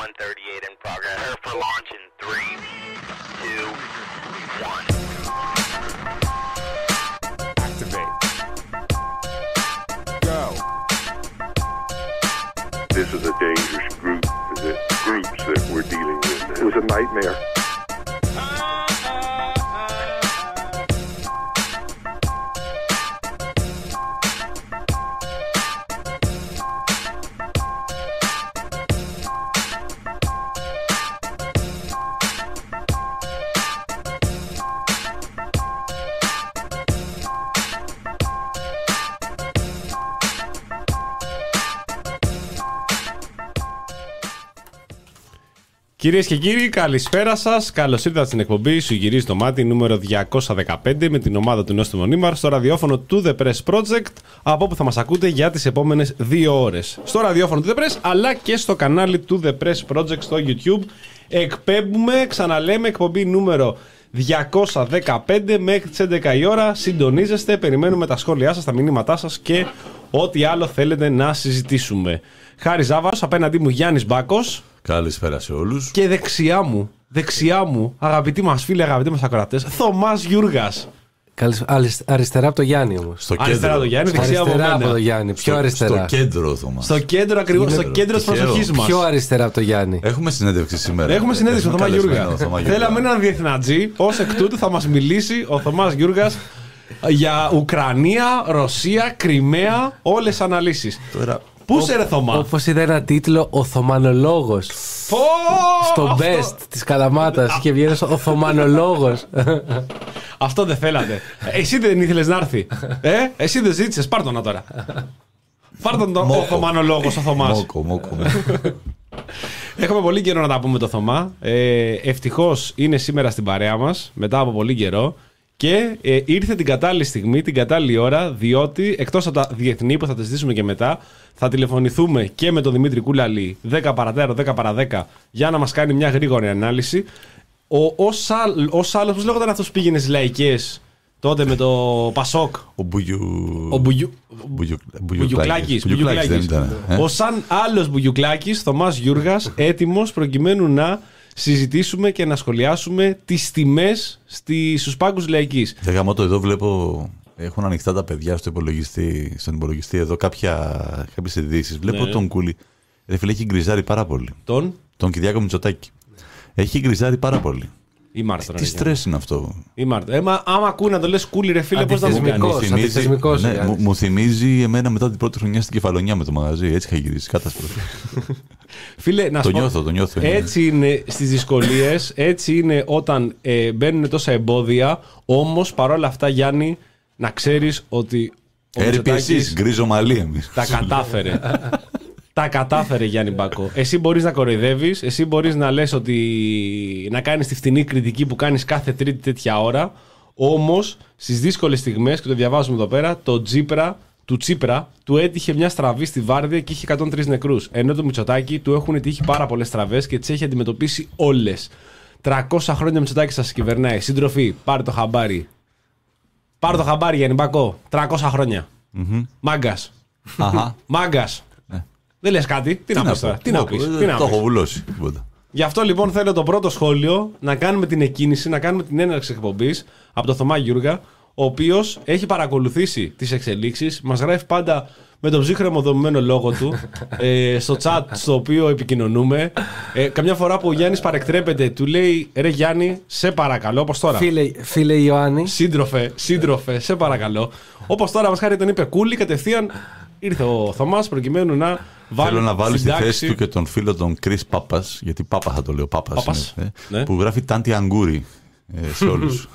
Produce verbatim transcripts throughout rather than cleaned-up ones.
one thirty-eight in progress. Prepare for launch in three, two, one. Activate. Go. This is a dangerous group, the groups that we're dealing with. It was a nightmare. Κυρίες και κύριοι, καλησπέρα σας. Καλώς ήρθατε στην εκπομπή Σου Γυρίζει το Μάτι νούμερο διακόσια δεκαπέντε με την ομάδα του Νόστιμου Νίμαρ στο ραδιόφωνο του The Press Project, από όπου θα μας ακούτε για τις επόμενες δύο ώρες. Στο ραδιόφωνο του The Press αλλά και στο κανάλι του The Press Project στο YouTube. Εκπέμπουμε, ξαναλέμε, εκπομπή νούμερο διακόσια δεκαπέντε μέχρι τις έντεκα η ώρα. Συντονίζεστε, περιμένουμε τα σχόλιά σας, τα μηνύματά σας και ό,τι άλλο θέλετε να συζητήσουμε. Χάρη Ζάβαρος, απέναντί μου Γιάννης Μπάκος. Καλησπέρα σε όλους. Και δεξιά μου, δεξιά μου, αγαπητοί μας φίλοι, αγαπητοί μας ακροατές, Θωμάς Γιούργας. Αριστερά από το Γιάννη όμως. Στο αριστερά κέντρο. από το Γιάννη, δεξιά από Αριστερά μένα. από το Γιάννη, πιο στο, αριστερά. Στο κέντρο, Θωμάς. Στο κέντρο ακριβώς, στο κέντρο της Τυχαίο. προσοχής μας. Πιο αριστερά από το Γιάννη. Έχουμε συνέντευξη σήμερα. Έχουμε συνέντευξη με τον Θωμά καλεσμένο Γιούργα. Θωμά Γιούργα. Θέλαμε έναν διεθνατζή, ως εκ τούτου θα μας μιλήσει ο Θωμάς Γιούργας για Ουκρανία, Ρωσία, Κριμαία, όλες τις αναλύσεις. Τώρα... Πού σε ρε Θωμά? Όπως είδα ένα τίτλο, ο Θωμανολόγος. Πω, Στο αυτό- best της Καλαμάτας και βγαίνει ο Θωμανολόγος. Αυτό δεν θέλατε. Εσύ δεν ήθελες να έρθει. Ε, εσύ δεν ζήτησες, πάρ' τον τώρα. Πάρ' τον το- ο Μόκο. Θωμανολόγος, ο Θωμάς. Μόκο, μόκο. Έχουμε πολύ καιρό να τα πούμε το Θωμά. Ε, ευτυχώς είναι σήμερα στην παρέα μας, μετά από πολύ καιρό. Και ε, ήρθε την κατάλληλη στιγμή, την κατάλληλη ώρα, διότι εκτός από τα διεθνή που θα τα συζητήσουμε και μετά, θα τηλεφωνηθούμε και με τον Δημήτρη Κούλαλη δέκα παρατέρα, δέκα παρά δέκα για να μας κάνει μια γρήγορη ανάλυση. Ο, ο, Σάλ, ο Σάλος, πώς λέγονταν αυτός που πήγαινε στις λαϊκές τότε με το Πασόκ? Ο Μπουγιου... Ο Μπουγιου... Μπουγιου... Μπουγιουκλάκης. Μπουγιουκλάκης δεν ήταν. ε? Ο σαν άλλος Μπουγιουκλάκης, Θωμάς Γιούργας, έτοιμος προκειμένου να συζητήσουμε και να σχολιάσουμε τις τιμές στη, στους πάγκους λαϊκής. Δεν γαμώ το, εδώ βλέπω... Έχουν ανοιχτά τα παιδιά στο υπολογιστή, στον υπολογιστή εδώ κάποια, κάποιες ειδήσεις. Βλέπω Ναι. τον Κούλι. Ρε φίλε, έχει γκριζάρει πάρα πολύ. Τον Τον Κυριάκο Μητσοτάκη. Έχει γκριζάρει πάρα πολύ. ή Μάρτον. Τι στρες είναι αυτό. Ή Μάρτον. Ε, μα, άμα ακούει να το λες κούλι ρε φίλε, πώς θα μου Αντιθεσμικός. κάνει. Μου θυμίζει, αντιθεσμικός ο ναι, Γιάννης. μου, μου θυμίζει εμένα μετά την πρώτη χρονιά στην Κεφαλονιά με το μαγαζί. Έτσι είχα γυρίσει. Καταστροφή. Φίλε, να Το σου πω, νιώθω, το νιώθω. έτσι είναι στις δυσκολίες, έτσι είναι όταν ε, μπαίνουν τόσα εμπόδια. Όμως παρόλα αυτά, Γιάννη, να ξέρεις ότι ο Έρπη Μητσοτάκης εσείς, γκρίζο μαλλί εμείς. τα κατάφερε. Τα κατάφερε, Γιάννη Μπάκο. Εσύ μπορείς να κοροϊδεύεις, εσύ μπορείς να λες ότι να κάνεις τη φτηνή κριτική που κάνεις κάθε τρίτη τέτοια ώρα. Όμως στις δύσκολες στιγμές, και το διαβάζουμε εδώ πέρα, το Τσίπρα, του Τσίπρα του έτυχε μια στραβή στη Βάρδια και είχε εκατόν τρεις νεκρούς. Ενώ το Μητσοτάκη του έχουν τύχει πάρα πολλές στραβές και τις έχει αντιμετωπίσει όλες. τριακόσια χρόνια Μητσοτάκη σας κυβερνάει. Σύντροφοι, πάρε το χαμπάρι. Πάρε το χαμπάρι, Γιάννη Μπάκο. τριακόσια χρόνια. Μάγκας. Αχα. Μάγκας. Δεν λες κάτι. Τι, να πεις τώρα. Τι να πεις. Δεν Τι να το πεις. έχω βουλώσει. Τίποτα. Γι' αυτό λοιπόν θέλω το πρώτο σχόλιο να κάνουμε την εκκίνηση, να κάνουμε την έναρξη εκπομπής από τον Θωμά Γιούργα, ο οποίος έχει παρακολουθήσει τις εξελίξεις, μας γράφει πάντα με τον ψύχρεμο δομημένο λόγο του ε, στο chat στο οποίο επικοινωνούμε. Ε, καμιά φορά που ο Γιάννης παρεκτρέπεται, του λέει ρε Γιάννη, σε παρακαλώ, όπως τώρα. Φίλε, φίλε Ιωάννη. Σύντροφε, σύντροφε, σε παρακαλώ. Όπως τώρα μας χάρη τον είπε Κούλη, κατευθείαν ήρθε ο Θωμάς προκειμένου να βάλει. Θέλω να βάλω στη συντάξει- θέση του και τον φίλο τον Κρίς Πάπας, γιατί Πάπα θα το λέω, Πάπας, Πάπας, είναι, ε, ναι. που γράφει Τάντι Αγκούρι ε, σε όλους.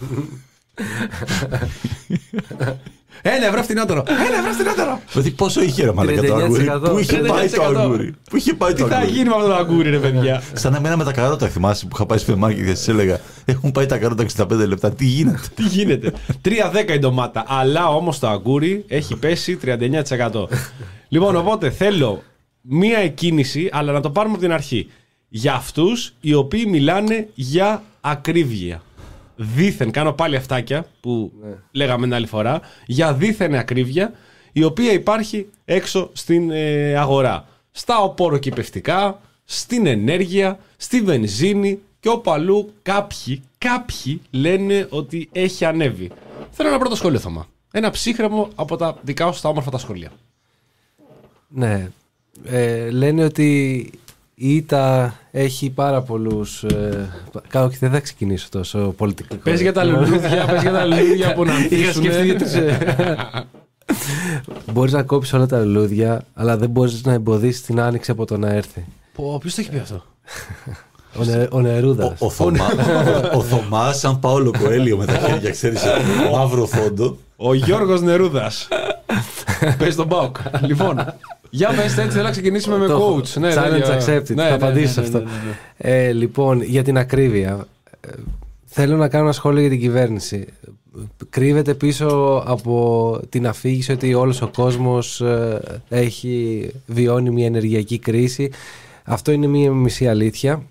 Ένα ευρώ φτηνότερο! Ένα ευρώ φτηνότερο! Δηλαδή πόσο είχε ρε μαλάκα το τριάντα εννιά τοις αγκούρι. εκατό. Πού είχε πάει το τριάντα τοις εκατό. αγκούρι. Πού είχε πάει Τι το θα αγκούρι. γίνει με αυτό το αγκούρι, ρε παιδιά. Σαν εμένα με τα καρότα, θυμάσαι που είχα πάει στο σούπερ και σας έλεγα έχουν πάει τα καρότα εξήντα πέντε λεπτά. Τι γίνεται. Τι γίνεται. τρία δέκα η ντομάτα. Αλλά όμως το αγκούρι έχει πέσει τριάντα εννιά τοις εκατό. Λοιπόν, οπότε θέλω μία εκκίνηση, αλλά να το πάρουμε από την αρχή. Για αυτούς οι οποίοι μιλάνε για ακρίβεια. Δήθεν, κάνω πάλι αυτάκια που ναι. λέγαμε την άλλη φορά, για δήθεν ακρίβεια η οποία υπάρχει έξω στην ε, αγορά. Στα οπωροκυπευτικά, στην ενέργεια, στη βενζίνη και όπου αλλού κάποιοι, κάποιοι λένε ότι έχει ανέβει. Θέλω ένα πρώτο σχόλιο, Θωμά. Ένα ψύχρεμο από τα δικά σου τα όμορφα τα σχόλια. Ναι. Ε, λένε ότι η ΙΤΑ έχει πάρα πολλούς... Ε, όχι, δεν θα ξεκινήσω τόσο πολιτικό. Πες για τα λουλούδια, πες για τα λουλούδια που να ανθίσουνε. Μπορείς να κόψεις όλα τα λουλούδια, αλλά δεν μπορείς να εμποδίσεις την άνοιξη από το να έρθει. Πω, ποιος το έχει πει αυτό? Ο, νε, ο Νερούδας. Ο, ο, Θωμά, ο, ο Θωμάς, σαν Παόλο Κοέλιο με τα χέρια, ξέρεις, μαύρο φόντο. Ο Γιώργος Νερούδας. Πες τον ΠΑΟΚ. Λοιπόν, για πες, έτσι θέλω να ξεκινήσουμε με coach. Ναι, challenge accepted, θα απαντήσω αυτό. Ε, λοιπόν, για την ακρίβεια. Θέλω να κάνω ένα σχόλιο για την κυβέρνηση. Κρύβεται πίσω από την αφήγηση ότι όλος ο κόσμος ε, έχει βιώνει μια ενεργειακή κρίση. Αυτό είναι μια μισή αλήθεια.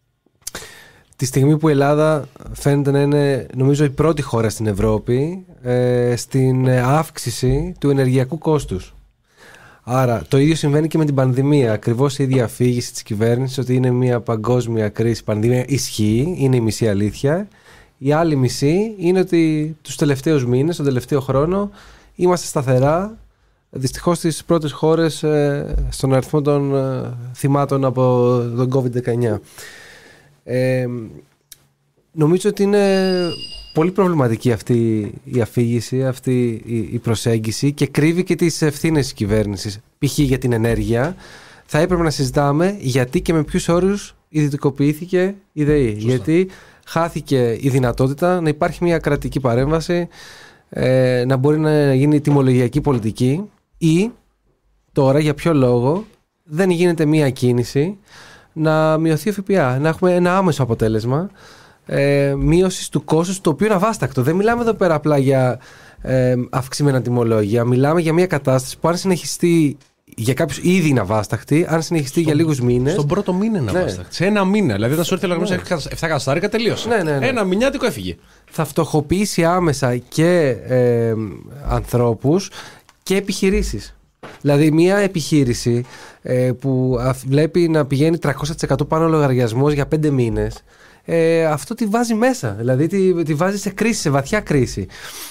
Τη στιγμή που η Ελλάδα φαίνεται να είναι, νομίζω, η πρώτη χώρα στην Ευρώπη ε, στην αύξηση του ενεργειακού κόστους. Άρα το ίδιο συμβαίνει και με την πανδημία. Ακριβώς η ίδια αφήγηση της κυβέρνησης ότι είναι μια παγκόσμια κρίση, πανδημία, ισχύει, είναι η μισή αλήθεια. Η άλλη μισή είναι ότι τους τελευταίους μήνες, τον τελευταίο χρόνο, είμαστε σταθερά, δυστυχώς στις πρώτες χώρες ε, στον αριθμό των ε, θυμάτων από τον κόβιντ δεκαεννιά. Ε, νομίζω ότι είναι πολύ προβληματική αυτή η αφήγηση, αυτή η προσέγγιση και κρύβει και τις ευθύνες της κυβέρνησης. Π.χ. για την ενέργεια θα έπρεπε να συζητάμε γιατί και με ποιους όρους ιδιωτικοποιήθηκε η ΔΕΗ. Σωστά. Γιατί χάθηκε η δυνατότητα να υπάρχει μια κρατική παρέμβαση, ε, να μπορεί να γίνει τιμολογιακή πολιτική ή τώρα για ποιο λόγο δεν γίνεται μια κίνηση να μειωθεί ο ΦΠΑ, να έχουμε ένα άμεσο αποτέλεσμα ε, μείωσης του κόστους, το οποίο είναι αβάστακτο. Δεν μιλάμε εδώ πέρα απλά για ε, αυξημένα τιμολόγια, μιλάμε για μια κατάσταση που αν συνεχιστεί για κάποιους ήδη είναι αβάσταχτη, αν συνεχιστεί στον, για λίγους μήνες. Στον πρώτο μήνα είναι αβάσταχτη. Ναι. Σε ένα μήνα. Δηλαδή, όταν σου έρθει ο λογαριασμός εφτά εκατοστάρικα, τελείωσε. Ναι, ναι, ναι. Ένα μηνιάτικο έφυγε. Θα φτωχοποιήσει άμεσα και ε, ανθρώπους και επιχειρήσεις. Δηλαδή, μια επιχείρηση ε, που βλέπει να πηγαίνει τριακόσια τοις εκατό πάνω ο λογαριασμός για πέντε μήνες, ε, αυτό τη βάζει μέσα. Δηλαδή, τη, τη βάζει σε κρίση, σε βαθιά κρίση.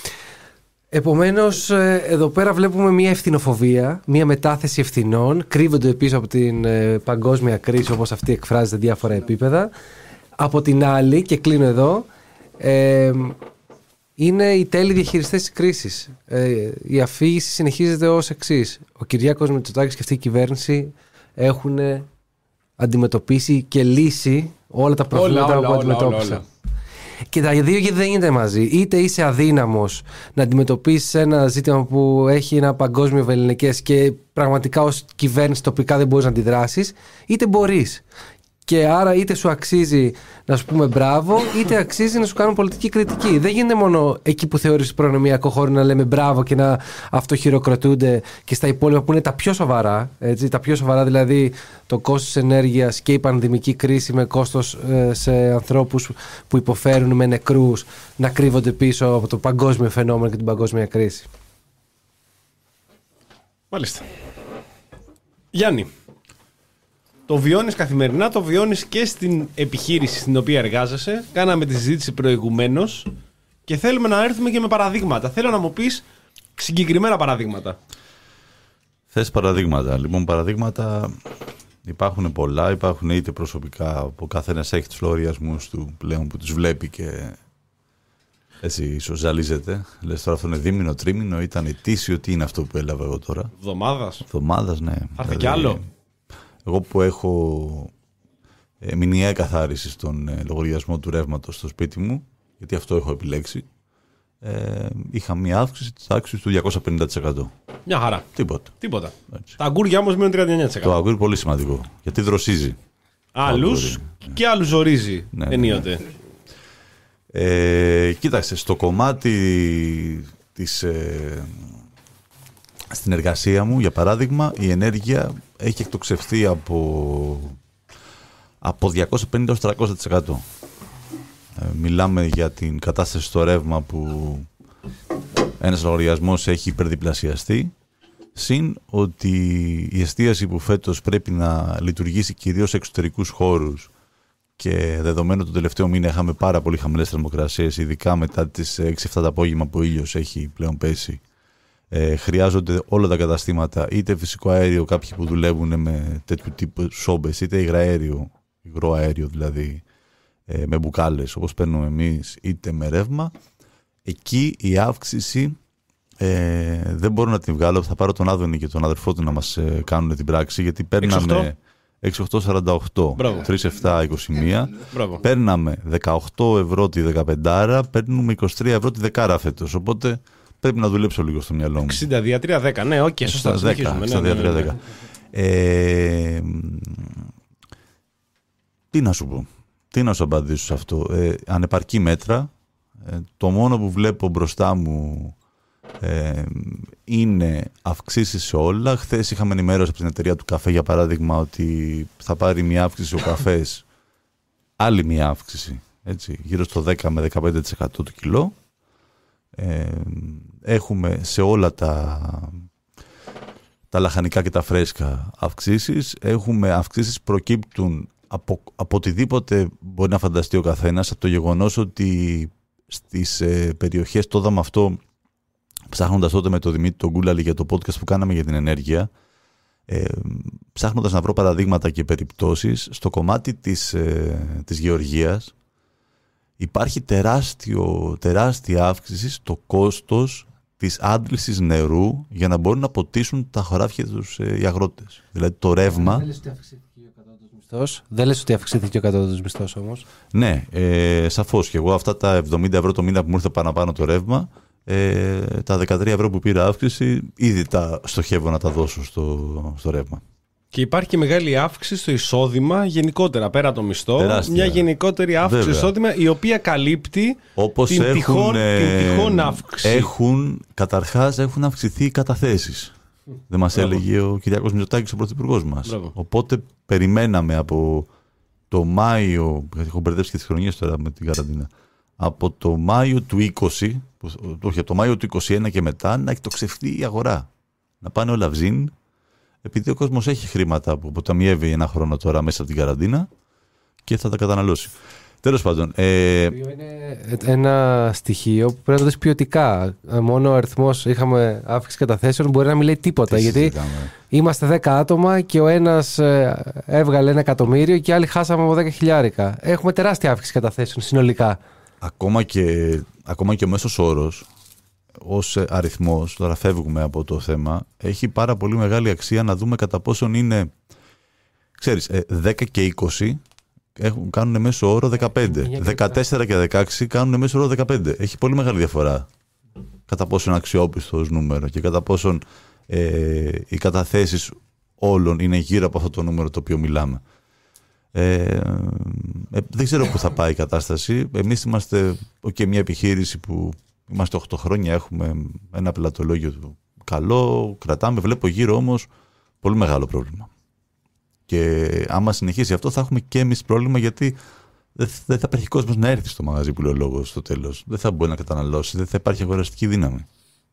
Επομένως, εδώ πέρα βλέπουμε μια ευθυνοφοβία, μια μετάθεση ευθυνών, κρύβονται πίσω από την ε, παγκόσμια κρίση όπως αυτή εκφράζεται διάφορα επίπεδα. Από την άλλη, και κλείνω εδώ, ε, είναι οι τέλειοι διαχειριστές της κρίσης. Ε, η αφήγηση συνεχίζεται ως εξής. Ο Κυριάκος Μητσοτάκης και αυτή η κυβέρνηση έχουν αντιμετωπίσει και λύσει όλα τα προβλήματα όλα, που αντιμετώπισαν. Και τα δύο γιατί δεν γίνεται μαζί. Είτε είσαι αδύναμος να αντιμετωπίσεις ένα ζήτημα που έχει ένα παγκόσμιο βεληνικές και πραγματικά ως κυβέρνηση τοπικά δεν μπορείς να αντιδράσεις, είτε μπορείς. Και άρα είτε σου αξίζει να σου πούμε μπράβο, είτε αξίζει να σου κάνουν πολιτική κριτική. Δεν γίνεται μόνο εκεί που θεωρείς προνομιακό χώρο να λέμε μπράβο και να αυτοχειροκροτούνται και στα υπόλοιπα που είναι τα πιο σοβαρά. Έτσι, τα πιο σοβαρά δηλαδή το κόστος ενέργειας και η πανδημική κρίση με κόστος ε, σε ανθρώπους που υποφέρουν με νεκρούς να κρύβονται πίσω από το παγκόσμιο φαινόμενο και την παγκόσμια κρίση. Μάλιστα. Γιάννη. Το βιώνεις καθημερινά, το βιώνεις και στην επιχείρηση στην οποία εργάζεσαι. Κάναμε τη συζήτηση προηγουμένως και θέλουμε να έρθουμε και με παραδείγματα. Θέλω να μου πεις συγκεκριμένα παραδείγματα. Θες παραδείγματα. Λοιπόν, παραδείγματα υπάρχουν πολλά. Υπάρχουν είτε προσωπικά, που καθένας έχει τους λογαριασμούς του πλέον που τους βλέπει και έτσι ίσως ζαλίζεται. Λες τώρα αυτό είναι δίμηνο, τρίμηνο, ήταν ετήσιο, τι είναι αυτό που έλαβα εγώ τώρα. Εβδομάδας. Εβδομάδας, ναι. Θα έρθει δηλαδή, κι άλλο. Εγώ που έχω ε, μηνιαία εκαθάριση στον ε, λογαριασμό του ρεύματος στο σπίτι μου, γιατί αυτό έχω επιλέξει, ε, είχα μία αύξηση της τάξης του διακόσια πενήντα τοις εκατό. Μια χαρά. Τίποτα. Τίποτα. Τα αγκούρια όμως μείον τριάντα εννέα τοις εκατό. Το αγκούρι πολύ σημαντικό, γιατί δροσίζει. Άλλους και άλλους ζορίζει ναι, ναι, ενίοτε. Ναι. Ε, κοίταξε, στο κομμάτι της... Ε, στην εργασία μου, για παράδειγμα, η ενέργεια έχει εκτοξευθεί από, από διακόσια πενήντα έως τριακόσια τοις εκατό. Ε, μιλάμε για την κατάσταση στο ρεύμα που ένας λογαριασμός έχει υπερδιπλασιαστεί Συν ότι η εστίαση που φέτος πρέπει να λειτουργήσει κυρίως σε εξωτερικούς χώρους και δεδομένου το τελευταίο μήνα είχαμε πάρα πολύ χαμηλές θερμοκρασίες, ειδικά μετά τις έξι εφτά το απόγευμα που ο ήλιος έχει πλέον πέσει, ε, χρειάζονται όλα τα καταστήματα, είτε φυσικό αέριο, κάποιοι που δουλεύουν με τέτοιου τύπου σόμπες, είτε υγραέριο, υγρό αέριο δηλαδή, ε, με μπουκάλες όπως παίρνουμε εμείς, είτε με ρεύμα. Εκεί η αύξηση ε, δεν μπορώ να την βγάλω. Θα πάρω τον Άδωνη και τον αδερφό του να μας ε, κάνουν την πράξη, γιατί παίρναμε έξι οκτώ σαράντα οκτώ, τρία επτά είκοσι ένα, παίρναμε δεκαοκτώ ευρώ τη δεκαπεντάρα, παίρνουμε είκοσι τρία ευρώ τη δεκάρα φέτος. Οπότε πρέπει να δουλέψω λίγο στο μυαλό μου. εξήντα δύο τρία δέκα, ναι, οκ, okay, σωστά. εξήντα δύο τρία δέκα. Ε, τι να σου πω, τι να σου απαντήσω σε αυτό. Ε, ανεπαρκή μέτρα. Ε, το μόνο που βλέπω μπροστά μου ε, είναι αυξήσεις σε όλα. Χθες είχαμε ενημέρωση από την εταιρεία του καφέ, για παράδειγμα, ότι θα πάρει μια αύξηση ο καφές, άλλη μια αύξηση, έτσι, γύρω στο δέκα με δεκαπέντε τοις εκατό το κιλό. Ε, έχουμε σε όλα τα, τα λαχανικά και τα φρέσκα αυξήσεις. Έχουμε αυξήσεις προκύπτουν από, από οτιδήποτε μπορεί να φανταστεί ο καθένας, από το γεγονός ότι στις ε, περιοχές, το είδαμε αυτό ψάχνοντας τότε με τον Δημήτρη τον Κούλαλη για το podcast που κάναμε για την ενέργεια, ε, ψάχνοντας να βρω παραδείγματα και περιπτώσεις στο κομμάτι της, ε, της γεωργίας, υπάρχει τεράστιο, τεράστια αύξηση στο κόστος της άντλησης νερού για να μπορούν να ποτίσουν τα χωράφια τους ε, οι αγρότες. Δηλαδή το ρεύμα. Δεν λες ότι αυξήθηκε ο κατώτατος μισθός. Δεν λες ότι αυξήθηκε ο κατώτατος μισθός όμως. Ναι, ε, σαφώς. Και εγώ αυτά τα εβδομήντα ευρώ το μήνα που μου ήρθε παραπάνω το ρεύμα, ε, τα δεκατρία ευρώ που πήρα αύξηση, ήδη τα στοχεύω να τα δώσω στο, στο ρεύμα. Και υπάρχει και μεγάλη αύξηση στο εισόδημα γενικότερα, πέρα από το μισθό. Τεράστια. Μια γενικότερη αύξηση στο εισόδημα, η οποία καλύπτει όπως την, έχουν, τυχόν, την τυχόν αύξηση. Έχουν, καταρχάς έχουν αυξηθεί οι καταθέσεις. Δεν μας Μπράβο. έλεγε ο Κυριάκος Μητσοτάκης, ο πρωθυπουργός μας. Μπράβο. Οπότε περιμέναμε από το Μάιο, έχω μπερδέψει και τις χρονιές τώρα με την καραντίνα, από το Μάιο του είκοσι, όχι, από το Μάιο του είκοσι ένα και μετά, να εκτοξευτεί η αγορά. Να πάνε όλα βζίν, επειδή ο κόσμος έχει χρήματα που αποταμιεύει ένα χρόνο τώρα μέσα από την καραντίνα και θα τα καταναλώσει. Τέλος πάντων. Ε... Είναι ένα στοιχείο που πρέπει να το δεις ποιοτικά. Μόνο ο αριθμός, είχαμε αύξηση καταθέσεων, μπορεί να μην λέει τίποτα. Τι γιατί συζητάμε. Είμαστε δέκα άτομα και ο ένας έβγαλε ένα εκατομμύριο και άλλοι χάσαμε από δέκα χιλιάρικα. Έχουμε τεράστια αύξηση καταθέσεων συνολικά. Ακόμα και, ακόμα και ο μέσος όρος, ως αριθμός, τώρα φεύγουμε από το θέμα, έχει πάρα πολύ μεγάλη αξία να δούμε κατά πόσον είναι, ξέρεις, δέκα και είκοσι έχουν, κάνουν μέσο όρο δεκαπέντε. δεκατέσσερα και δεκαέξι κάνουν μέσο όρο δεκαπέντε. Έχει πολύ μεγάλη διαφορά κατά πόσον αξιόπιστος νούμερο και κατά πόσον ε, οι καταθέσεις όλων είναι γύρω από αυτό το νούμερο το οποίο μιλάμε. Ε, ε, δεν ξέρω πού θα πάει η κατάσταση. Εμείς είμαστε okay, μια επιχείρηση που είμαστε οκτώ χρόνια, έχουμε ένα πελατολόγιο καλό, κρατάμε, βλέπω γύρω όμως πολύ μεγάλο πρόβλημα. Και άμα συνεχίσει αυτό θα έχουμε και εμείς πρόβλημα, γιατί δεν θα υπάρχει κόσμος να έρθει στο μαγαζί που λέει ο λόγος στο τέλος. Δεν θα μπορεί να καταναλώσει, δεν θα υπάρχει αγοραστική δύναμη.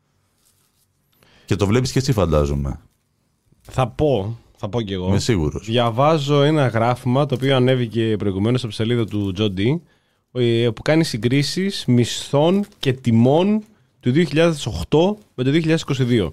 Και το βλέπεις και εσύ, φαντάζομαι. Θα πω, θα πω κι εγώ. Είμαι σίγουρος. Διαβάζω ένα γράφημα το οποίο ανέβηκε προηγουμένως από τη σελίδα του John D, που κάνει συγκρίσεις μισθών και τιμών του δύο χιλιάδες οκτώ με το δύο χιλιάδες είκοσι δύο.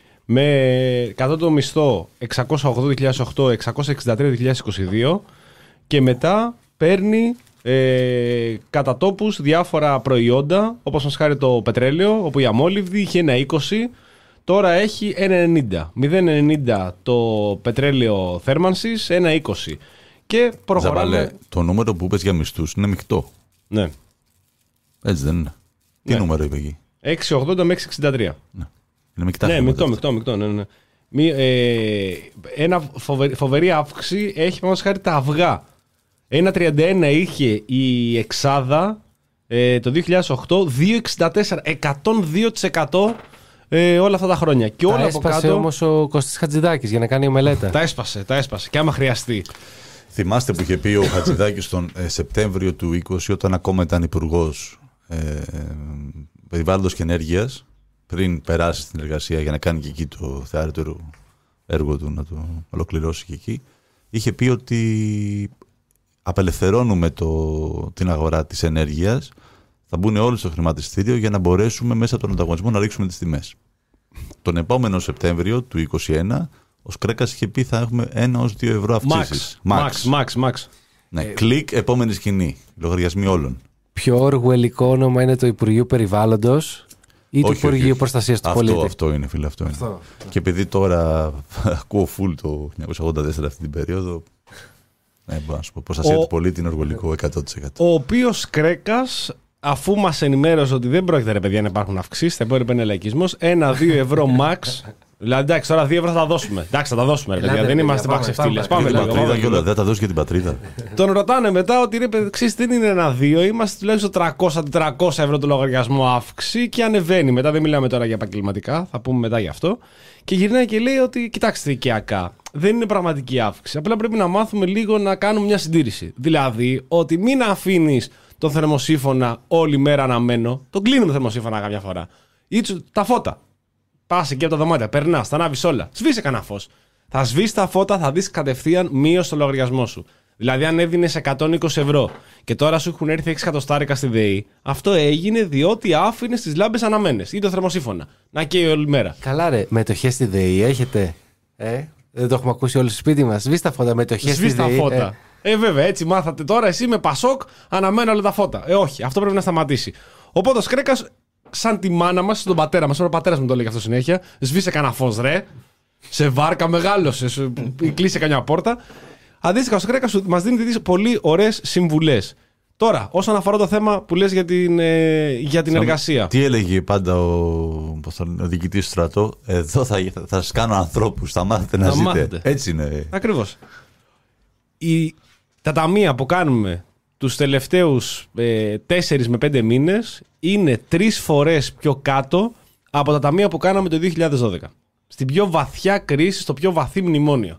Με κατώτατο μισθό εξακόσια ογδόντα δύο χιλιάδες οκτώ, εξακόσια εξήντα τρία δύο χιλιάδες είκοσι δύο, και μετά παίρνει ε, κατά τόπους διάφορα προϊόντα, όπως μας χάρη το πετρέλαιο, όπου η αμόλυβδη είχε ένα είκοσι, τώρα έχει ένα ενενήντα. μηδέν κόμμα ενενήντα το πετρέλαιο θέρμανσης, ένα είκοσι. Και προχωράμε. Ζαβαλέ, το νούμερο που είπες για μισθούς είναι μεικτό. Ναι. Έτσι δεν είναι? Τι ναι. νούμερο είπε εκεί? εξακόσια ογδόντα με εξακόσια εξήντα τρία. Ναι. Είναι μεικτά. Ναι, μεικτό, μεικτό, μεικτό, ναι, ναι. Μη, ε, ένα φοβερή, φοβερή αύξηση έχει πάνω χάρη τα αυγά. ένα τριάντα ένα είχε η εξάδα ε, το δύο χιλιάδες οκτώ, δύο εξήντα τέσσερα, εκατόν δύο τοις εκατό ε, όλα αυτά τα χρόνια. Και τα όλα έσπασε από κάτω, όμως ο Κωστής Χατζηδάκης για να κάνει μελέτα. Τα έσπασε, τα έσπασε. Και άμα χρειαστεί. Θυμάστε που είχε πει ο Χατζηδάκης τον ε, Σεπτέμβριο του είκοσι, όταν ακόμα ήταν υπουργός ε, περιβάλλοντος και ενέργειας, πριν περάσει στην εργασία για να κάνει και εκεί το θεάτερο έργο του, να το ολοκληρώσει και εκεί, είχε πει ότι απελευθερώνουμε το, την αγορά της ενέργειας, θα μπουν όλοι στο χρηματιστήριο για να μπορέσουμε μέσα από τον ανταγωνισμό να ρίξουμε τις τιμές. Τον επόμενο Σεπτέμβριο του είκοσι ένα, ο Σκρέκας είχε πει θα έχουμε ένα έως δύο ευρώ αυξήσεις. Max, max, max. Ναι, ε, κλικ, επόμενη σκηνή. Λογαριασμοί όλων. Πιο οργουελικό όνομα είναι το Υπουργείο Περιβάλλοντος ή το Υπουργείο Προστασίας του αυτό, Πολίτη? Αυτό είναι, φίλε, αυτό είναι. Αυτό. Και επειδή τώρα ακούω full το χίλια εννιακόσια ογδόντα τέσσερα αυτή την περίοδο, ναι, μπορώ να σου πω, προστασία ο... του πολίτη είναι οργολικό εκατό τοις εκατό. Ο οποίος Σκρέκας, αφού μας ενημέρωσε ότι δεν πρόκειται, ρε παιδιά, να υπάρχουν αυξήσεις, θα υπόλοιπα είναι λαϊκισμός, ένα δύο ευρώ max. Δηλαδή, εντάξει, τώρα δύο ευρώ θα τα δώσουμε. Εντάξει, θα τα δώσουμε, ρε παιδιά. Δεν είμαστε παξευτήλες. Πάμε λίγο. Δεν θα δώσει και την πατρίδα. Τον ρωτάνε μετά ότι ρε παιδιά, δεν είναι ένα δύο, είμαστε τουλάχιστον τριακόσια με τετρακόσια ευρώ το λογαριασμό αύξηση και ανεβαίνει. Μετά δεν μιλάμε τώρα για επαγγελματικά, θα πούμε μετά γι' αυτό. Και γυρνάει και λέει ότι κοιτάξτε, οικιακά, δεν είναι πραγματική αύξηση. Απλά πρέπει να μάθουμε λίγο να κάνουμε μια συντήρηση. Δηλαδή, ότι μην αφήνεις τον θερμοσύφωνα όλη μέρα αναμένο, τον κλείνουμε θερμοσύφωνα κάποια φορά. Ή τα φώτα. Πας εκεί από τα δωμάτια, περνάς, τα ανάβεις όλα. Σβήσε κανένα φως. Θα σβήσει τα φώτα, θα δεις κατευθείαν μείωση στο λογαριασμό σου. Δηλαδή, αν έδινες εκατόν είκοσι ευρώ και τώρα σου έχουν έρθει έξι εκατοστάρικα στη ΔΕΗ, αυτό έγινε διότι άφηνες τις λάμπες αναμένες ή το θερμοσύφωνα. Να καίει όλη μέρα. Καλά, ρε, μετοχές στη ΔΕΗ έχετε? Ε, δεν το έχουμε ακούσει όλοι στο σπίτι μας. Σβήστε τα φώτα, μετοχές στη ΔΕΗ. Σβήστε τα φώτα. Ε. ε, βέβαια, έτσι μάθατε τώρα. Εσύ με Πασόκ αναμένω όλα τα φώτα. Ε, όχι, αυτό πρέπει να σταματήσει. Οπότε ο Σκρέκας, σαν τη μάνα μας, τον πατέρα μας, ο πατέρας μου το λέει αυτό συνέχεια, σβήσε κανένα φως, ρε. Σε βάρκα μεγάλωσε, κλείσε κανένα πόρτα. Αντίστοιχα, ο Σκρέκας μας δίνει πολύ ωραίες συμβουλές. Τώρα, όσον αφορά το θέμα που λες για την, ε, για την Σαν, εργασία. Τι έλεγε πάντα ο, ο διοικητής του στρατό, εδώ θα, θα, θα σας κάνω ανθρώπους, θα μάθετε να θα ζείτε. Μάθετε. Έτσι είναι. Ακριβώς. Η, τα ταμεία που κάνουμε τους τελευταίους ε, τέσσερις με πέντε μήνες είναι τρεις φορές πιο κάτω από τα ταμεία που κάναμε το δύο χιλιάδες δώδεκα. Στην πιο βαθιά κρίση, στο πιο βαθύ μνημόνιο.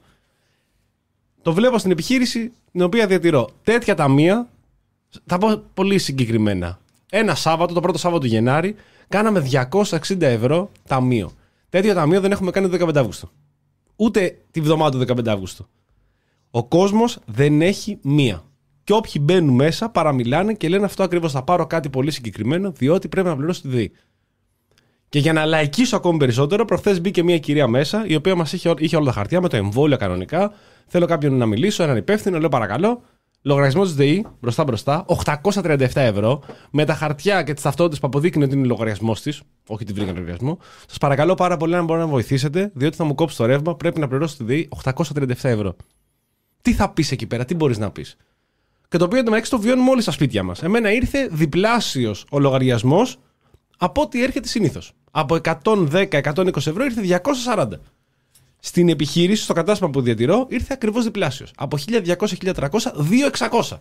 Το βλέπω στην επιχείρηση την οποία διατηρώ. Τέτοια ταμεία, θα πω πολύ συγκεκριμένα. Ένα Σάββατο, το πρώτο Σάββατο του Γενάρη, κάναμε διακόσια εξήντα ευρώ ταμείο. Τέτοιο ταμείο δεν έχουμε κάνει το δεκαπέντε Αυγούστου. Ούτε τη βδομάδα του δεκαπέντε Αυγούστου. Ο κόσμος δεν έχει μία. Και όποιοι μπαίνουν μέσα παραμιλάνε και λένε αυτό ακριβώς, θα πάρω κάτι πολύ συγκεκριμένο, διότι πρέπει να πληρώσω τη ΔΕΗ. Και για να λαϊκίσω ακόμη περισσότερο, προχθές μπήκε μια κυρία μέσα, η οποία μας είχε, είχε όλα τα χαρτιά με το εμβόλιο κανονικά. Θέλω κάποιον να μιλήσω, έναν υπεύθυνο, λέω παρακαλώ. Λογαριασμό της ΔΕΗ, μπροστά-μπροστά, οκτακόσια τριάντα επτά ευρώ, με τα χαρτιά και τις ταυτότητες που αποδείκνει ότι είναι λογαριασμός της. Όχι, τη βρήκα λογαριασμό. Σας παρακαλώ πάρα πολύ να μπορείτε να βοηθήσετε, διότι θα μου κόψει το ρεύμα, πρέπει να πληρώσω τη ΔΕΗ οκτακόσια τριάντα επτά ευρώ. Τι θα πεις εκεί πέρα, τι μπορείς να πεις? Και το οποίο εντωμεταξύ το βιώνουμε όλοι στα σπίτια μας. Εμένα ήρθε διπλάσιος ο λογαριασμός από ό,τι έρχεται συνήθως. Από εκατόν δέκα με εκατόν είκοσι ευρώ ήρθε διακόσια σαράντα. Στην επιχείρηση, στο κατάστημα που διατηρώ, ήρθε ακριβώς διπλάσιος. Από χίλια διακόσια με χίλια τριακόσια, δύο χιλιάδες εξακόσια.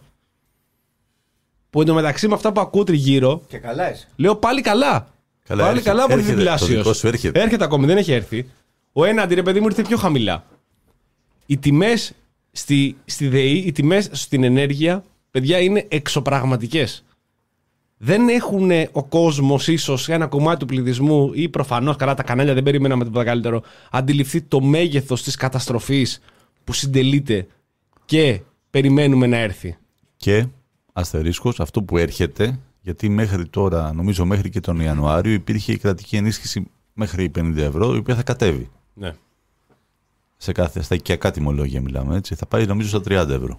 Που εντωμεταξύ με αυτά που ακούω τριγύρω. Και καλά είσαι. Λέω πάλι καλά. Καλά πάλι έρχεται, καλά που έρχεται, είναι διπλάσιος. Έρχεται. έρχεται ακόμη, δεν έχει έρθει. Ο έναντι, ρε παιδί μου, ήρθε πιο χαμηλά. Οι τιμές στη, στη ΔΕΗ, οι τιμές στην ενέργεια, παιδιά, είναι εξωπραγματικές. Δεν έχουν ο κόσμος, ίσως ένα κομμάτι του πληθυσμού ή προφανώς, καλά, τα κανάλια δεν περιμέναμε τίποτα καλύτερο, αντιληφθεί το μέγεθος της καταστροφής που συντελείται και περιμένουμε να έρθει. Και αστερίσκος, αυτό που έρχεται, γιατί μέχρι τώρα, νομίζω μέχρι και τον Ιανουάριο, υπήρχε η κρατική ενίσχυση μέχρι πενήντα ευρώ, η οποία θα κατέβει. Ναι. Σε κάθε, στα οικιακά τιμολόγια μιλάμε, έτσι. Θα πάει νομίζω στα τριάντα ευρώ.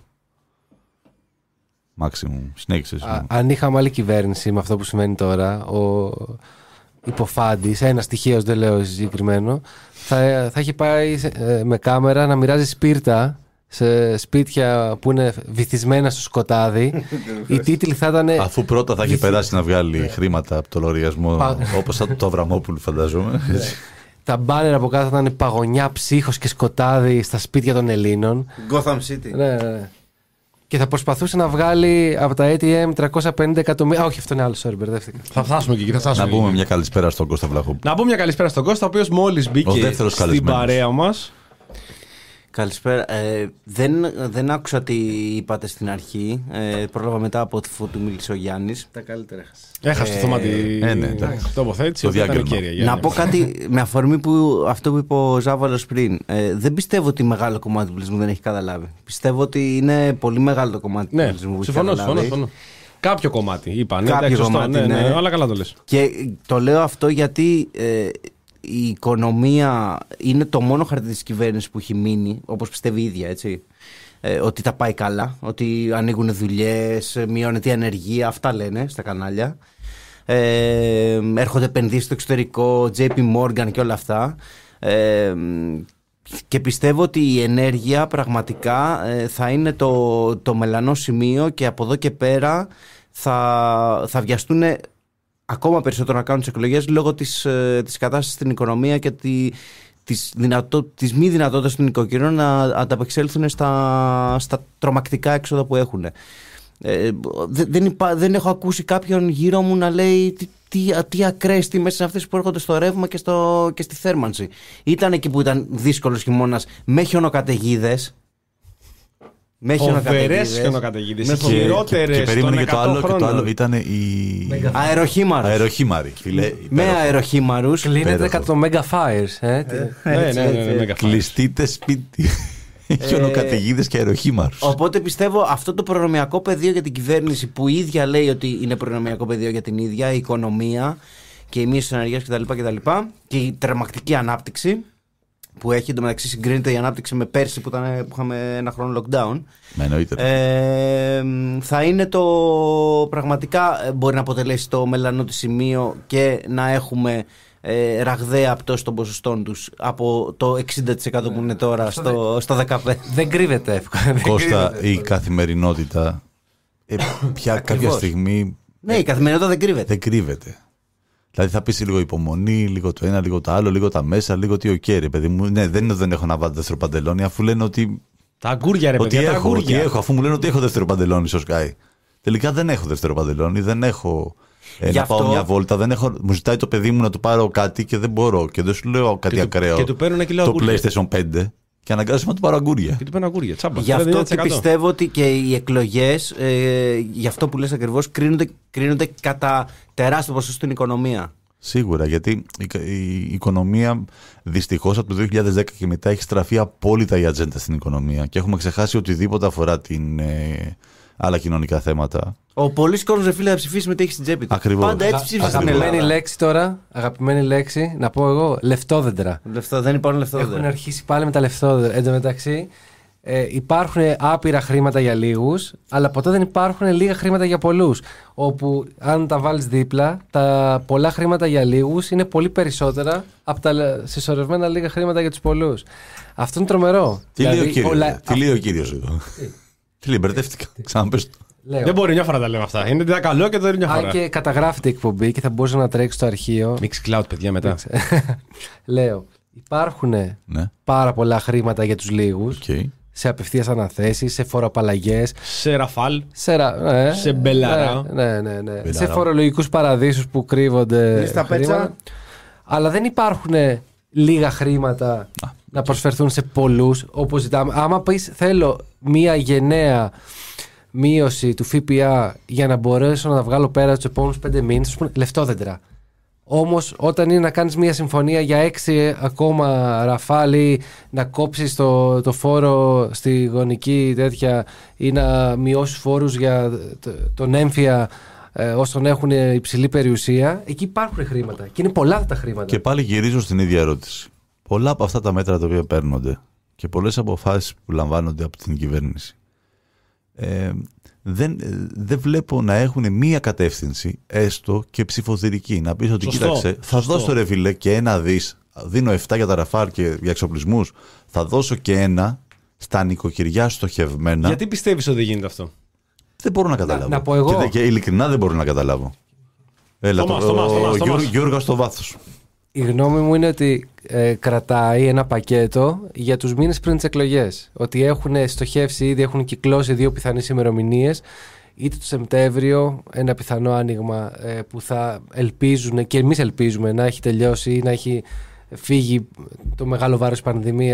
Μάξιμουμ. Συνέχισε. Αν είχαμε άλλη κυβέρνηση με αυτό που σημαίνει τώρα, ο υποφάντης, ένα στοιχείο, δεν λέω συγκεκριμένο, θα, θα έχει πάει ε, με κάμερα να μοιράζει σπίρτα σε σπίτια που είναι βυθισμένα στο σκοτάδι. Οι τίτλοι θα ήταν. Αφού πρώτα θα έχει περάσει να βγάλει χρήματα από το λογαριασμό, όπως θα το Αβραμόπουλου, φαντάζομαι. Τα μπάνερ από κάτω θα ήταν παγωνιά, ψύχος και σκοτάδι στα σπίτια των Ελλήνων. Gotham City. Ναι, ναι. Και θα προσπαθούσε να βγάλει από τα έι τι εμ τριακόσια πενήντα εκατομμύρια. Α, όχι, αυτό είναι άλλο, sorry, μπερδεύτηκα. Θα φτάσουμε και εκεί. Θα φτάσουμε να πούμε εκεί. Μια καλησπέρα στον Κώστα Βλαχόπουλο. Να πούμε μια καλησπέρα στον Κώστα, ο οποίος μόλις μπήκε στην παρέα μας. Καλησπέρα. Ε, δεν, δεν άκουσα τι είπατε στην αρχή. Ε, πρόλαβα μετά από τη φωτού μίλησε ο Γιάννης. Τα καλύτερα έχασε. Έχασε το θέμα τη ε, ναι, εντάξει. τοποθέτηση. Το διάγγελμα. Να πω κάτι με αφορμή που αυτό που είπε ο Ζάβαλος πριν. Ε, δεν πιστεύω ότι μεγάλο κομμάτι του πληθυσμού δεν έχει καταλάβει. Πιστεύω ότι είναι πολύ μεγάλο το κομμάτι του Ναι, πληθυσμού που έχει συμφωνώ, καταλάβει. συμφωνώ, συμφωνώ. Κάποιο κομμάτι, είπα. Ναι, Κάποιο εντάξει, σωστό, κομμάτι, ναι, ναι, ναι. αλλά καλά το λες. Και το λέω αυτό γιατί ε, η οικονομία είναι το μόνο χαρτί της κυβέρνησης που έχει μείνει, όπως πιστεύει η ίδια, έτσι. Ε, ότι τα πάει καλά, ότι ανοίγουν δουλειές, μειώνεται η ανεργία, αυτά λένε στα κανάλια. Ε, έρχονται επενδύσεις στο εξωτερικό, τζέι πι Morgan και όλα αυτά. Ε, και πιστεύω ότι η ενέργεια πραγματικά ε, θα είναι το, το μελανό σημείο και από εδώ και πέρα θα, θα βιαστούν ακόμα περισσότερο να κάνουν τις εκλογές λόγω της, ε, της κατάστασης στην οικονομία και τη, της, δυνατό, της μη δυνατότητας των νοικοκυριών να ανταπεξέλθουν στα, στα τρομακτικά έξοδα που έχουν. Ε, δεν, υπά, δεν έχω ακούσει κάποιον γύρω μου να λέει τι, τι, τι ακραίες τιμές είναι αυτές που έρχονται στο ρεύμα και, στο, και στη θέρμανση. Ήταν εκεί που ήταν δύσκολος χειμώνας με χιονοκαταιγίδες. Με Φοβερές χιονοκαταιγίδες. Οι Και, χειρότερες και περίμενε των και το άλλο, και το εκατό άλλο χρόνων. ήταν η. Αεροχήμαρους. Αεροχήμαροι. Φίλε, Με υπέροχο. αεροχήμαρους. Κλείνεται Υπέροχο. κατά το Mega Fires. Ε, τι- Ναι, ναι, ναι, ναι, μέγα φάση. Κλειστείτε σπίτι. Χιονοκαταιγίδες και αεροχήμαρους. Οπότε πιστεύω αυτό το προνομιακό πεδίο για την κυβέρνηση που η ίδια λέει ότι είναι προνομιακό πεδίο για την ίδια, η οικονομία και η μείωση της ανεργίας κτλ. κτλ. Και η τρομακτική ανάπτυξη που έχει, εντωμεταξύ συγκρίνεται η ανάπτυξη με πέρσι που, ήταν, που είχαμε ένα χρόνο lockdown. Με εννοείται. Ε, θα είναι το πραγματικά μπορεί να αποτελέσει το μελανό της σημείο και να έχουμε ε, ραγδαία πτώση των ποσοστών τους από το εξήντα τοις εκατό που είναι τώρα στο, στο δεκαπέντε τοις εκατό. Δεν κρύβεται εύκολα. δεν Κώστα, κρύβεται. η καθημερινότητα ε, πια κάποια Ακριβώς. στιγμή Ναι, η καθημερινότητα δεν κρύβεται. δεν κρύβεται. Δηλαδή θα πεις λίγο υπομονή, λίγο το ένα, λίγο το άλλο, λίγο τα μέσα, λίγο τι οκ, ρε παιδί μου. Ναι, δεν είναι ότι δεν έχω να βάλω δεύτερο παντελόνι, αφού λένε ότι. Τα αγκούρια, ρε ότι παιδιά, τα έχω, ότι αγκούρια. έχω, αφού μου λένε ότι έχω δεύτερο παντελόνι στο Sky. Τελικά δεν έχω δεύτερο παντελόνι, δεν έχω. Ε, Γι' να πάω αυτό- μια βόλτα, δεν έχω, μου ζητάει το παιδί μου να του πάρω κάτι και δεν μπορώ. Και δεν σου λέω κάτι Και του- ακραίο. και του παίρνω ένα κιλό το αγκούρια. PlayStation πέντε και αναγκάζομαι να του πάρω αγκούρια. Και του παίρνω αγκούρια, τσάμπα. Γι' αυτό Δηλαδή και ένα τοις εκατό. πιστεύω ότι και οι εκλογές, ε, γι' αυτό που λες ακριβώς, κρίνονται, κρίνονται κατά τεράστιο ποσοστό στην οικονομία. Σίγουρα, γιατί η, η, η οικονομία δυστυχώς από το δύο χιλιάδες δέκα και μετά έχει στραφεί απόλυτα η ατζέντα στην οικονομία και έχουμε ξεχάσει οτιδήποτε αφορά την, ε, άλλα κοινωνικά θέματα. Ο πολλής κόσμος, ρε φίλε, θα ψηφίσει με τι έχει στην τσέπη του. Ακριβώς. Πάντα έτσι Α- ψήφισε στην Αγαπημένη Ελλάδα. λέξη τώρα, αγαπημένη λέξη, να πω εγώ, λεφτόδεντρα. Λεφτό, δεν υπάρχουν Έχουν λεφτόδεντρα. αρχίσει πάλι με τα λεφτόδεντρα. Εν τω μεταξύ, ε, υπάρχουν άπειρα χρήματα για λίγους, αλλά ποτέ δεν υπάρχουν λίγα χρήματα για πολλούς. Όπου αν τα βάλεις δίπλα, τα πολλά χρήματα για λίγους είναι πολύ περισσότερα από τα λε- συσσωρευμένα λίγα χρήματα για τους πολλούς. Αυτό είναι τρομερό. Τι λέει ο Δηλαδή, κύριος, όλα- τι λέει ο κύριος εδώ. Τι λέει, μπερδεύτηκα. Ξαναπες το. Λέω. Δεν μπορεί μια φορά να τα λέμε αυτά. Είναι ένα καλό και το είναι μια Αν φορά. και καταγράφεται η εκπομπή και θα μπορούσε να τρέξει στο αρχείο. Mix cloud, παιδιά, μετά. Λέω, υπάρχουν Ναι, πάρα πολλά χρήματα για τους λίγους οκ. σε απευθείας αναθέσεις, σε φοροαπαλλαγές, Σε ραφάλ. σε, ρα- ναι, Σε μπελαρά. ναι, ναι, ναι, ναι. Μπελαρά. σε φορολογικούς παραδείσους που κρύβονται Στα πέτσα. χρήματα. Αλλά δεν υπάρχουν λίγα χρήματα να προσφερθούν σε πολλούς όπως ζητάμε. Άμα πεις θέλω μία γενναία μείωση του ΦΠΑ για να μπορέσω να τα βγάλω πέρα τους επόμενους πέντε μήνες, σου πούνε λεφτόδεντρα. Όμως όταν είναι να κάνεις μια συμφωνία για έξι ακόμα ραφάλι, να κόψεις το, το φόρο στη γονική τέτοια ή να μειώσεις φόρους για το- τον έμφυα ε, όσων έχουν υψηλή περιουσία, εκεί υπάρχουν χρήματα και είναι πολλά αυτά τα χρήματα. Και πάλι γυρίζω στην ίδια ερώτηση. Πολλά από αυτά τα μέτρα τα οποία παίρνονται και πολλές αποφάσεις που λαμβάνονται από την κυβέρνηση ε, δεν, δεν βλέπω να έχουν μία κατεύθυνση, έστω και ψηφοδηρική. Να πεις ότι Σωστό, κοίταξε, θα σωστό. δώσω ρε φίλε και ένα δις, δίνω επτά για τα ραφάλ και για εξοπλισμούς, θα δώσω και ένα στα νοικοκυριά στοχευμένα. Γιατί πιστεύεις ότι δεν γίνεται αυτό? Δεν μπορώ να καταλάβω. να πω εγώ. Και, δε- και ειλικρινά δεν μπορώ να καταλάβω. Έλα, Θωμάς, το, Θωμάς, Θωμάς, ο Θωμάς. Γιώργο- Γιώργος στο βάθος. Η γνώμη μου είναι ότι ε, κρατάει ένα πακέτο για τους μήνες πριν τις εκλογές. Ότι έχουν στοχεύσει ήδη, έχουν κυκλώσει δύο πιθανές ημερομηνίες. Είτε το Σεπτέμβριο, ένα πιθανό άνοιγμα ε, που θα ελπίζουν και εμείς ελπίζουμε να έχει τελειώσει ή να έχει φύγει το μεγάλο βάρος της πανδημίας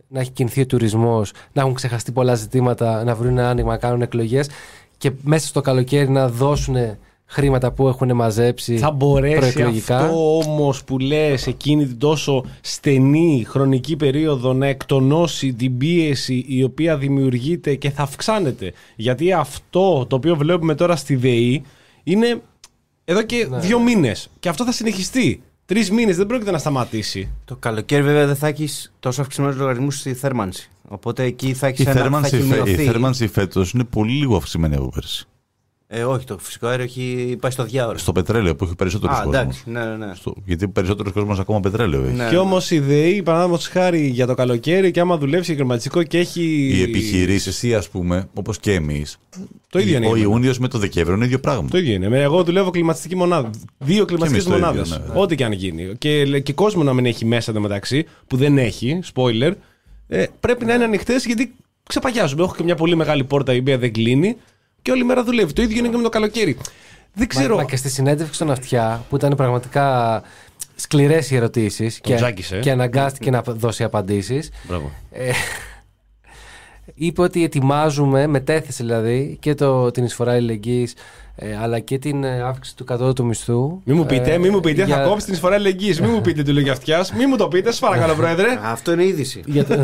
να έχει κινηθεί ο τουρισμός, να έχουν ξεχαστεί πολλά ζητήματα, να βρουν ένα άνοιγμα, να κάνουν εκλογές και μέσα στο καλοκαίρι να δώσουν χρήματα που έχουν μαζέψει. Θα μπορέσει προεκλογικά. Αυτό όμως που λες, εκείνη την τόσο στενή χρονική περίοδο, να εκτονώσει την πίεση η οποία δημιουργείται και θα αυξάνεται? Γιατί αυτό το οποίο βλέπουμε τώρα στη ΔΕΗ είναι εδώ και ναι. δύο μήνες και αυτό θα συνεχιστεί. Τρεις μήνες δεν πρόκειται να σταματήσει. Το καλοκαίρι βέβαια δεν θα έχεις τόσο αυξημένους λογαριασμούς στη θέρμανση. Οπότε εκεί θα έχεις Η ένα θέρμανση, θα έχει φε- η μειωθεί. θέρμανση φέτος είναι πολύ λίγο αυξημένη από πέρσι. Ε, όχι, το φυσικό αέριο έχει πάει στο διάολο. Στο πετρέλαιο που έχει περισσότερος Α, κόσμος. εντάξει, ναι, ναι, ναι. Στο, γιατί περισσότερος κόσμος ακόμα πετρέλαιο έχει. Ναι. Και όμως η ΔΕΗ, παραδείγματος χάρη για το καλοκαίρι, και άμα δουλεύσει κλιματιστικό και έχει. Οι επιχειρήσεις ή ας πούμε, όπως και εμείς, Το ίδιο είναι. ο εμένα. Ιούνιος με το Δεκέμβριο είναι ίδιο πράγμα. Το ίδιο είναι. Εγώ δουλεύω κλιματιστική μονάδα. Δύο κλιματιστικές εμείς το μονάδες. ίδιο, ναι. Ό,τι και αν γίνει. Και, και κόσμο να μην έχει μέσα εντωμεταξύ, που δεν έχει, spoiler, ε, πρέπει να είναι ανοιχτές γιατί ξεπαγιάζουμε. Έχω και μια πολύ μεγάλη πόρτα η οποία δεν κλείνει και όλη μέρα δουλεύει. Το ίδιο είναι και με το καλοκαίρι. Δεν ξέρω. Μα, μα και στη συνέντευξη στον Αυτιά που ήταν πραγματικά σκληρές οι ερωτήσεις και, τζάκισε. και αναγκάστηκε να δώσει απαντήσεις. Μπράβο. Ε, είπε ότι ετοιμάζουμε, μετέθεσε δηλαδή και το, την εισφορά αλληλεγγύης ε, αλλά και την ε, αύξηση του κατώτατου μισθού. Μη μου πείτε, ε, μη μου πείτε, για- θα κόψει την εισφορά αλληλεγγύης. Μη μου πείτε τη λόγια αυτιάς. Μη μου το πείτε, σας παρακαλώ, Πρόεδρε. Αυτό είναι είδηση. για το-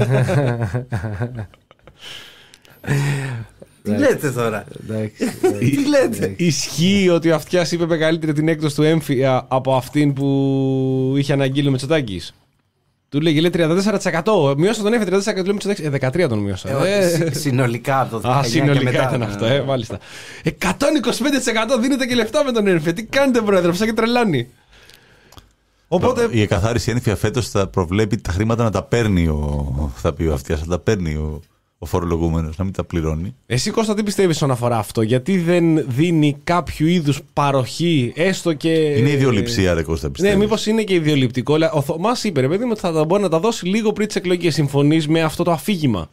Τι λέτε τώρα. Εντάξει, Τι λέτε. Ισχύει ότι ο Αυτιάς είπε μεγαλύτερη την έκδοση του έμφυα από αυτήν που είχε αναγγείλει ο Μητσοτάκης. Του λέγε λέει τριάντα τέσσερα τοις εκατό. Μειώσα τον έμφυα τριάντα τοις εκατό. Του λέει Μητσοτάκης. Ε, δεκατρία τον μειώσα. Ε, Ε, συ- Συνολικά από το Α, δεκαεννιά και συνολικά μετά, ήταν ναι. αυτό, ε, μάλιστα. εκατόν είκοσι πέντε τοις εκατό δίνετε και λεφτά με τον έμφυα. Τι κάνετε, Πρόεδρε, που σαν και τρελάνει. Οπότε. Η εκαθάριση ένφια φέτος θα προβλέπει τα χρήματα να τα παίρνει ο, θα πει ο Αυτιάς, να τα παίρνει ο, ο φορολογούμενος, να μην τα πληρώνει. Εσύ, Κώστα, τι πιστεύεις όσον αφορά αυτό? Γιατί δεν δίνει κάποιο είδους παροχή, έστω και. Είναι ιδιοληψία, ρε Κώστα, Ναι, πιστεύεις? μήπως είναι και ιδιοληπτικό. Αλλά ο Θωμάς είπε, ρε παιδί μου, ότι θα τα μπορεί να τα δώσει λίγο πριν τις εκλογές. Συμφωνείς με αυτό το αφήγημα?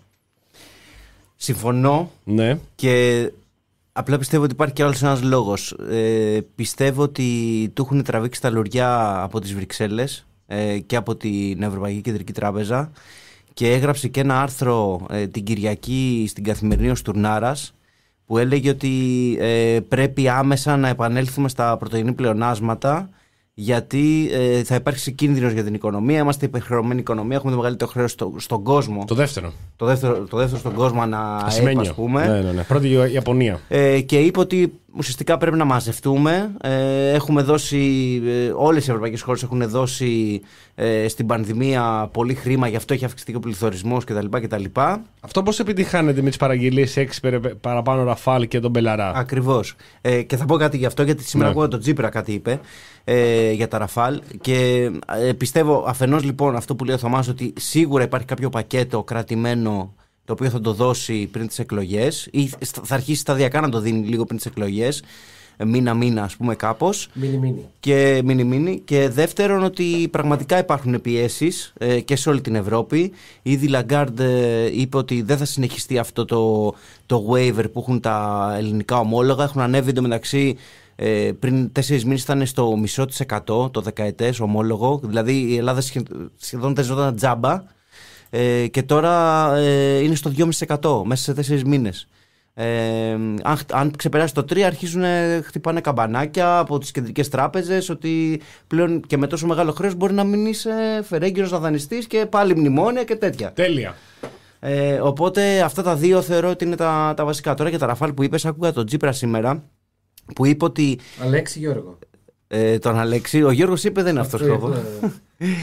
Συμφωνώ Ναι. και απλά πιστεύω ότι υπάρχει και άλλος ένας λόγος. Ε, πιστεύω ότι του έχουν τραβήξει τα λουριά από τις Βρυξέλλες ε, και από την Ευρωπαϊκή Κεντρική Τράπεζα και έγραψε και ένα άρθρο ε, την Κυριακή στην Καθημερινή ο Στουρνάρας που έλεγε ότι ε, πρέπει άμεσα να επανέλθουμε στα πρωτογενή πλεονάσματα γιατί ε, θα υπάρξει κίνδυνος για την οικονομία. Είμαστε υπερχρεωμένη οικονομία, έχουμε το μεγαλύτερο χρέος στο, στον κόσμο. Το δεύτερο. Το δεύτερο, το δεύτερο στον κόσμο ανά ΑΕΠ, Ασημένιο. ας πούμε. Ναι, ναι, ναι. Πρώτη η Ιαπωνία. Ε, και είπε ότι ουσιαστικά πρέπει να μαζευτούμε. Ε, έχουμε δώσει, ε, όλες οι ευρωπαϊκές χώρες έχουν δώσει ε, στην πανδημία πολύ χρήμα, γι' αυτό έχει αυξηθεί και ο πληθωρισμός κτλ. κτλ. Αυτό πώς επιτυχάνεται με τις παραγγελίες έξι παραπάνω Ραφάλ και τον Μπελαρά? Ακριβώς. Ε, και θα πω κάτι γι' αυτό, γιατί σήμερα Ναι. ακούω τον Τζίπρα κάτι είπε ε, για τα Ραφάλ. Και ε, πιστεύω αφενός λοιπόν αυτό που λέει ο Θωμάς, ότι σίγουρα υπάρχει κάποιο πακέτο κρατημένο το οποίο θα το δώσει πριν τις εκλογές ή θα αρχίσει σταδιακά να το δίνει λίγο πριν τις εκλογές, μήνα-μήνα ας πούμε κάπως. Μίνι-μίνι. Και μίνι-μίνι. Και δεύτερον, ότι πραγματικά υπάρχουν πιέσεις ε, και σε όλη την Ευρώπη. Ήδη η Λαγκάρντ ε, είπε ότι δεν θα συνεχιστεί αυτό το, το waiver που έχουν τα ελληνικά ομόλογα. Έχουν ανέβει εντωμεταξύ. Ε, πριν τέσσερις μήνες ήταν στο μισό της εκατό το δεκαετές ομόλογο. Δηλαδή η Ελλάδα σχεδόν τεζόταν τζάμπα. Ε, και τώρα ε, είναι στο δυόμισι τοις εκατό μέσα σε τέσσερις μήνες. Ε, αν, αν ξεπεράσει το τρία αρχίζουν να χτυπάνε καμπανάκια από τις κεντρικές τράπεζες ότι πλέον και με τόσο μεγάλο χρέος μπορεί να μην είσαι φερέγγυρος να δανειστείς και πάλι μνημόνια και τέτοια. Τέλεια. Ε, οπότε αυτά τα δύο θεωρώ ότι είναι τα, τα βασικά. Τώρα για τα Ραφάλ που είπες, άκουγα τον Τζίπρα σήμερα που είπε ότι. Αλέξη Γιώργο. Ε, τον Αλέξη, ο Γιώργος είπε δεν είναι αυτός Αυτό φόβο. είπε.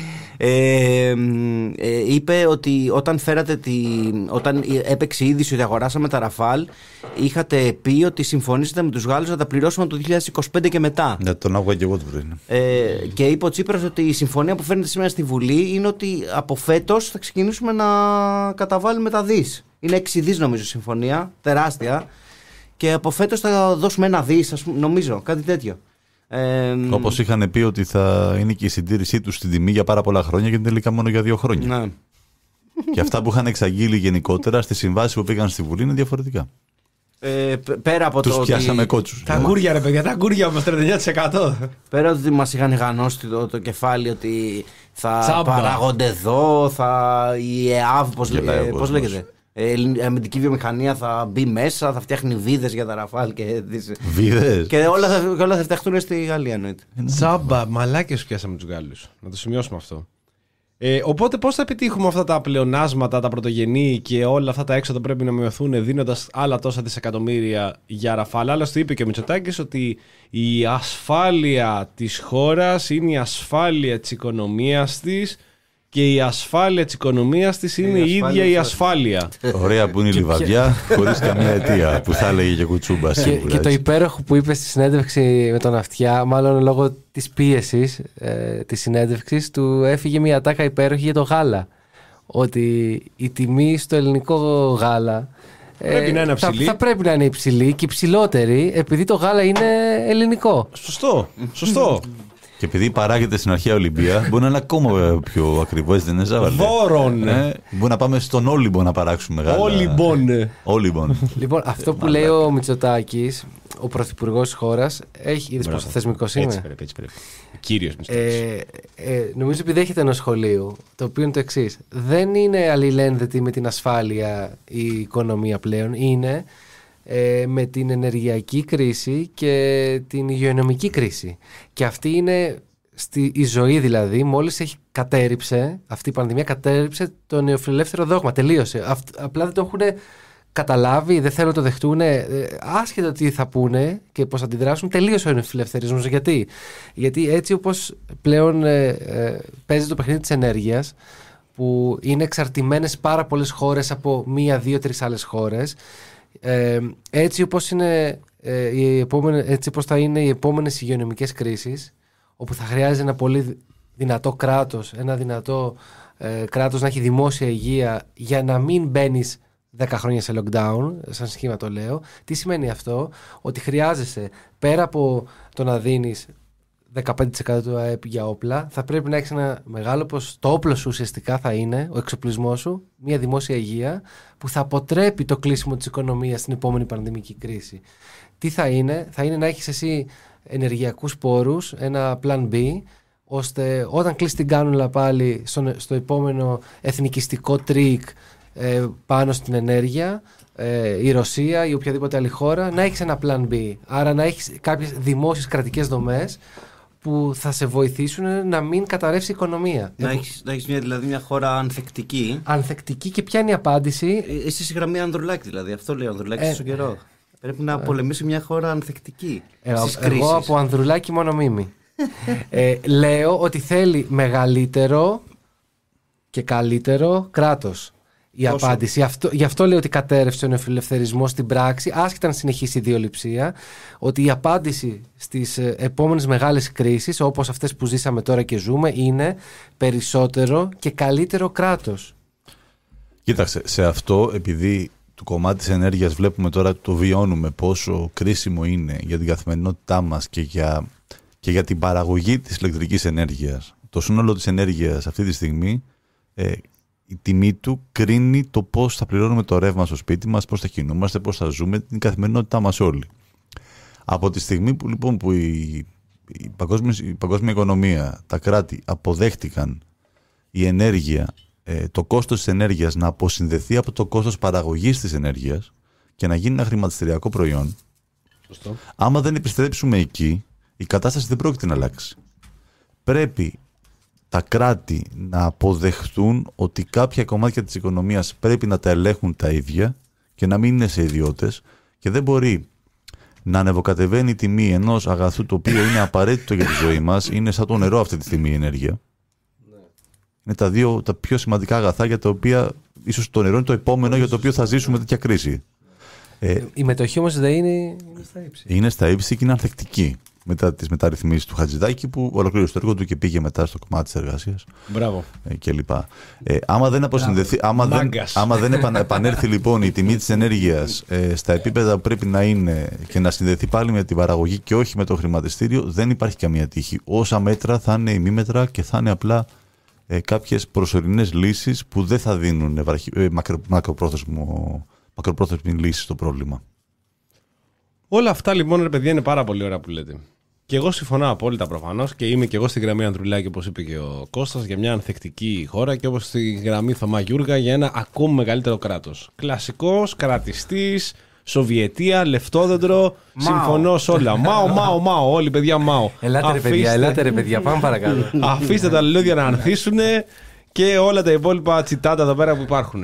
Ε, ε, είπε ότι όταν φέρατε τη, όταν έπαιξε η είδηση ότι αγοράσαμε τα Ραφάλ, είχατε πει ότι συμφωνήσατε με τους Γάλλους να τα πληρώσουμε από το δύο χιλιάδες είκοσι πέντε και μετά. Ναι, τον άκουγα και εγώ του πριν. Ε, και είπε ο Τσίπρας ότι η συμφωνία που φαίνεται σήμερα στη Βουλή είναι ότι από φέτος θα ξεκινήσουμε να καταβάλουμε τα δις. Είναι έξι δις νομίζω η συμφωνία, τεράστια. Και από φέτος θα δώσουμε ένα δις, ας πούμε, νομίζω, κάτι τέτοιο. Ε, Όπως είχαν πει ότι θα είναι και η συντήρησή του στην τιμή για πάρα πολλά χρόνια και είναι τελικά μόνο για δύο χρόνια. ναι. Και αυτά που είχαν εξαγγείλει γενικότερα στις συμβάσεις που πήγαν στη Βουλή είναι διαφορετικά. Ε, π- πέρα από Τους το πιάσαμε ότι, κότσους. Τα γκούρια, ρε παιδιά, τα γκούρια μας τριάντα εννιά τοις εκατό. πέρα ότι μας είχαν γανώσει το, το κεφάλι ότι θα Τσάμπα. παράγονται εδώ, θα, η ΕΑΒ, πώς, Γελάει ο ε, πώς κόσμος. λέγεται. Ε, Η αμυντική βιομηχανία θα μπει μέσα, θα φτιάχνει βίδες για τα Ραφάλ και, Βίδες. και όλα, θα, και όλα θα φτιαχτούν στη Γαλλία, εννοείται. Τζάμπα, μαλάκες πιάσαμε τους Γάλλους. Να το σημειώσουμε αυτό. Ε, οπότε πώς θα επιτύχουμε αυτά τα πλεονάσματα, τα πρωτογενή και όλα αυτά τα έξοδα πρέπει να μειωθούν δίνοντας άλλα τόσα δισεκατομμύρια για Ραφάλ. Άλλωστε είπε και ο Μητσοτάκης ότι η ασφάλεια της χώρας είναι η ασφάλεια της οικονομίας της και η ασφάλεια της οικονομίας της είναι η, ασφάλεια ίδια η της- ασφάλεια. Ωραία που είναι η λιβαδιά, χωρίς καμία αιτία, που θα έλεγε και κουτσούμπα Και, σίγουρα. και το έτσι. υπέροχο που είπε στη συνέντευξη με τον Αυτιά, μάλλον λόγω της πίεσης ε, της συνέντευξης, του έφυγε μια ατάκα υπέροχη για το γάλα. Ότι η τιμή στο ελληνικό γάλα ε, Πρέπει να είναι θα, υψηλή. θα πρέπει να είναι υψηλή και υψηλότερη επειδή το γάλα είναι ελληνικό. Σωστό, σωστό. Και επειδή παράγεται στην αρχαία Ολυμπία, μπορεί να είναι ακόμα πιο ακριβό, έτσι δεν είναι, Ζάβαλε? Δώρον. Ε, μπορεί να πάμε στον Όλυμπο να παράξουμε γάλα. Όλυμπον. Όλυμπον. Λοιπόν, αυτό που λέει ο Μητσοτάκης, ο πρωθυπουργός της χώρας, έχει. Είδες πόσο θεσμικός Έτσι είμαι. πρέπει, έτσι πρέπει. Κύριος Μητσοτάκης. Ε, ε, νομίζω επιδέχεται ενός σχολείου, το οποίο είναι το εξής. Δεν είναι αλληλένδετη με την ασφάλεια η οικονομία πλέον, είναι ε, με την ενεργειακή κρίση και την υγειονομική κρίση. Και αυτή είναι στη, η ζωή δηλαδή, μόλις έχει κατέριψε, αυτή η πανδημία κατέριψε το νεοφιλελεύθερο δόγμα, τελείωσε. Αυτ, απλά δεν το έχουν καταλάβει, δεν θέλουν να το δεχτούν, ε, άσχετα τι θα πούνε και πώς θα αντιδράσουν, τελείωσε ο νεοφιλελευθερισμός. Γιατί? Γιατί έτσι όπως πλέον ε, ε, παίζει το παιχνίδι της ενέργειας, που είναι εξαρτημένες πάρα πολλές χώρες από μία, δύο, τρεις άλλες χώρες, ε, έτσι όπως είναι ε, οι επόμενες, έτσι όπως θα είναι οι επόμενες υγειονομικές κρίσεις, όπου θα χρειάζεται ένα πολύ δυνατό κράτος, ένα δυνατό ε, κράτος να έχει δημόσια υγεία για να μην μπαίνεις δέκα χρόνια σε lockdown, σαν σχήμα το λέω. Τι σημαίνει αυτό? Ότι χρειάζεσαι πέρα από το να δίνεις δεκαπέντε τοις εκατό του ΑΕΠ για όπλα, θα πρέπει να έχεις ένα μεγάλο ποσοστό. Το όπλο σου ουσιαστικά θα είναι ο εξοπλισμός σου, μια δημόσια υγεία που θα αποτρέπει το κλείσιμο της οικονομίας στην επόμενη πανδημική κρίση. Τι θα είναι? Θα είναι να έχεις εσύ ενεργειακούς πόρους, ένα plan B, ώστε όταν κλείσει την κάνουλα πάλι στο, στο επόμενο εθνικιστικό τρίκ ε, πάνω στην ενέργεια, ε, η Ρωσία ή οποιαδήποτε άλλη χώρα, να έχεις ένα plan B. Άρα να έχεις κάποιες δημόσιες κρατικές δομές που θα σε βοηθήσουν να μην καταρρεύσει η οικονομία. Να έχεις, να έχεις μια, δηλαδή, μια χώρα ανθεκτική. Ανθεκτική. Και ποια είναι η απάντηση? Ε, Είσαι στη γραμμή Ανδρουλάκη, δηλαδή. Αυτό λέει ο Ανδρουλάκης Ε, στον καιρό. Πρέπει να πολεμήσει μια χώρα ανθεκτική Ε, στις εγώ κρίσεις. από Ανδρουλάκη μόνο μίμη. ε, λέω ότι θέλει μεγαλύτερο και καλύτερο κράτος. Η Πόσο? απάντηση. Αυτό, γι' αυτό λέω ότι κατέρευσε ο νεοφιλελευθερισμός στην πράξη, άσχετα να συνεχίσει η ιδιοληψία, ότι η απάντηση στις ε, επόμενες μεγάλες κρίσεις, όπως αυτές που ζήσαμε τώρα και ζούμε, είναι περισσότερο και καλύτερο κράτος. Κοίταξε, σε αυτό, επειδή το κομμάτι της ενέργειας βλέπουμε τώρα, το βιώνουμε πόσο κρίσιμο είναι για την καθημερινότητά μας και για, και για την παραγωγή της ηλεκτρικής ενέργειας. Το σύνολο της ενέργειας αυτή τη στιγμή, ε, η τιμή του κρίνει το πώς θα πληρώνουμε το ρεύμα στο σπίτι μας, πώς θα κινούμαστε, πώς θα ζούμε, την καθημερινότητά μας όλοι. Από τη στιγμή που, λοιπόν, που η, η, παγκόσμια, η παγκόσμια οικονομία, τα κράτη αποδέχτηκαν η ενέργεια, ε, το κόστος της ενέργειας να αποσυνδεθεί από το κόστος παραγωγής της ενέργειας και να γίνει ένα χρηματιστηριακό προϊόν, Σωστό. άμα δεν επιστρέψουμε εκεί, η κατάσταση δεν πρόκειται να αλλάξει. Πρέπει τα κράτη να αποδεχτούν ότι κάποια κομμάτια της οικονομίας πρέπει να τα ελέγχουν τα ίδια και να μην είναι σε ιδιώτες, και δεν μπορεί να ανεβοκατεβαίνει η τιμή ενός αγαθού το οποίο είναι απαραίτητο για τη ζωή μας. Είναι σαν το νερό αυτή τη στιγμή η ενέργεια. Είναι τα δύο τα πιο σημαντικά αγαθά για τα οποία ίσως το νερό είναι το επόμενο για το οποίο θα ζήσουμε τέτοια κρίση. Ε, Η μετοχή όμως δεν είναι, είναι στα ύψη. είναι στα ύψη και είναι ανθεκτική μετά τις μεταρρυθμίσεις του Χατζηδάκη, που ολοκλήρωσε το έργο του και πήγε μετά στο κομμάτι της εργασίας Μπράβο. ε, κλπ. Ε, άμα δεν αποσυνδεθεί, άμα δεν, Μάγκας. άμα δεν επανα- επανέλθει λοιπόν η τιμή της ενέργειας ε, στα επίπεδα που πρέπει να είναι και να συνδεθεί πάλι με την παραγωγή και όχι με το χρηματιστήριο, δεν υπάρχει καμία τύχη. Όσα μέτρα θα είναι ημίμετρα και θα είναι απλά ε, κάποιες προσωρινές λύσεις που δεν θα δίνουν ε, βαρχι- ε, μακρο, μακροπρόθεσμο, μακροπρόθεσμη λύση στο πρόβλημα. Όλα αυτά λοιπόν, ρε παιδιά, είναι πάρα πολύ ωραία που λέτε. Και εγώ συμφωνώ απόλυτα προφανώς και είμαι και εγώ στην γραμμή Ανδρουλάκη, όπως είπε και ο Κώστας, για μια ανθεκτική χώρα και όπως στη γραμμή Θωμά Γιούργα για ένα ακόμη μεγαλύτερο κράτος. Κλασικός, κρατιστής, Σοβιετία, λεφτόδεντρο, συμφωνώ σε όλα. Μάο, μάο, μάο, όλοι παιδιά μάο. Ελάτε ρε Αφήστε- παιδιά, ελάτε ρε παιδιά, πάμε παρακάτω. Αφήστε τα λουλούδια να ανθίσουν και όλα τα υπόλοιπα τσιτάτα εδώ πέρα που υπάρχουν.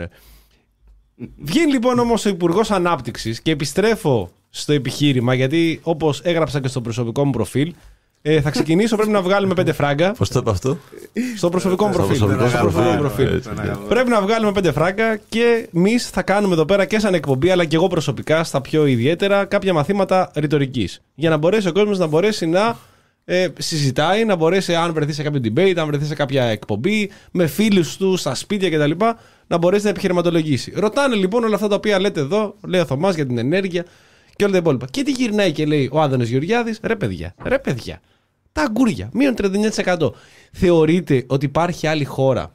Βγαίνει λοιπόν όμως ο Υπουργός Ανάπτυξης και επιστρέφω στο επιχείρημα γιατί όπως έγραψα και στο προσωπικό μου προφίλ, ε, θα ξεκινήσω, πρέπει να βγάλουμε πέντε φράγκα. Πώς το είπε αυτό? Στο προσωπικό μου Στο προφίλ. προσωπικό Στο σου προσωπικό μου προφίλ. προφίλ. Έτσι, Πρέπει να βγάλουμε πέντε φράγκα και εμείς θα κάνουμε εδώ πέρα και σαν εκπομπή, αλλά και εγώ προσωπικά στα πιο ιδιαίτερα κάποια μαθήματα ρητορικής. Για να μπορέσει ο κόσμος να μπορέσει να ε, συζητάει, να μπορέσει, αν βρεθεί σε κάποιο debate, αν βρεθεί σε κάποια εκπομπή, με φίλους του, στα σπίτια κτλ., να μπορέσει να επιχειρηματολογήσει. Ρωτάνε λοιπόν όλα αυτά τα οποία λέτε εδώ, λέει ο Θωμάς για την ενέργεια και όλα τα υπόλοιπα. Και τι γυρνάει και λέει ο Άδωνης Γεωργιάδης, ρε παιδιά, ρε παιδιά. Τα αγκούρια, μείον τριάντα εννέα τοις εκατό. Θεωρείτε ότι υπάρχει άλλη χώρα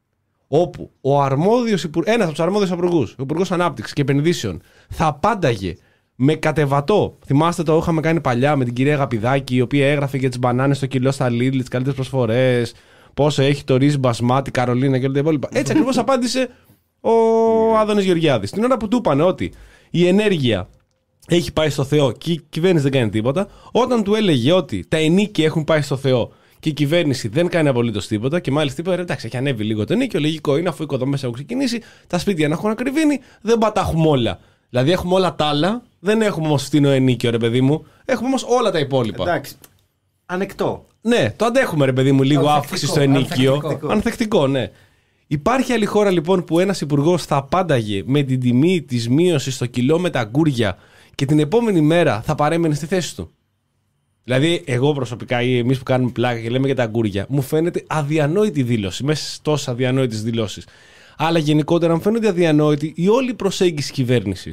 όπου ο αρμόδιος υπουργ... ένας από τους αρμόδιους υπουργούς, ο Υπουργός Ανάπτυξης και Επενδύσεων, θα απάνταγε με κατεβατό. Θυμάστε το είχαμε κάνει παλιά με την κυρία Γαπηδάκη, η οποία έγραφε για τις μπανάνες στο κιλό στα Lidl, τις καλύτερες προσφορές, πόσο έχει το ρύζι μπασμάτι, Καρολίνα και όλα τα υπόλοιπα. Έτσι ακριβώς απάντησε ο Άδωνης Γεωργιάδης. Την ώρα που του είπαν ότι η ενέργεια έχει πάει στο Θεό και η κυβέρνηση δεν κάνει τίποτα, όταν του έλεγε ότι τα ενίκια έχουν πάει στο Θεό και η κυβέρνηση δεν κάνει απολύτως τίποτα, και μάλιστα είπε: εντάξει, έχει ανέβει λίγο το ενίκιο. Λογικό είναι, αφού οι οικοδομές έχουν ξεκινήσει, τα σπίτια να έχουν ακριβήνει, δεν πατάχουμε όλα. Δηλαδή έχουμε όλα τα άλλα, δεν έχουμε όμως φτηνό ενίκιο, ρε παιδί μου, έχουμε όμως όλα τα υπόλοιπα. Εντάξει. Ανεκτό. Ναι, το αντέχουμε, ρε παιδί μου, λίγο Ανθεκτικό, αύξηση στο ενίκιο. ανθεκτικό. Ανθεκτικό, ναι. Υπάρχει άλλη χώρα λοιπόν που ένας υπουργός θα απάνταγε με την τιμή της μείωσης στο κιλό με τα αγκούρια και την επόμενη μέρα θα παρέμενε στη θέση του? Δηλαδή, εγώ προσωπικά ή εμείς που κάνουμε πλάκα και λέμε για τα αγκούρια, μου φαίνεται αδιανόητη δήλωση, μέσα σε τόσες αδιανόητες δηλώσεις. Αλλά γενικότερα μου φαίνεται αδιανόητη η όλη προσέγγιση κυβέρνησης.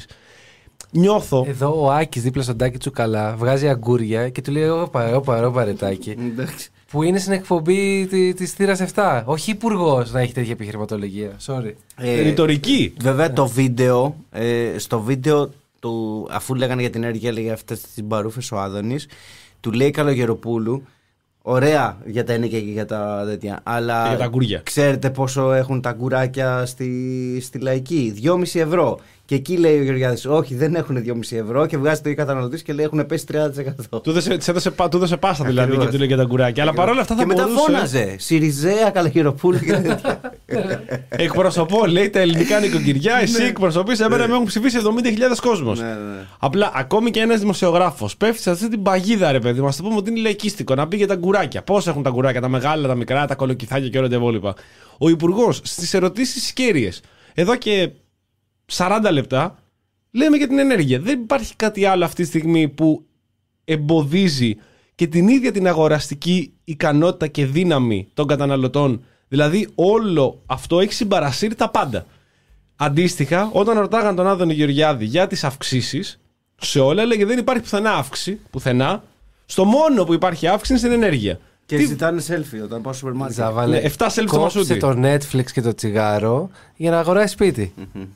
Νιώθω. Εδώ ο Άκης δίπλα στον Τάκη Τσουκαλά βγάζει αγκούρια και του λέει: Όπα, όπα, όπα, ρε Τάκη. Εντάξει. Που είναι στην εκπομπή τη θύρας επτά. Όχι υπουργό να έχει τέτοια επιχειρηματολογία. Sorry. Ε, Ρητορική. Βέβαια το βίντεο, ε, στο βίντεο του, αφού λέγανε για την ενέργεια, έλεγε αυτές τις μπαρούφες ο Άδωνης, του λέει Καλογεροπούλου, ωραία για τα ενέργεια και για τα τέτοια, αλλά Και για τα αγκούρια. ξέρετε πόσο έχουν τα αγκουράκια στη, στη Λαϊκή? δυόμισι ευρώ. Και εκεί λέει ο Γεωργιάδης, όχι, δεν έχουν δυόμισι ευρώ, και βγάζει το καταναλωτής και λέει έχουν πέσει τριάντα τοις εκατό. Του έδωσε, της έδωσε, πα- του έδωσε πάστα δηλαδή Ακριβώς. και του λέει για τα αγκουράκια. Αλλά παρόλα αυτά θα Και μετά μπορούσε. φώναζε Σιριζέα, Καλογεροπούλου και τέτοια. Εκπροσωπώ, λέει, τα ελληνικά νοικοκυριά. Εσύ εκπροσωπείς εμένα, με έχουν ψηφίσει εβδομήντα χιλιάδες κόσμος. Ναι, ναι. Απλά ακόμη και ένας δημοσιογράφος πέφτει σε αυτή την παγίδα, ρε παιδί, μας το πούμε ότι είναι λαϊκίστικο, να πει για τα γκουράκια. Πώς έχουν τα γκουράκια, τα μεγάλα, τα μικρά, τα κολοκυθάκια και όλα τα υπόλοιπα. Ο υπουργός στις ερωτήσεις κέρυες, εδώ και σαράντα λεπτά, λέμε για την ενέργεια. Δεν υπάρχει κάτι άλλο αυτή τη στιγμή που εμποδίζει και την ίδια την αγοραστική ικανότητα και δύναμη των καταναλωτών. Δηλαδή όλο αυτό έχει συμπαρασύρει τα πάντα. Αντίστοιχα, όταν ρωτάγαν τον Άδωνη Γεωργιάδη για τις αυξήσεις, σε όλα έλεγε δεν υπάρχει πουθενά αύξηση. Πουθενά. Στο μόνο που υπάρχει αύξηση είναι στην ενέργεια. Και Τι- ζητάνε selfie όταν πάω στο σούπερ μάρκετ. Ζαβάλε, Ναι, εφτά selfies στο κόψε Μασούτη. το Netflix και το τσιγάρο για να αγοράσει σπίτι.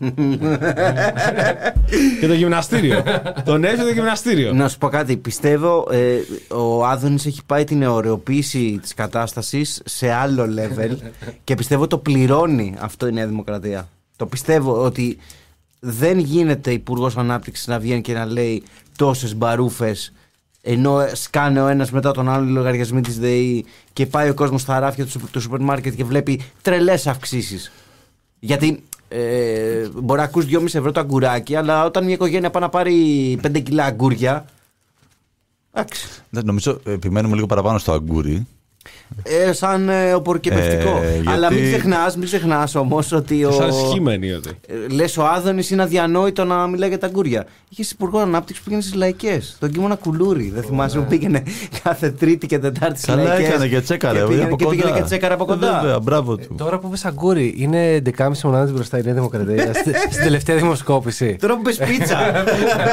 Και το γυμναστήριο. Τον έφυγε το γυμναστήριο. Να σου πω κάτι. Πιστεύω ε, ο Άδωνης έχει πάει την αιωρεοποίηση της κατάστασης σε άλλο level και πιστεύω το πληρώνει αυτό η Νέα Δημοκρατία. Το πιστεύω ότι δεν γίνεται υπουργός ανάπτυξης να βγαίνει και να λέει τόσες μπαρούφες ενώ σκάνε ο ένας μετά τον άλλο οι λογαριασμοί της ΔΕΗ και πάει ο κόσμος στα ράφια του, του σούπερ μάρκετ και βλέπει τρελές αυξήσεις. Γιατί ε, μπορεί να ακούς δυόμισι ευρώ το αγκουράκι, αλλά όταν μια οικογένεια πάει να πάρει πέντε κιλά αγκούρια. Εντάξει. Ναι, νομίζω επιμένουμε λίγο παραπάνω στο αγκούρι. Ε, σαν ε, οπορκεπευτικό. Ε, γιατί- Αλλά μην ξεχνάς, μην ξεχνάς όμως ότι ο. Σαν σχήμα ενίοτε. Ε, Λες ο Άδωνης είναι αδιανόητο να μιλάει για τα αγκούρια. Είχες υπουργό ανάπτυξη που πήγαινε στις λαϊκές. Τον Κίμωνα Κουλούρη. Δεν θυμάσαι που πήγαινε κάθε Τρίτη και Τετάρτη στις Καλά λαϊκές. έκανε και τσέκαρε. Και πήγαινε από και, πήγαινε κοντά. και τσέκαρε από κοντά. Βέβαια, μπράβο του. Τώρα που πες αγκούρι, είναι έντεκα κόμμα πέντε μπροστά η Νέα Δημοκρατία στη- στην τελευταία δημοσκόπηση. Τώρα που πες πίτσα.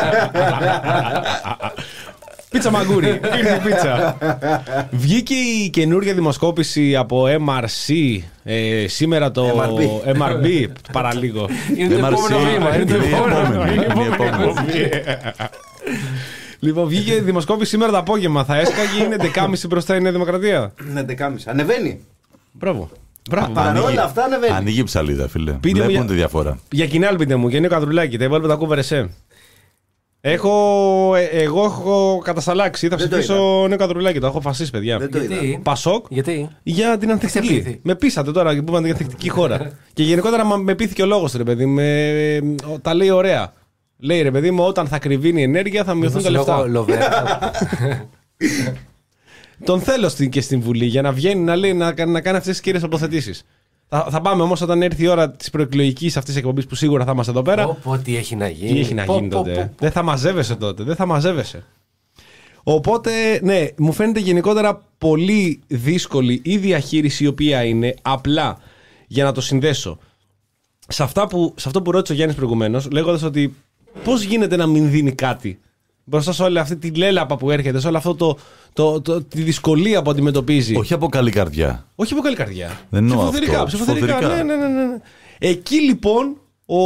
Πίτσα μαγκούρι. Ήρθε η πίτσα. Βγήκε η καινούργια δημοσκόπηση από εμ αρ σι ε, σήμερα το εμ αρ μπι. εμ αρ μπι. Παραλίγο. Είναι το εμ αρ σι, επόμενο βήμα. Είναι το είναι η επόμενο επόμενη, βήμα. είναι η επόμενη. Λοιπόν, βγήκε δημοσκόπηση σήμερα το απόγευμα. Θα έσκαγε, είναι έντεκα και μισή μπροστά η Νέα Δημοκρατία. Ναι, έντεκα και μισή. Ανεβαίνει. Μπράβο. Μπράβο. Παρόλα αυτά ανεβαίνει. Ανοίγει η ψαλίδα, φίλε. Πείτε Βλέπουν μου για- τη διαφορά. Για κοινάλ πείτε μου, Γενναίο Καδρουλάκη, τα υπόλοιπα τα κούβερ εσέ. Έχω, ε, εγώ έχω κατασταλάξει. Θα Δεν το ψηφίσω Νέο Καδρουλάκη, το έχω φασίσει, παιδιά. Δεν το είδα. Γιατί? Πασόκ Γιατί? για την ανθεκτική. πείθει? Με πείσατε τώρα και πούμε την ανθεκτική χώρα. Και γενικότερα μα- με πείθηκε ο λόγο του, ρε παιδί. Με, ο- τα λέει ωραία. Λέει ρε παιδί μου, όταν θα κρυβίνει η ενέργεια θα μειωθούν τα λεφτά. Τον θέλω στην, και στην Βουλή για να βγαίνει να, λέει, να, να κάνει αυτές τις κύριες τοποθετήσεις. Θα, θα πάμε όμως όταν έρθει η ώρα της προεκλογικής αυτής της εκπομπής που σίγουρα θα είμαστε εδώ πέρα. Πω, πω, τι έχει να γίνει. Τι έχει να Πω, γίνει πω, τότε. πω, ε. πω. Δεν θα μαζεύεσαι τότε. Δεν θα μαζεύεσαι. Οπότε, ναι, μου φαίνεται γενικότερα πολύ δύσκολη η διαχείριση η οποία είναι απλά για να το συνδέσω. Σε, αυτά που, σε αυτό που ρώτησε ο Γιάννης προηγουμένως, λέγοντας ότι πώς γίνεται να μην δίνει κάτι μπροστά σε όλη αυτή τη λέλαπα που έρχεται, σε όλο αυτό το, το, το, τη δυσκολία που αντιμετωπίζει. Όχι από καλή καρδιά. Όχι από καλή καρδιά. Δεν εννοώ Ψηφοθερικά, αυτό. ψηφοθερικά. Ψηφοθερικά. Ναι, ναι, ναι, ναι. Εκεί λοιπόν ο...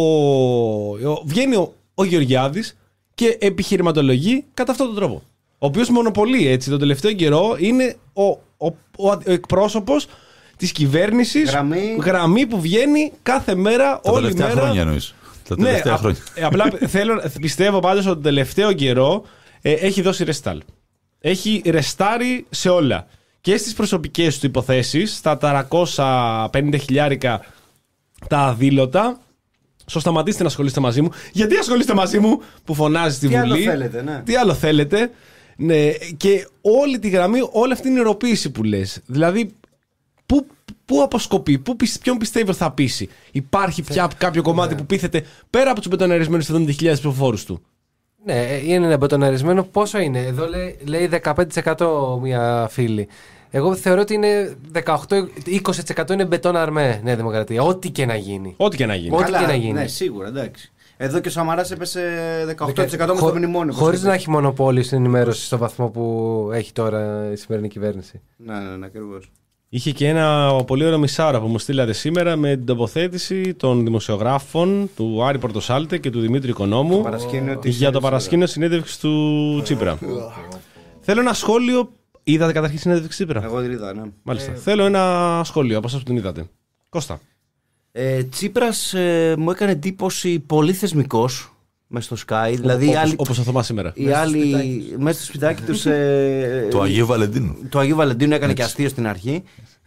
ο... βγαίνει ο, ο Γεωργιάδης και επιχειρηματολογεί κατά αυτόν τον τρόπο. Ο οποίος μονοπολεί έτσι τον τελευταίο καιρό είναι ο, ο, ο, ο εκπρόσωπος της κυβέρνησης, Γραμμή. γραμμή που βγαίνει κάθε μέρα, Τα όλη τελευταία μέρα. χρόνια εννοείς. Τα Ναι, τελευταία α- χρόνια. ε, απλά θέλω, πιστεύω πάντως ότι τον τελευταίο καιρό ε, έχει δώσει ρεστάλ. Έχει ρεστάρει σε όλα. Και στις προσωπικές του υποθέσεις, στα τετρακόσια πενήντα χιλιάρικα τα αδήλωτα. Στο σταματήστε να ασχολείστε μαζί μου. Γιατί ασχολείστε μαζί μου που φωνάζει στη Τι Βουλή. άλλο θέλετε, ναι. Τι άλλο θέλετε. Ναι, και όλη τη γραμμή, όλη αυτή είναι η ερωτήση που λες. Δηλαδή, πού, πού αποσκοπεί, πού, πισ- ποιον πιστεύει ότι θα πείσει. Υπάρχει πια κάποιο κομμάτι που πείθεται πέρα από τους μπετοναρισμένους εβδομήντα χιλιάδες ψηφοφόρους του. Ναι, είναι μπετοναρισμένο. Πόσο είναι? Εδώ λέει, λέει δεκαπέντε τοις εκατό μια φίλη. Εγώ θεωρώ ότι είναι δεκαοκτώ με είκοσι τοις εκατό είναι μπετόν αρμέ Νέα Δημοκρατία. Ό,τι και να γίνει. Ό,τι και να γίνει. Ό,τι Καλά, και να γίνει. Ναι, σίγουρα, εντάξει. Εδώ και ο Σαμαράς έπεσε δεκαοκτώ τοις εκατό με Χω- στο μνημόνιο. Χωρίς να έχει μονοπόλιο στην ενημέρωση στο βαθμό που έχει τώρα η σημερινή κυβέρνηση. Ναι, ναι, ναι, ακριβώς. Είχε και ένα πολύ ωραίο μισάωρα που μου στείλατε σήμερα με την τοποθέτηση των δημοσιογράφων του Άρη Πορτοσάλτε και του Δημήτρη Οικονόμου παρασκήνιο της για το συνέντευξης, παρασκήνιο συνέντευξη του Τσίπρα. Θέλω ένα σχόλιο. Είδατε καταρχήν συνέντευξη Τσίπρα? Εγώ την είδα, ναι. Μάλιστα. Θέλω ένα σχόλιο από εσάς που την είδατε. Κώστα. Ε, Τσίπρας ε, μου έκανε εντύπωση πολύ θεσμικός μες στο Sky. Δηλαδή, οι όπως, άλλοι, όπως ο Θωμάς σήμερα. οι άλλοι μέσα στο σπιτάκι τους. Ε, Το Αγίου Βαλεντίνου. Το Αγίου Βαλεντίνου έκανε και αστείο στην αρχή.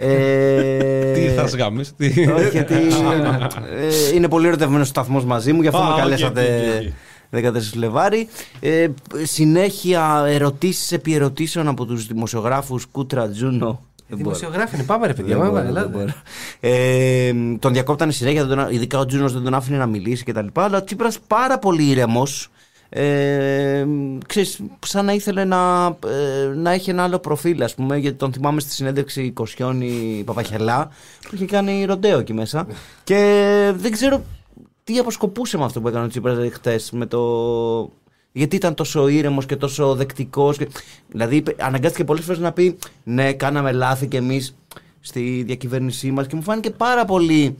Ε, Τι θα σγάμεις, τι... Όχι, γιατί ε, είναι πολύ ερωτευμένος ο σταθμός μαζί μου, γι' αυτό Α, με οκ, καλέσατε οκ, οκ. δεκατέσσερις Φλεβάρι. Ε, συνέχεια ερωτήσεις επί ερωτήσεων από τους δημοσιογράφους Κούτρα, Τζούνο. Δεν μπορώ. Δημοσιογράφοι είναι. Πάμε ρε παιδιά. Δεν Πάμε, μπορώ, ελάτε. δεν μπορώ. Ε, τον διακόπτανε συνέχεια, δεν τον, ειδικά ο Τζούνος δεν τον άφηνε να μιλήσει κτλ. Αλλά ο Τσίπρας πάρα πολύ ήρεμος. Ε, ξέρεις, σαν να ήθελε να, ε, να έχει ένα άλλο προφίλ, ας πούμε, γιατί τον θυμάμαι στη συνέντευξη Κοσιόνη Παπαχελά που είχε κάνει ροντέο εκεί μέσα. Και δεν ξέρω τι αποσκοπούσε με αυτό που έκανε ο Τσίπρας χτες, με το... γιατί ήταν τόσο ήρεμος και τόσο δεκτικός. Και... δηλαδή είπε- αναγκάστηκε πολλές φορές να πει ναι, κάναμε λάθη κι εμείς στη διακυβέρνησή μας, και μου φάνηκε πάρα πολύ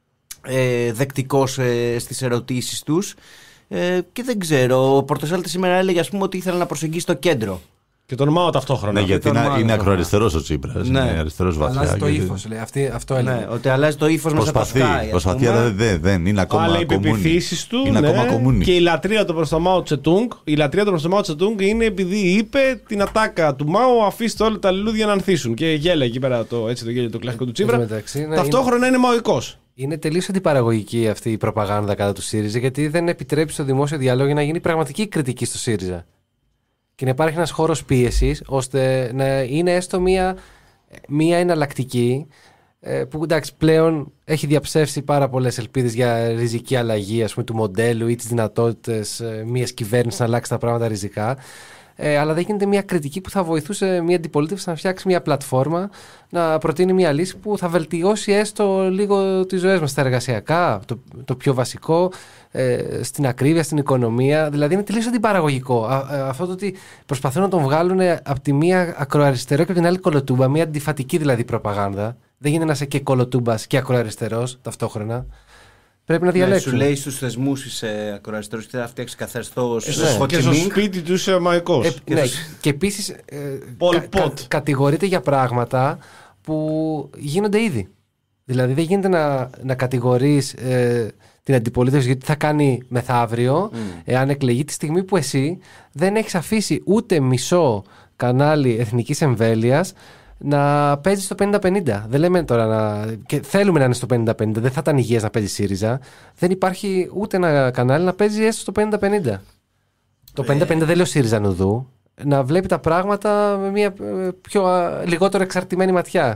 ε, δεκτικός ε, στις ερωτήσεις τους. Ε, και δεν ξέρω, ο Πορτοσάλτη σήμερα έλεγε, ας πούμε, ότι ήθελε να προσεγγίσει το κέντρο. Και τον Μάο ταυτόχρονα. Ναι, γιατί τον είναι, μάλλον είναι θα ακροαριστερός ο Τσίπρας. Ναι. Είναι αριστερός βαθιά. Αλλάζει το γιατί ύφος. Αυτή, αυτό έλεγε. Ναι, ότι αλλάζει το ύφος μέσα από το Προσπαθεί, Sky. προσπαθεί, αλλά δεν, δεν είναι ακόμα Αλλά οι κομμούνι. πεποιθήσεις του, Είναι ναι, ακόμα κομμούνι. και η λατρεία του προς τον Μάο Τσετούγκ, η λατρεία του προς τον Μάο Τσετούγκ είναι επειδή είπε την ατάκα του Μάο, αφήστε όλα τα λουλούδια να ανθίσουν. Και γέλα εκεί πέρα το, έτσι, το γέλιο το κλασικό του Τσίπρα. Εν τω μεταξύ, ναι, Ταυτόχρονα είναι μαοϊκός. Είναι τελείως αντιπαραγωγική αυτή η προπαγάνδα κατά του ΣΥΡΙΖΑ, γιατί δεν επιτρέπει στο δημόσιο διάλογο να γίνει πραγματική κριτική στο ΣΥΡΙΖΑ. Και να υπάρχει ένας χώρος πίεσης ώστε να είναι έστω μία, μία εναλλακτική ε, που εντάξει πλέον έχει διαψεύσει πάρα πολλές ελπίδες για ριζική αλλαγή, ας πούμε, του μοντέλου ή τις δυνατότητες ε, μιας κυβέρνησης να αλλάξει τα πράγματα ριζικά. Ε, αλλά δεν γίνεται μια κριτική που θα βοηθούσε μια αντιπολίτευση να φτιάξει μια πλατφόρμα, να προτείνει μια λύση που θα βελτιώσει έστω λίγο τις ζωές μας στα εργασιακά, το, το πιο βασικό, ε, στην ακρίβεια, στην οικονομία. Δηλαδή είναι τελείως αντιπαραγωγικό. Α, α, αυτό το ότι προσπαθούν να τον βγάλουν από τη μία ακροαριστερό και από την άλλη κολοτούμπα, μια αντιφατική δηλαδή προπαγάνδα. Δεν γίνεται να είσαι και κολοτούμπας και ακροαριστερός ταυτόχρονα. πρέπει να διαλέξουν. Ναι, σου λέει στους θεσμούς είσαι ακροαριστερός και θα φτιάξει καθεστώς Ε, και στο σπίτι του είσαι μαϊκός. Ε, ναι, και επίσης ε, Πολ κα, κα, Πότ. κατηγορείται για πράγματα που γίνονται ήδη. Δηλαδή δεν γίνεται να, να κατηγορείς ε, την αντιπολίτευση γιατί θα κάνει μεθαύριο mm. εάν εκλεγεί τη στιγμή που εσύ δεν έχεις αφήσει ούτε μισό κανάλι εθνικής εμβέλειας να παίζει στο πενήντα πενήντα. Δεν λέμε τώρα να. Και θέλουμε να είναι στο πενήντα πενήντα. Δεν θα ήταν υγιές να παίζει ΣΥΡΙΖΑ. Δεν υπάρχει ούτε ένα κανάλι να παίζει έστω στο πενήντα πενήντα. Το πενήντα πενήντα δεν λέει ο ΣΥΡΙΖΑ νουδού. Να βλέπει τα πράγματα με μια πιο λιγότερο εξαρτημένη ματιά.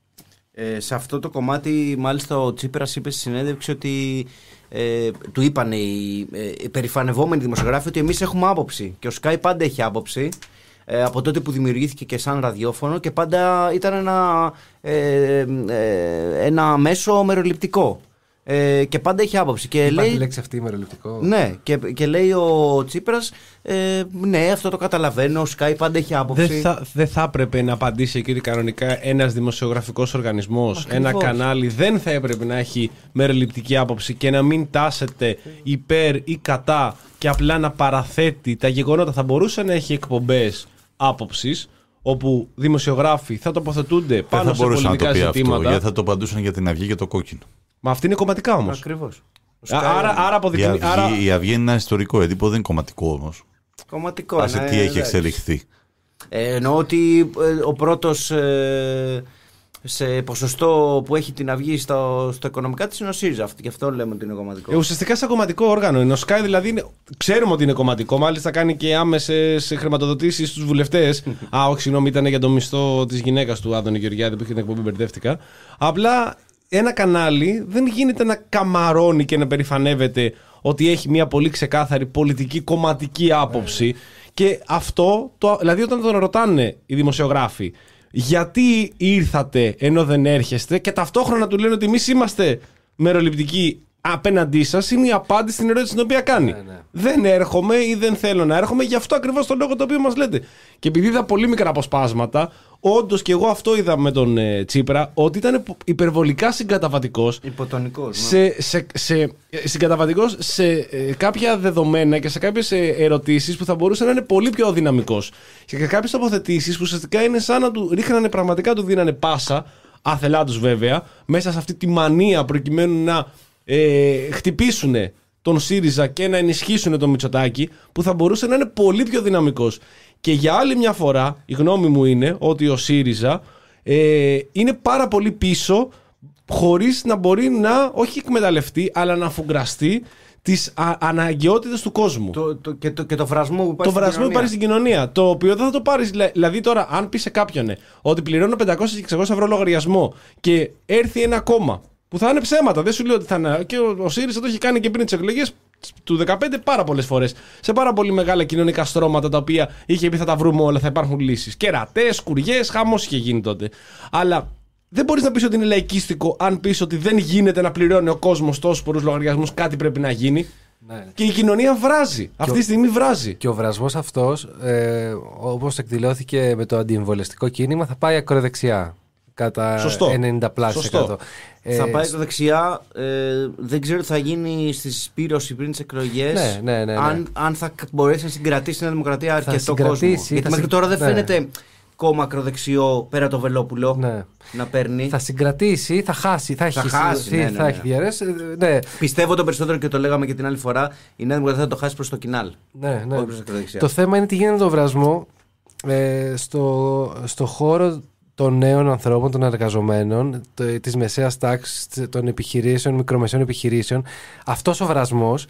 Ε, σε αυτό το κομμάτι, μάλιστα, ο Τσίπρας είπε στη συνέντευξη ότι ε, του είπαν οι, ε, οι περηφανευόμενοι δημοσιογράφοι ότι εμείς έχουμε άποψη. Και ο Sky πάντα έχει άποψη. Ε, από τότε που δημιουργήθηκε και σαν ραδιόφωνο και πάντα ήταν ένα, ε, ε, ένα μέσο μεροληπτικό. Ε, και πάντα έχει άποψη. Και Υπάρχει λέει, λέξη αυτή μεροληπτικό. Ναι, και, και λέει ο Τσίπρας, ε, ναι, αυτό το καταλαβαίνω. Ο Sky πάντα έχει άποψη. Δεν θα, δεν θα έπρεπε να απαντήσει εκεί κανονικά ένας δημοσιογραφικός οργανισμός, ένα κανάλι δεν θα έπρεπε να έχει μεροληπτική άποψη και να μην τάσεται υπέρ ή κατά και απλά να παραθέτει τα γεγονότα. Θα μπορούσε να έχει εκπομπές άποψης όπου δημοσιογράφοι θα τοποθετούνται πάνω σε πολιτικά ζητήματα. Αυτό, γιατί θα το απαντούσαν για την Αυγή και το κόκκινο. Μα αυτή είναι κομματικά όμως. Ακριβώς. Άρα, άρα αποδεικνύει. Η, άρα... η Αυγή είναι ένα ιστορικό έντυπο, δεν είναι κομματικό όμως. Κομματικό. Άσε ναι, τι έχει εντάξει. εξελιχθεί. Ε, εννοώ ότι ε, ο πρώτος ε, σε ποσοστό που έχει την Αυγή στο, στο οικονομικά της είναι ο ΣΥΡΙΖΑ. Γι' αυτό λέμε ότι είναι κομματικό. Ε, ουσιαστικά σαν κομματικό όργανο είναι. Ο Sky δηλαδή είναι, ξέρουμε ότι είναι κομματικό. Μάλιστα κάνει και άμεσες χρηματοδοτήσεις στους βουλευτές. Α, όχι, συγγνώμη, ήταν για το μισθό της γυναίκας του Άδωνη Γεωργιάδη που είχε την εκπομπή, μπερδεύτηκα. Απλά ένα κανάλι δεν γίνεται να καμαρώνει και να περηφανεύεται ότι έχει μια πολύ ξεκάθαρη πολιτική κομματική άποψη. Και αυτό, το, δηλαδή όταν τον ρωτάνε οι δημοσιογράφοι γιατί ήρθατε ενώ δεν έρχεστε και ταυτόχρονα του λένε ότι εμείς είμαστε μεροληπτικοί απέναντί σας, είναι η απάντηση στην ερώτηση την οποία κάνει. Ναι, ναι. Δεν έρχομαι ή δεν θέλω να έρχομαι, γι' αυτό ακριβώς το λόγο το οποίο μας λέτε. Και επειδή είδα πολύ μικρά αποσπάσματα, όντως και εγώ αυτό είδα με τον ε, Τσίπρα, ότι ήταν υπερβολικά συγκαταβατικός. Υποτονικός. Σε, σε, σε, συγκαταβατικός σε ε, κάποια δεδομένα και σε κάποιες ε, ερωτήσεις που θα μπορούσε να είναι πολύ πιο δυναμικός. Και σε κάποιες τοποθετήσεις που ουσιαστικά είναι σαν να του ρίχνανε πραγματικά, του δίνανε πάσα, άθελά τους βέβαια, μέσα σε αυτή τη μανία προκειμένου να ε, χτυπήσουν τον ΣΥΡΙΖΑ και να ενισχύσουν τον Μητσοτάκη, που θα μπορούσε να είναι πολύ πιο δυναμικός. Και για άλλη μια φορά η γνώμη μου είναι ότι ο ΣΥΡΙΖΑ ε, είναι πάρα πολύ πίσω, χωρίς να μπορεί να όχι εκμεταλλευτεί αλλά να αφουγκραστεί τις α, αναγκαιότητες του κόσμου. Το, το, και, το, και το βρασμό που υπάρχει, το βρασμό που υπάρχει στην κοινωνία. Το οποίο δεν θα το πάρεις. Δηλαδή τώρα, αν πει σε κάποιον ε, ότι πληρώνω πεντακόσια και εξακόσια ευρώ λογαριασμό και έρθει ένα κόμμα που θα είναι ψέματα, δεν σου λέω ότι θα είναι. Και ο, ο ΣΥΡΙΖΑ το έχει κάνει και πριν τις εκλογές του δεκαπέντε πάρα πολλές φορές. Σε πάρα πολύ μεγάλα κοινωνικά στρώματα τα οποία είχε πει θα τα βρούμε όλα, θα υπάρχουν λύσεις. Κερατές, κουριές, χαμός είχε γίνει τότε. Αλλά δεν μπορείς να πεις ότι είναι λαϊκίστικο αν πεις ότι δεν γίνεται να πληρώνει ο κόσμος τόσους πολλούς λογαριασμούς, κάτι πρέπει να γίνει. Ναι. Και η κοινωνία βράζει. Αυτή τη στιγμή βράζει. Και ο βρασμός αυτός, ε, όπως εκδηλώθηκε με το αντιεμβολιαστικό κίνημα, θα πάει ακροδεξιά. Κατά Σωστό. ενενήντα τοις εκατό. Ε, θα πάει ακροδεξιά. Ε, δεν ξέρω τι θα γίνει στη συσπήρωση πριν τις εκλογές. Ναι, ναι, ναι, ναι. Αν, αν θα μπορέσει να συγκρατήσει την Δημοκρατία αρκετό κόσμο. Γιατί μέχρι τώρα δεν ναι. φαίνεται κόμμα ακροδεξιό πέρα το Βελόπουλο ναι. να παίρνει. Θα συγκρατήσει, θα χάσει. Θα, θα έχει, χάσει, ναι, ναι, ναι. θα έχει διαρρές, ναι. Πιστεύω το περισσότερο και το λέγαμε και την άλλη φορά. Η Νέα Δημοκρατία θα το χάσει προς το κοινάλ. Ναι, ναι. Το θέμα είναι τι γίνεται με τον βρασμό ε, στο, στο χώρο των νέων ανθρώπων, των εργαζομένων, της μεσαίας τάξης, των επιχειρήσεων, μικρομεσαίων επιχειρήσεων. Αυτός ο βρασμός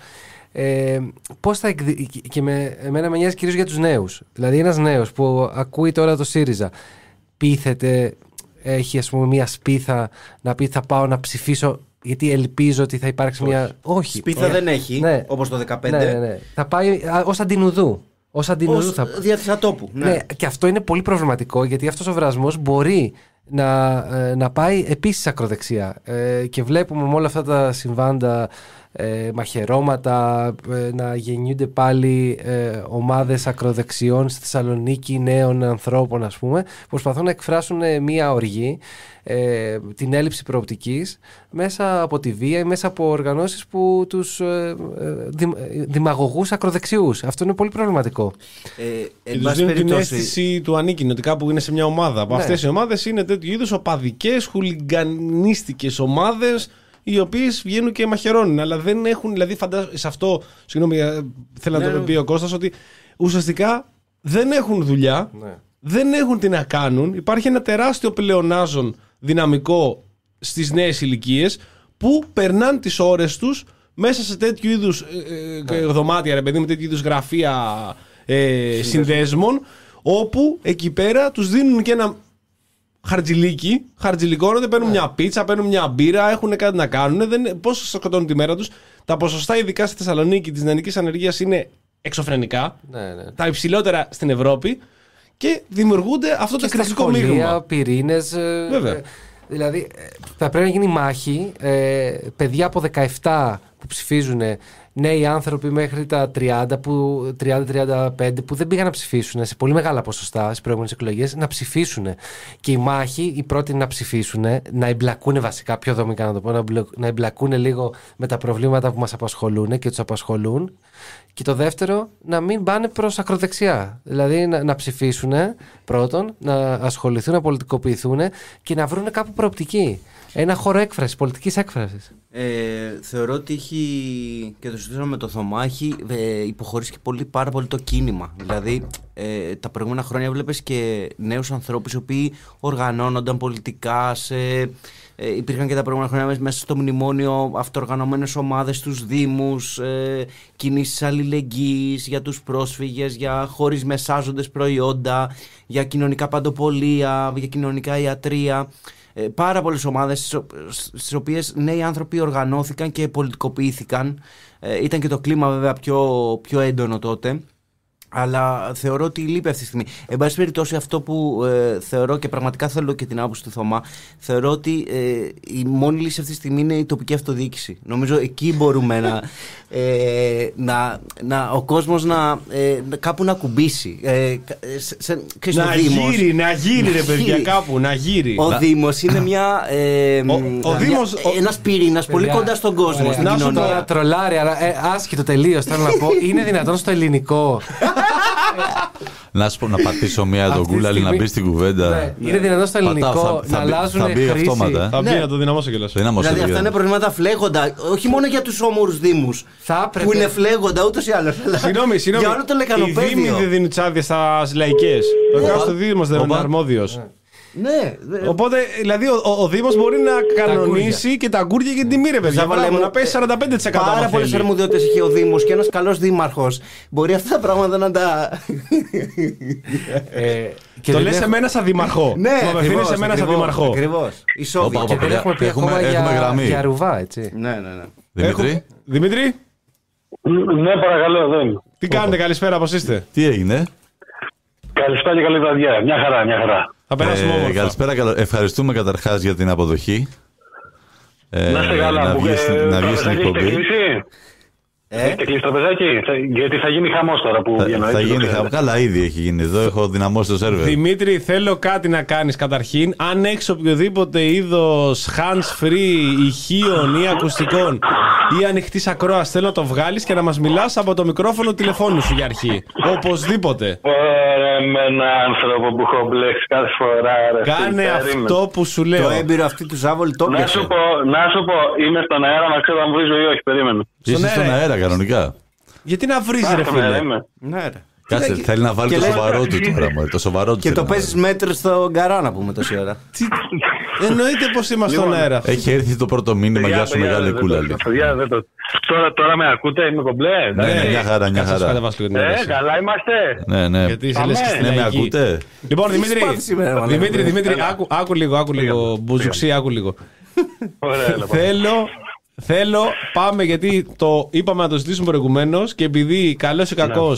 ε, πώς θα εκδη... και με, εμένα με νοιάζει κυρίως για τους νέους. Δηλαδή ένας νέος που ακούει τώρα το ΣΥΡΙΖΑ πείθεται, έχει ας πούμε μια σπίθα να πει θα πάω να ψηφίσω γιατί ελπίζω ότι θα υπάρξει όχι. μια... Όχι. Σπίθα δεν έχει, ναι. όπως το δεκαπέντε. Ναι, ναι, ναι. Θα πάει ως αντινουδού. Ως αντινουδού θα διάθεση τόπου. Ναι. Ναι, και αυτό είναι πολύ προβληματικό γιατί αυτός ο βρασμός μπορεί να, να πάει επίσης ακροδεξιά. Ε, και βλέπουμε με όλα αυτά τα συμβάντα ε, μαχαιρώματα, ε, να γεννιούνται πάλι ε, ομάδες ακροδεξιών στη Θεσσαλονίκη, νέων ανθρώπων ας πούμε, προσπαθούν να εκφράσουν ε, μία οργή, ε, την έλλειψη προοπτικής μέσα από τη βία ή μέσα από οργανώσεις που τους ε, ε, δη, δημαγωγούς ακροδεξιούς. Αυτό είναι πολύ προβληματικό. Ε, Και τους δίνουν την αίσθηση του ανήκειν, ότι κάπου είναι σε μια ομάδα. Από Ναι. αυτές οι ομάδες είναι τέτοιου είδους οπαδικές, χουλιγκανίστικες ομάδες, οι οποίες βγαίνουν και μαχαιρώνουν. Αλλά δεν έχουν, δηλαδή φαντάζομαι σε αυτό, συγγνώμη, θέλω να Ναι, το ναι. πει ο Κώστας, ότι ουσιαστικά δεν έχουν δουλειά, Ναι. δεν έχουν τι να κάνουν. Υπάρχει ένα τεράστιο πλεονάζον δυναμικό στις νέες ηλικίες που περνάνε τις ώρες τους μέσα σε τέτοιου είδους ε, ε, δωμάτια, ρε παιδί με τέτοιου είδους γραφεία ε, συνδέσμων, όπου εκεί πέρα τους δίνουν και ένα χαρτζιλίκι, χαρτζιλικώνονται, παίρνουν μια πίτσα, παίρνουν μια μπύρα, έχουν κάτι να κάνουν. Δεν, πώς σκοτώνουν τη μέρα τους. Τα ποσοστά, ειδικά στη Θεσσαλονίκη, της νεανικής ανεργίας είναι εξωφρενικά. Ναι, ναι. Τα υψηλότερα στην Ευρώπη. Και δημιουργούνται αυτό το Και στα εκκριτικό σχολεία, μείγμα. πυρήνες. ε, Βέβαια. ε, Δηλαδή ε, θα πρέπει να γίνει μάχη. Ε, παιδιά από δεκαεπτά που ψηφίζουν, νέοι άνθρωποι μέχρι τα τριάντα, που, τριάντα τριάντα πέντε που δεν πήγαν να ψηφίσουν σε πολύ μεγάλα ποσοστά στις προηγούμενες εκλογές, να ψηφίσουν. Και η μάχη, οι πρώτοι να ψηφίσουν, να εμπλακούν βασικά, πιο δομικά να το πω, να εμπλα- να εμπλακούν λίγο με τα προβλήματα που μας απασχολούν και τους απασχολούν. Και το δεύτερο, να μην πάνε προς ακροδεξιά. Δηλαδή να, να ψηφίσουν πρώτον, να ασχοληθούν, να πολιτικοποιηθούν και να βρουν κάπου προοπτική. Ένα χώρο έκφρασης, πολιτικής έκφρασης. Ε, θεωρώ ότι έχει, και το συζητήσαμε με το Θωμά, έχει ε, υποχωρήσει και πολύ, πάρα πολύ το κίνημα. Δηλαδή, ε, τα προηγούμενα χρόνια βλέπεις και νέους ανθρώπους οι οποίοι οργανώνονταν πολιτικά σε... Ε, υπήρχαν και τα προηγούμενα χρόνια μέσα στο μνημόνιο αυτοοργανωμένες ομάδες στους δήμους, ε, κινήσεις αλληλεγγύης για τους πρόσφυγες, για χωρίς μεσάζοντες προϊόντα, για κοινωνικά παντοπολία, για κοινωνικά ιατρία. Ε, πάρα πολλές ομάδες στις, ο- στις οποίες νέοι άνθρωποι οργανώθηκαν και πολιτικοποιήθηκαν. Ε, ήταν και το κλίμα βέβαια πιο, πιο έντονο τότε. Αλλά θεωρώ ότι λείπει αυτή τη στιγμή. Εν πάση περιπτώσει, αυτό που ε, θεωρώ και πραγματικά θέλω και την άποψη του Θωμά, θεωρώ ότι ε, η μόνη λύση αυτή τη στιγμή είναι η τοπική αυτοδιοίκηση. Νομίζω εκεί μπορούμε να, ε, να, να ο κόσμος να, ε, κάπου να κουμπίσει. Ε, σε, σε, ξέρεις, Να ο Δήμος- γύρει, να γύρει ρε Να παιδιά γύρει. κάπου, να γύρει. Ο Δήμος είναι μια, ε, Ο- ο μια- Δήμος- ο- ένας πυρήνας πολύ Παιδιά, κοντά στον κόσμο, ωραία. στην Να σου κοινωνία. Τώρα τρολάρει, αλλά ε, άσχετο τελείως θέλω να πω. Είναι δυνατόν στο ελληνικό. Να σου πω να πατήσω μία Αυτή τον τη κούλαλη να στιγμή- μπει στην κουβέντα. Ναι, είναι δυνατόν στο Πατάω, ελληνικό θα- θα να μπει- αλλάζουν θα μπει χρήση. αυτόματα, ε. Θα μπει Ναι. να το δυναμώσω κιόλας. Δεν είναι Δηλαδή αυτά είναι προβλήματα φλέγοντα, όχι μόνο για τους όμορους δήμους Θα έπρεπε. που είναι φλέγοντα ούτως ή άλλως. αλλά Συγγνώμη, συγγνώμη. Για όλο το Οι δήμοι λεκανοπέδιο. δεν δίνουν τις άδειες στα λαϊκές. Ο κάθε Δήμος δεν είναι Οπα. αρμόδιος. Ναι, δε- Οπότε, δηλαδή, ο, ο, ο Δήμος μπορεί να κανονίσει και τα αγκούρια και την τιμή, ρε παιδιά. Ζάβαλε Μπράβο, μου, να πέσει ε, σαράντα πέντε τοις εκατό. πάρα άμα πολλές θέλει. αρμοδιότητες έχει ο Δήμος και ένας καλός δήμαρχος. Μπορεί αυτά τα πράγματα να τα. Ε, και Το δεν λες σε έχω- μένα σαν δημαρχό. Ναι, Το απευθύνεις ακριβώς, σε μένα σαν ακριβώς, δημαρχό. ακριβώς. Ισόβια. Όπα, Και όπα. δεν έχουμε πει Έχουμε- ακόμα έχουμε για, γραμμή. για ρουβά, έτσι. Ναι, ναι, ναι. Δημήτρη, Έχω- Δημήτρη, Ναι, παρακαλώ, εδώ είμαι. τι κάνετε, καλησπέρα, πώς είστε. τι έγινε. Καλησπέρα και καλή βραδιά. Μια χαρά, μια χαρά. Θα περάσουμε Ε, όμορφα. καλησπέρα, καλα- ευχαριστούμε καταρχάς για την αποδοχή. Ε, Να είστε καλά. να που- βγεις, ε, να βγεις στην τραπεζάκι έχετε εκπομπή. κλείσει? Ε, Έχετε κλείσει τραπεζάκι? Θα- Γιατί θα γίνει χαμός τώρα που βγαίνω. Θα, θα έτσι, το γίνει, ξέρετε. χα- καλά, ήδη έχει γίνει εδώ. Έχω δυναμώσει το σερβερ. Δημήτρη, θέλω κάτι να κάνεις καταρχήν. Αν έχεις οποιοδήποτε είδος hands-free ηχείων ή ακουστικών ή ανοιχτής ακρόας, θέλω να το βγάλεις και να μας μιλάς από το μικρόφωνο του τηλεφώνου σου για αρχή. Οπωσδήποτε. Ωραία, με έναν άνθρωπο που έχω μπλέξει κάθε φορά. Ρε, Κάνε περίμενε. αυτό που σου το λέω. έμπειρο αυτή του Ζάβολη το Να έπιασε. σου, πω, να σου πω, είμαι στον αέρα να ξέρω αν βρίζω ή όχι. Περίμενε. Είσαι στον στον αέρα. αέρα κανονικά. Γιατί να βρεις ρε Κάθε μέρα φίλε. είμαι. Ναι, ρε. Κάτσε, Και- θέλει να βάλει και το λέει- σοβαρό του τώρα. μωρέ, Το σοβαρό του Και θέλει το να παίζεις βάλει. μέτρο στο γκαρά να πούμε τόση ώρα. Τι- Εννοείται πως είμαστε στον Λοιπόν, αέρα. Έχει έρθει το πρώτο μήνυμα. Παιδιά, Γεια σου, παιδιά, μεγάλη δεν το- κούλαλη. παιδιά, δεν το- Τώρα, τώρα με ακούτε, είμαι κομπλέ. Ναι, εντάξει. ναι, μια χαρά, μια Κάτσε να σου χαρά. κατεβάσω λίγο την Ε, ένταση. καλά είμαστε. Ναι, ναι. Γιατί σε Πάμε. λες και στη Ναι, με λαϊκή. ακούτε. Λοιπόν, Δημήτρη, πάθει σήμερα, μάλλον. Δημήτρη, Δημήτρη, Έλα. άκου, άκου λίγο, άκου λίγο. Μπουζουξί, άκου λίγο. Ωραία, λοιπόν. Θέλω, θέλω, πάμε γιατί το είπαμε να το ζητήσουμε προηγουμένω και επειδή καλό ή κακό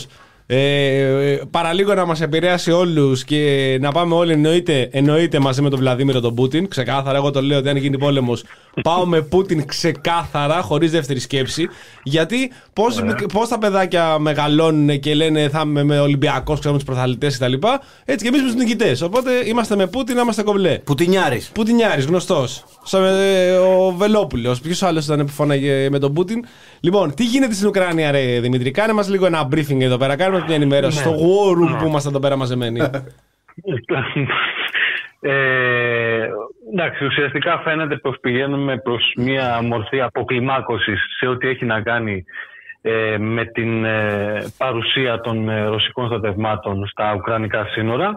Ε, παραλίγο να μας επηρέασει όλους και να πάμε όλοι εννοείται, εννοείται μαζί με τον Βλαδίμηρο τον Πούτιν. Ξεκάθαρα, εγώ το λέω ότι αν γίνει πόλεμος πάω με Πούτιν ξεκάθαρα, χωρίς δεύτερη σκέψη. Γιατί πώς, πώς τα παιδάκια μεγαλώνουν και λένε θα είμαι με Ολυμπιακός, ξέρουμε τους πρωταθλητές κτλ. Έτσι και εμείς με τους νικητές. Οπότε είμαστε με Πούτιν, να είμαστε κομπλέ. Πουτινιάρης. Πουτινιάρης, γνωστός. Σαν ε, ο Βελόπουλος. Ποιος άλλος ήταν που φώναγε με τον Πούτιν. Λοιπόν, τι γίνεται στην Ουκρανία, ρε Δημήτρη, κάνε μας λίγο ένα briefing εδώ πέρα. Κάνε μας μια ενημέρωση στο war room που είμαστε εδώ πέρα μαζεμένοι. Ε, εντάξει, ουσιαστικά φαίνεται πως πηγαίνουμε προς μια μορφή αποκλιμάκωσης σε ό,τι έχει να κάνει ε, με την ε, παρουσία των ε, ρωσικών στρατευμάτων στα ουκρανικά σύνορα.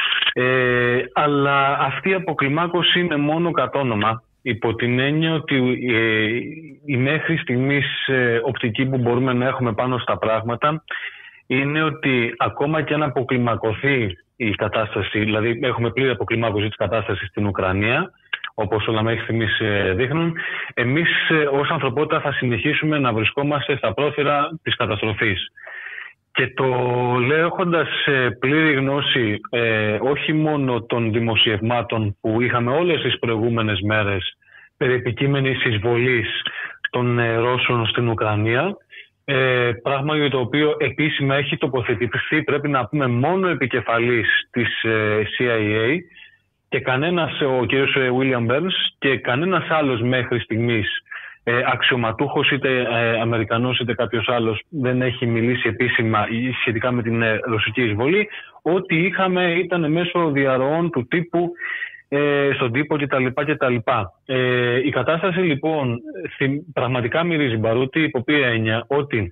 Ε, αλλά αυτή η αποκλιμάκωση είναι μόνο κατ' όνομα, υπό την έννοια ότι ε, η μέχρι στιγμής ε, οπτική που μπορούμε να έχουμε πάνω στα πράγματα είναι ότι ακόμα και αν αποκλιμακωθεί η κατάσταση, δηλαδή έχουμε πλήρη αποκλιμάκωση της κατάστασης στην Ουκρανία, όπως όλα μέχρι στιγμής δείχνουν, εμείς ως ανθρωπότητα θα συνεχίσουμε να βρισκόμαστε στα πρόθυρα της καταστροφής. Και το λέω έχοντας πλήρη γνώση ε, όχι μόνο των δημοσιευμάτων που είχαμε όλες τις προηγούμενες μέρες περί επικείμενης εισβολής των ε, Ρώσων στην Ουκρανία, Ε, πράγμα για το οποίο επίσημα έχει τοποθετηθεί, πρέπει να πούμε, μόνο επικεφαλής της ε, σι άι έι και κανένας, ο κ. William Burns και κανένας άλλος μέχρι στιγμής ε, αξιωματούχος, είτε ε, Αμερικανός είτε κάποιος άλλος, δεν έχει μιλήσει επίσημα σχετικά με την ε, ρωσική εισβολή. Ό,τι είχαμε ήταν μέσω διαρροών του τύπου Ε, στον τύπο κτλ. κτλ. Ε, η κατάσταση λοιπόν πραγματικά μυρίζει μπαρούτι, υπό ποια έννοια ότι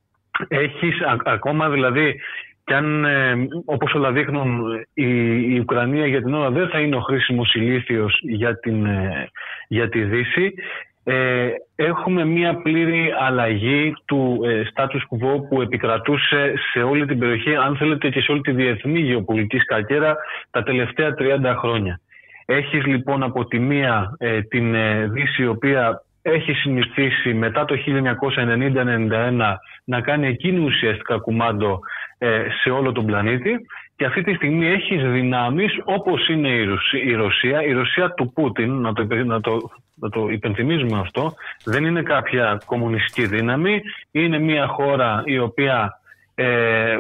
έχεις α, ακόμα δηλαδή κι αν ε, όπως όλα δείχνουν η, η Ουκρανία για την ώρα δεν θα είναι ο χρήσιμος ηλίθιος για, την, ε, για τη Δύση, ε, έχουμε μια πλήρη αλλαγή του ε, status quo που επικρατούσε σε όλη την περιοχή, αν θέλετε και σε όλη τη διεθνή γεωπολιτική σκακέρα τα τελευταία τριάντα χρόνια. Έχεις λοιπόν από τη μία ε, την ε, Δύση, η οποία έχει συνηθίσει μετά το χίλια εννιακόσια ενενήντα ενενήντα ένα να κάνει εκείνη ουσιαστικά κουμάντο ε, σε όλο τον πλανήτη, και αυτή τη στιγμή έχεις δυνάμεις όπως είναι η Ρωσία, η Ρωσία, η Ρωσία του Πούτιν, να το, να, το, να το υπενθυμίζουμε αυτό, δεν είναι κάποια κομμουνιστική δύναμη, είναι μια χώρα η οποία ε,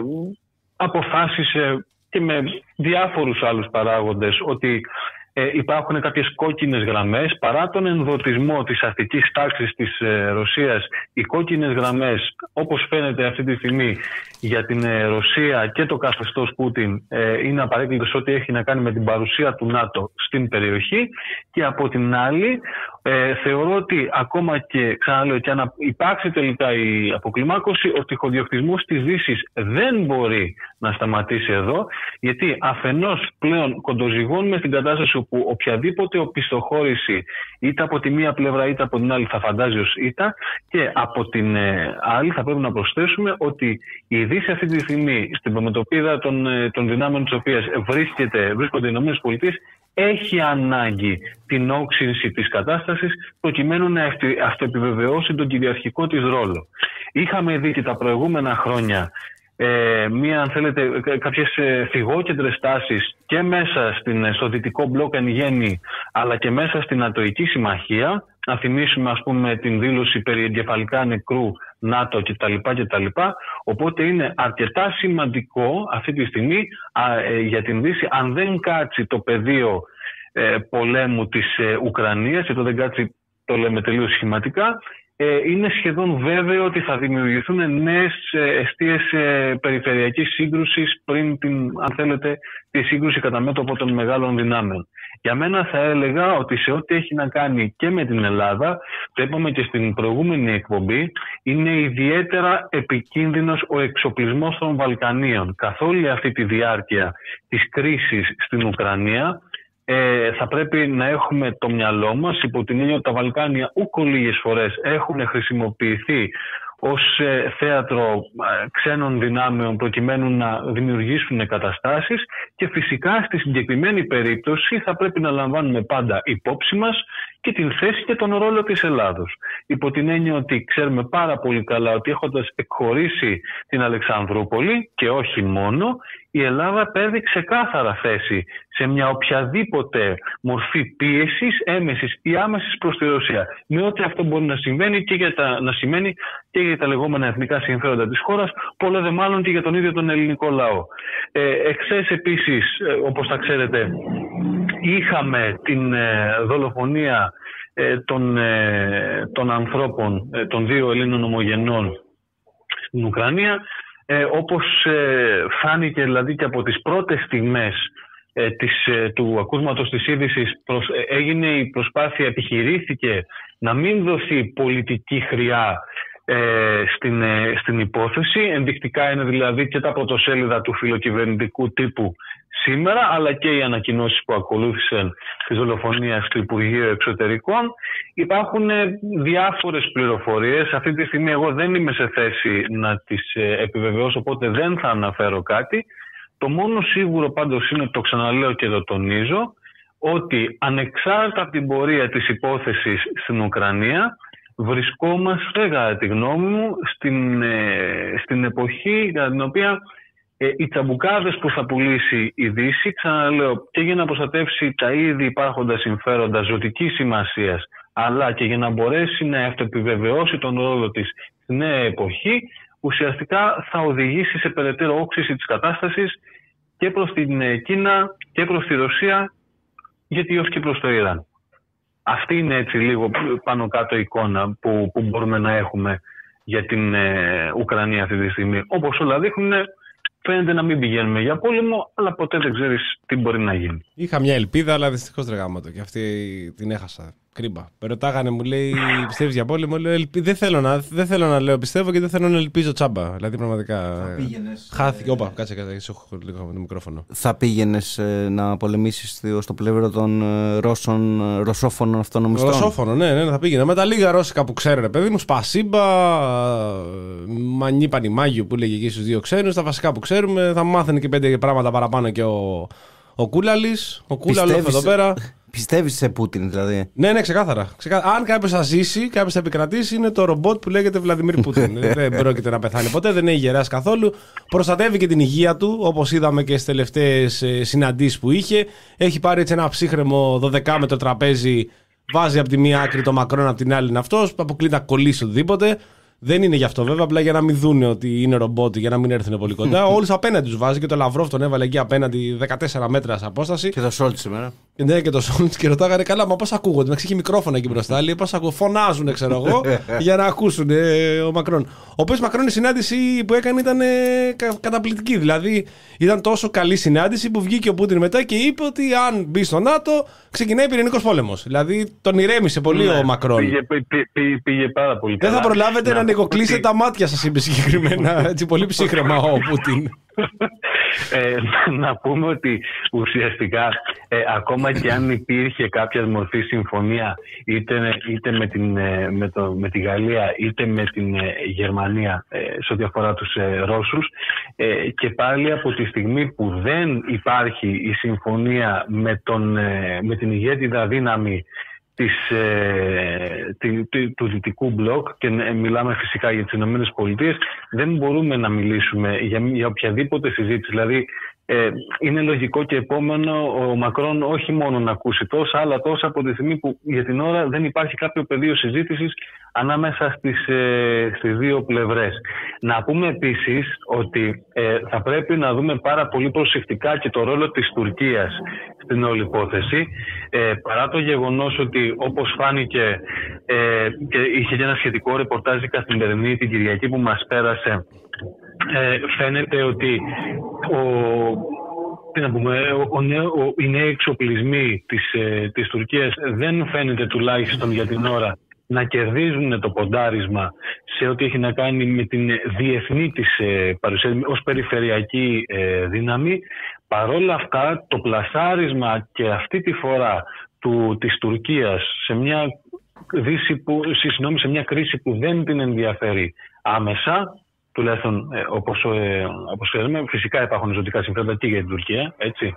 αποφάσισε και με διάφορους άλλους παράγοντες ότι Ε, υπάρχουν κάποιες κόκκινες γραμμές, παρά τον ενδοτισμό της αστικής τάξης της ε, Ρωσίας. Οι κόκκινες γραμμές, όπως φαίνεται αυτή τη στιγμή για την ε, Ρωσία και το καθεστώς Πούτιν, ε, είναι απαραίτητο ό,τι έχει να κάνει με την παρουσία του ΝΑΤΟ στην περιοχή. Και από την άλλη ε, θεωρώ ότι ακόμα και, ξαναλέω, και αν υπάρξει τελικά η αποκλιμάκωση, ο τυχοδιοκτισμός της Δύσης δεν μπορεί να σταματήσει εδώ, γιατί αφενός πλέον κοντοζυγώνουμε στην κατάσταση όπου οποιαδήποτε οπισθοχώρηση είτε από τη μία πλευρά είτε από την άλλη θα φαντάζει ως ήττα, και από την ε, άλλη θα πρέπει να προσθέσουμε ότι η Δύση αυτή τη στιγμή στην προμετωπίδα των, ε, των δυνάμεων της οποίας βρίσκεται, βρίσκονται οι ΗΠΑ, έχει ανάγκη την όξυνση της κατάστασης προκειμένου να αυτοεπιβεβαιώσει τον κυριαρχικό της ρόλο. Είχαμε δει και τα προηγούμενα χρόνια Ε, μία, αν θέλετε, κάποιες ε, φυγόκεντρες τάσεις και μέσα στην, στο δυτικό μπλοκ εν γέννη, αλλά και μέσα στην Ατοική Συμμαχία. Να θυμίσουμε, ας πούμε, την δήλωση περί εγκεφαλικά νεκρού ΝΑΤΟ κτλ. κτλ. Οπότε είναι αρκετά σημαντικό αυτή τη στιγμή α, ε, για την Δύση, αν δεν κάτσει το πεδίο ε, πολέμου της ε, Ουκρανίας, και το δεν κάτσει, το λέμε τελείως σχηματικά, είναι σχεδόν βέβαιο ότι θα δημιουργηθούν νέες εστίες περιφερειακής σύγκρουσης πριν την, αν θέλετε, τη σύγκρουση κατά μέτωπο των μεγάλων δυνάμεων. Για μένα θα έλεγα ότι σε ό,τι έχει να κάνει και με την Ελλάδα, το είπαμε και στην προηγούμενη εκπομπή, είναι ιδιαίτερα επικίνδυνος ο εξοπλισμός των Βαλκανίων. Καθ' όλη αυτή τη διάρκεια της κρίσης στην Ουκρανία, Ε, θα πρέπει να έχουμε το μυαλό μας υπό την έννοια ότι τα Βαλκάνια ούκο λίγες φορές έχουν χρησιμοποιηθεί ως ε, θέατρο ε, ξένων δυνάμεων προκειμένου να δημιουργήσουν καταστάσεις, και φυσικά στη συγκεκριμένη περίπτωση θα πρέπει να λαμβάνουμε πάντα υπόψη μας και την θέση και τον ρόλο της Ελλάδος. Υπό την έννοια ότι ξέρουμε πάρα πολύ καλά ότι έχοντας εκχωρήσει την Αλεξανδρούπολη και όχι μόνο, η Ελλάδα παίρνει ξεκάθαρα θέση σε μια οποιαδήποτε μορφή πίεσης, έμεσης ή άμεσης προς τη Ρωσία. Με ό,τι αυτό μπορεί να συμβαίνει και για τα, να σημαίνει και για τα λεγόμενα εθνικά συμφέροντα της χώρας, πολλό δε μάλλον και για τον ίδιο τον ελληνικό λαό. Ε, εχθές επίσης, όπως θα ξέρετε, είχαμε την ε, δολοφονία ε, των, ε, των ανθρώπων, ε, των δύο Ελλήνων ομογενών στην Ουκρανία. Ε, όπως ε, φάνηκε δηλαδή και από τις πρώτες στιγμές ε, της, ε, του ακούσματος της είδησης, προς, ε, έγινε η προσπάθεια, επιχειρήθηκε να μην δοθεί πολιτική χρειά ε, στην, ε, στην υπόθεση. Ενδεικτικά είναι δηλαδή και τα πρωτοσέλιδα του φιλοκυβερνητικού τύπου σήμερα, αλλά και οι ανακοινώσεις που ακολούθησαν της δολοφονίας του Υπουργείου Εξωτερικών. Υπάρχουν διάφορες πληροφορίες. Αυτή τη στιγμή εγώ δεν είμαι σε θέση να τις επιβεβαιώσω, οπότε δεν θα αναφέρω κάτι. Το μόνο σίγουρο πάντως είναι, το ξαναλέω και το τονίζω, ότι ανεξάρτητα από την πορεία της υπόθεσης στην Ουκρανία, βρισκόμαστε, κατά τη γνώμη μου, στην, στην εποχή κατά την οποία Ε, οι τσαμπουκάδες που θα πουλήσει η Δύση, ξαναλέω, και για να προστατεύσει τα ήδη υπάρχοντα συμφέροντα ζωτικής σημασίας, αλλά και για να μπορέσει να αυτοεπιβεβαιώσει τον ρόλο της στη νέα εποχή, ουσιαστικά θα οδηγήσει σε περαιτέρω όξυση της κατάστασης και προς την Κίνα και προς τη Ρωσία, γιατί ως και προς το Ιράν. Αυτή είναι έτσι λίγο πάνω κάτω εικόνα που, που μπορούμε να έχουμε για την ε, Ουκρανία αυτή τη στιγμή. Όπως όλα δείχνουν, φαίνεται να μην πηγαίνουμε για πόλεμο, αλλά ποτέ δεν ξέρεις τι μπορεί να γίνει. Είχα μια ελπίδα, αλλά δυστυχώς δεν γάμο το και αυτή την έχασα. Κρίμα. Με ρωτάγανε, μου λέει, πιστεύεις για πόλεμο? Λέω, ελπι... δεν, θέλω να, δεν θέλω να λέω πιστεύω και δεν θέλω να ελπίζω τσάμπα. Δηλαδή πραγματικά. Θα πήγαινες, χάθηκε. Ε... Όπα, κάτσε, κάτσε, έχω λίγο με το μικρόφωνο. Θα πήγαινες ε, να πολεμήσεις στο, στο πλευρό των ε, Ρώσων, ε, ρωσόφωνων αυτονομιστών? Ρωσόφωνο, ναι, ναι, θα πήγαινα. Με τα λίγα ρώσικα που ξέρω, ρε παιδί μου, Σπασίμπα, Μανί Πανιμάγιου που λέγε εκεί στους δύο ξένους, τα βασικά που ξέρουμε. Θα μάθαινε και πέντε πράγματα παραπάνω και ο, ο Κούλαλης. Ο Κούλαλος εδώ πέρα. Πιστεύεις σε Πούτιν, δηλαδή? Ναι, ναι, ξεκάθαρα. ξεκάθαρα. Αν κάποιος θα ζήσει, κάποιος θα επικρατήσει, είναι το ρομπότ που λέγεται Βλαντιμίρ Πούτιν. Δεν πρόκειται να πεθάνει ποτέ, δεν είναι υγιεράς καθόλου. Προστατεύει και την υγεία του, όπως είδαμε και στις τελευταίες συναντήσεις που είχε. Έχει πάρει έτσι ένα ψύχρεμο δωδεκάμετρο τραπέζι, βάζει από τη μία άκρη το Μακρόν, από την άλλη είναι αυτός. Αποκλεί να κολλήσει οτιδήποτε. Δεν είναι γι' αυτό βέβαια, απλά για να μην δούνε ότι είναι ρομπότ, για να μην έρθουν πολύ κοντά. Όλους απέναντι τους βάζει και το Λαυρόφ τον έβαλε εκεί απέναντι δεκατέσσερα μέτρα σε απόσταση. Και το Σόλτ σήμερα. Ναι, και το Σόλτ και ρωτάγανε, καλά, μα πώς ακούγονται? Να έχει μικρόφωνα εκεί μπροστά. Λέει, πώς ακούγονται? Φωνάζουν, ξέρω εγώ, για να ακούσουν ε, ο Μακρόν. Ο οποίος Μακρόν η συνάντηση που έκανε ήταν ε, κα, καταπληκτική. Δηλαδή ήταν τόσο καλή συνάντηση που βγήκε ο Πούτιν μετά και είπε ότι αν μπει στο ΝΑΤΟ ξεκινάει πυρηνικός πόλεμος. Δηλαδή τον ηρέμησε πολύ ναι, ο Μακρόν. Πήγε, πήγε, πήγε, πήγε πάρα πολύ καλά. Δεν θα προλάβετε να, να ανοιγοκλείσετε τα μάτια σας, είπε συγκεκριμένα. Έτσι, πολύ ψύχρεμα ο Πούτιν. Ε, να πούμε ότι ουσιαστικά ε, ακόμα και αν υπήρχε κάποια μορφή συμφωνία είτε, είτε με, την, με, το, με τη Γαλλία είτε με την ε, Γερμανία ε, σε ό,τι αφορά τους ε, Ρώσους ε, και πάλι από τη στιγμή που δεν υπάρχει η συμφωνία με, τον, ε, με την ηγέτιδα δύναμη της, ε, τη, τη, του δυτικού μπλοκ και μιλάμε φυσικά για τις Ηνωμένες Πολιτείες, δεν μπορούμε να μιλήσουμε για, για οποιαδήποτε συζήτηση. Δηλαδή ε, είναι λογικό και επόμενο ο Μακρόν όχι μόνο να ακούσει τόσα, αλλά τόσα από τη στιγμή που για την ώρα δεν υπάρχει κάποιο πεδίο συζήτησης ανάμεσα στις, ε, στις δύο πλευρές. Να πούμε επίσης ότι ε, θα πρέπει να δούμε πάρα πολύ προσεκτικά και το ρόλο της Τουρκίας στην όλη υπόθεση, ε, παρά το γεγονός ότι όπως φάνηκε ε, και είχε και ένα σχετικό ρεπορτάζ η Καθημερινή την Κυριακή που μας πέρασε, ε, φαίνεται ότι ο, τι να πούμε, ο, ο νέο, ο, οι νέοι εξοπλισμοί της, ε, της Τουρκίας δεν φαίνεται τουλάχιστον για την ώρα να κερδίζουν το ποντάρισμα σε ό,τι έχει να κάνει με την διεθνή της ε, παρουσία ως περιφερειακή ε, δύναμη. Παρόλα αυτά, το πλασάρισμα και αυτή τη φορά του, της Τουρκίας σε μια, δύση που, συγγνώμη, σε μια κρίση που δεν την ενδιαφέρει άμεσα, τουλάχιστον ε, όπως, ε, όπως ξέρουμε, φυσικά υπάρχουν ζωτικά συμφέροντα και για την Τουρκία, έτσι.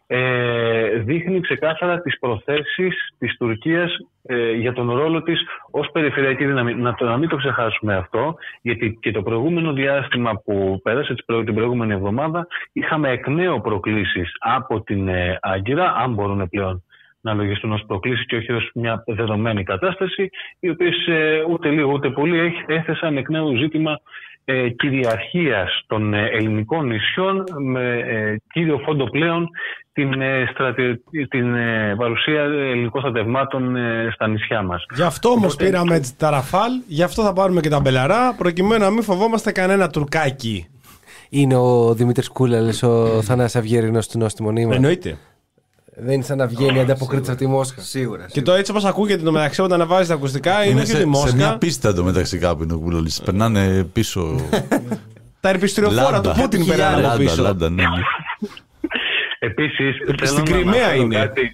ε, δείχνει ξεκάθαρα τις προθέσεις της Τουρκίας ε, για τον ρόλο της ως περιφερειακή δύναμη. Να, το, να μην το ξεχάσουμε αυτό, γιατί και το προηγούμενο διάστημα που πέρασε την προηγούμενη εβδομάδα είχαμε εκ νέου προκλήσεις από την ε, Άγκυρα, αν μπορούν πλέον να λογιστούν ως προκλήσεις και όχι ως μια δεδομένη κατάσταση, οι οποίες ε, ούτε λίγο ούτε πολύ έθεσαν εκ νέου ζήτημα ε, κυριαρχίας των ε, ελληνικών νησιών με ε, κύριο φόντο πλέον την, ε, στρατε... την ε, παρουσία ελληνικών στρατευμάτων ε, στα νησιά μας. Γι' αυτό όμως Οπότε... πήραμε τα Ραφάλ, γι' αυτό θα πάρουμε και τα Μπελαρά, προκειμένου να μην φοβόμαστε κανένα τουρκάκι. Είναι ο Δημήτρης Κούλαλης, ο Θανάσης Αυγέρινος του Νόστιμο Νήμα. Εννοείται. Δεν είναι σαν να βγαίνει ανταποκρίτης από τη Μόσχα. Σίγουρα. Και το έτσι όπως ακούγεται το μεταξύ όταν αναβάζει τα ακουστικά είναι, είναι και σε, τη Μόσχα. Σε μια πίστα το μεταξύ κάπου είναι ο Κούλαλης. Περνάνε πίσω. Τα ερπιστριοφόρα του Πούτιν περνάνε από πίσω. Λάντα, ναι. Επίσης, στην Κριμαία είναι. Κάτι...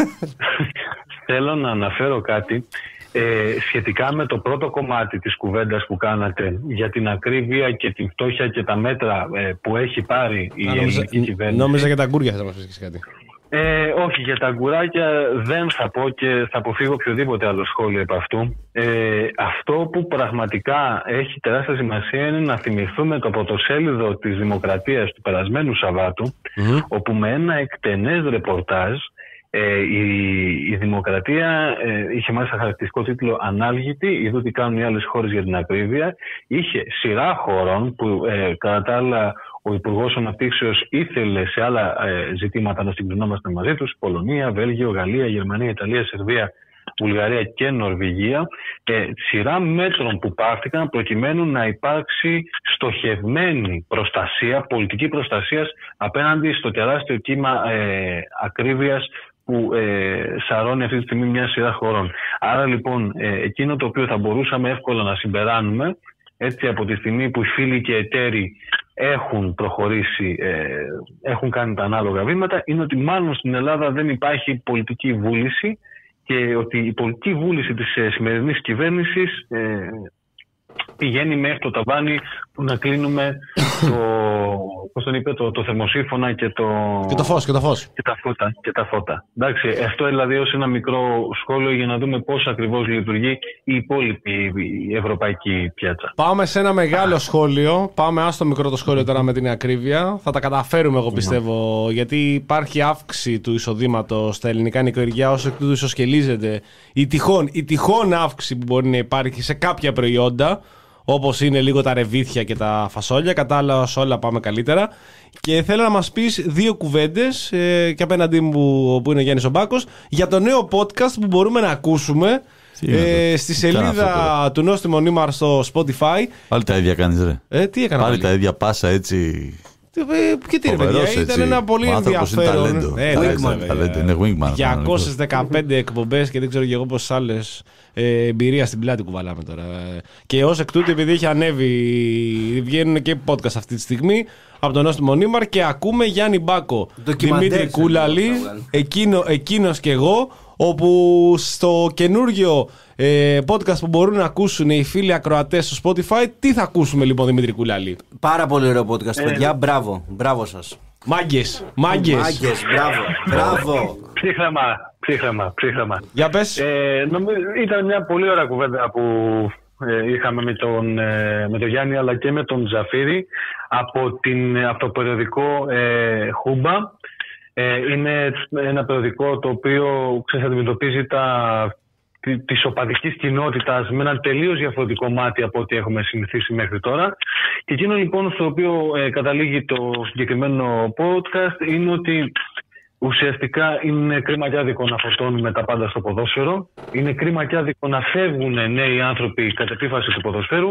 θέλω να αναφέρω κάτι ε, σχετικά με το πρώτο κομμάτι της κουβέντας που κάνατε για την ακρίβεια και την φτώχεια και τα μέτρα ε, που έχει πάρει η ελληνική κυβέρνηση. Νόμιζα για τα αγκούρια θα μας πεις κάτι. Ε, όχι, για τα αγκουράκια δεν θα πω και θα αποφύγω οποιοδήποτε άλλο σχόλιο από αυτού. Ε, αυτό που πραγματικά έχει τεράστια σημασία είναι να θυμηθούμε το πρωτοσέλιδο της Δημοκρατίας του περασμένου Σαββάτου, mm-hmm. όπου με ένα εκτενές ρεπορτάζ ε, η, η Δημοκρατία ε, είχε μάλιστα χαρακτηριστικό τίτλο «Ανάλγητη, ειδού τι κάνουν οι άλλες χώρες για την ακρίβεια». Είχε σειρά χωρών που ε, κατά τα άλλα ο Υπουργός Αναπτύξεως ήθελε σε άλλα ε, ζητήματα να συγκρινόμαστε μαζί τους, Πολωνία, Βέλγιο, Γαλλία, Γερμανία, Ιταλία, Σερβία, Βουλγαρία και Νορβηγία, ε, σειρά μέτρων που πάρθηκαν προκειμένου να υπάρξει στοχευμένη προστασία, πολιτική προστασία απέναντι στο τεράστιο κύμα ε, ακρίβειας που ε, σαρώνει αυτή τη στιγμή μια σειρά χωρών. Άρα λοιπόν ε, εκείνο το οποίο θα μπορούσαμε εύκολα να συμπεράνουμε, έτσι από τη στιγμή που οι φίλοι και εταίροι έχουν προχωρήσει, ε, έχουν κάνει τα ανάλογα βήματα, είναι ότι μάλλον στην Ελλάδα δεν υπάρχει πολιτική βούληση και ότι η πολιτική βούληση της ε, σημερινής κυβέρνησης ε, πηγαίνει μέχρι το ταβάνι που να κλείνουμε το, πώς τον είπε, το, το θερμοσύφωνα και το, και το φως, και το φως. Και τα φώτα. Και τα φώτα. Εντάξει, αυτό δηλαδή ως ένα μικρό σχόλιο για να δούμε πώς ακριβώς λειτουργεί η υπόλοιπη η ευρωπαϊκή πιάτσα. Πάμε σε ένα μεγάλο σχόλιο. Πάμε άστο μικρό το σχόλιο τώρα με την ακρίβεια. Θα τα καταφέρουμε εγώ πιστεύω, yeah. γιατί υπάρχει αύξηση του εισοδήματος στα ελληνικά νοικοκυριά, όσο εκ τούτου ισοσκελίζεται η τυχόν, η τυχόν αύξηση που μπορεί να υπάρχει σε κάποια προϊόντα, όπως είναι λίγο τα ρεβίθια και τα φασόλια. Κατά άλλα, σε όλα πάμε καλύτερα. Και θέλω να μας πεις δύο κουβέντες ε, και απέναντί μου που, που είναι ο Γιάννης Ομπάκος για το νέο podcast που μπορούμε να ακούσουμε ε, στη σελίδα του Νόστιμο Νήμα στο Spotify. Πάλι τα ίδια κάνεις ρε. Ε, τι έκανα πάλι, πάλι τα ίδια πάσα έτσι. Και τι ρε παιδιά, ήταν ένα πολύ ενδιαφέρον. Είναι Wingman. διακόσιες δεκαπέντε εκπομπές και δεν ξέρω και εγώ πόσες άλλες ε, εμπειρία στην πλάτη κουβαλάμε τώρα. Και ως εκ τούτου, επειδή έχει ανέβει, βγαίνουν και podcast αυτή τη στιγμή από τον Νόστιμο Νήμαρ και ακούμε Γιάννη Μπάκο, Δημήτρη Κούλαλη, εκείνο, εκείνος και εγώ, όπου στο καινούργιο ε, podcast που μπορούν να ακούσουν οι φίλοι ακροατές στο Spotify, τι θα ακούσουμε λοιπόν Δημήτρη Κούλαλη? Πάρα πολύ ωραίο podcast, ε, παιδιά, μπράβο, μπράβο σας. Μάγκες, μάγκες. Μάγκες, μπράβο, μπράβο. Ψύχρεμα, ψύχρεμα, ψύχρεμα. Για πες. Ε, νομίζω, ήταν μια πολύ ωραία κουβέντα που ε, είχαμε με τον, ε, με τον Γιάννη αλλά και με τον Τζαφίρη από, την, από το περιοδικό ε, Χούμπα. Ε, είναι ένα περιοδικό το οποίο ξέρεις, αντιμετωπίζει τα, τη, της οπαδικής κοινότητας με ένα τελείως διαφορετικό μάτι από ό,τι έχουμε συνηθίσει μέχρι τώρα. Και εκείνο λοιπόν στο οποίο ε, καταλήγει το συγκεκριμένο podcast είναι ότι ουσιαστικά είναι κρίμα και άδικο να φορτώνουμε τα πάντα στο ποδόσφαιρο. Είναι κρίμα και άδικο να φεύγουν νέοι άνθρωποι κατ' επίφαση του ποδοσφαίρου.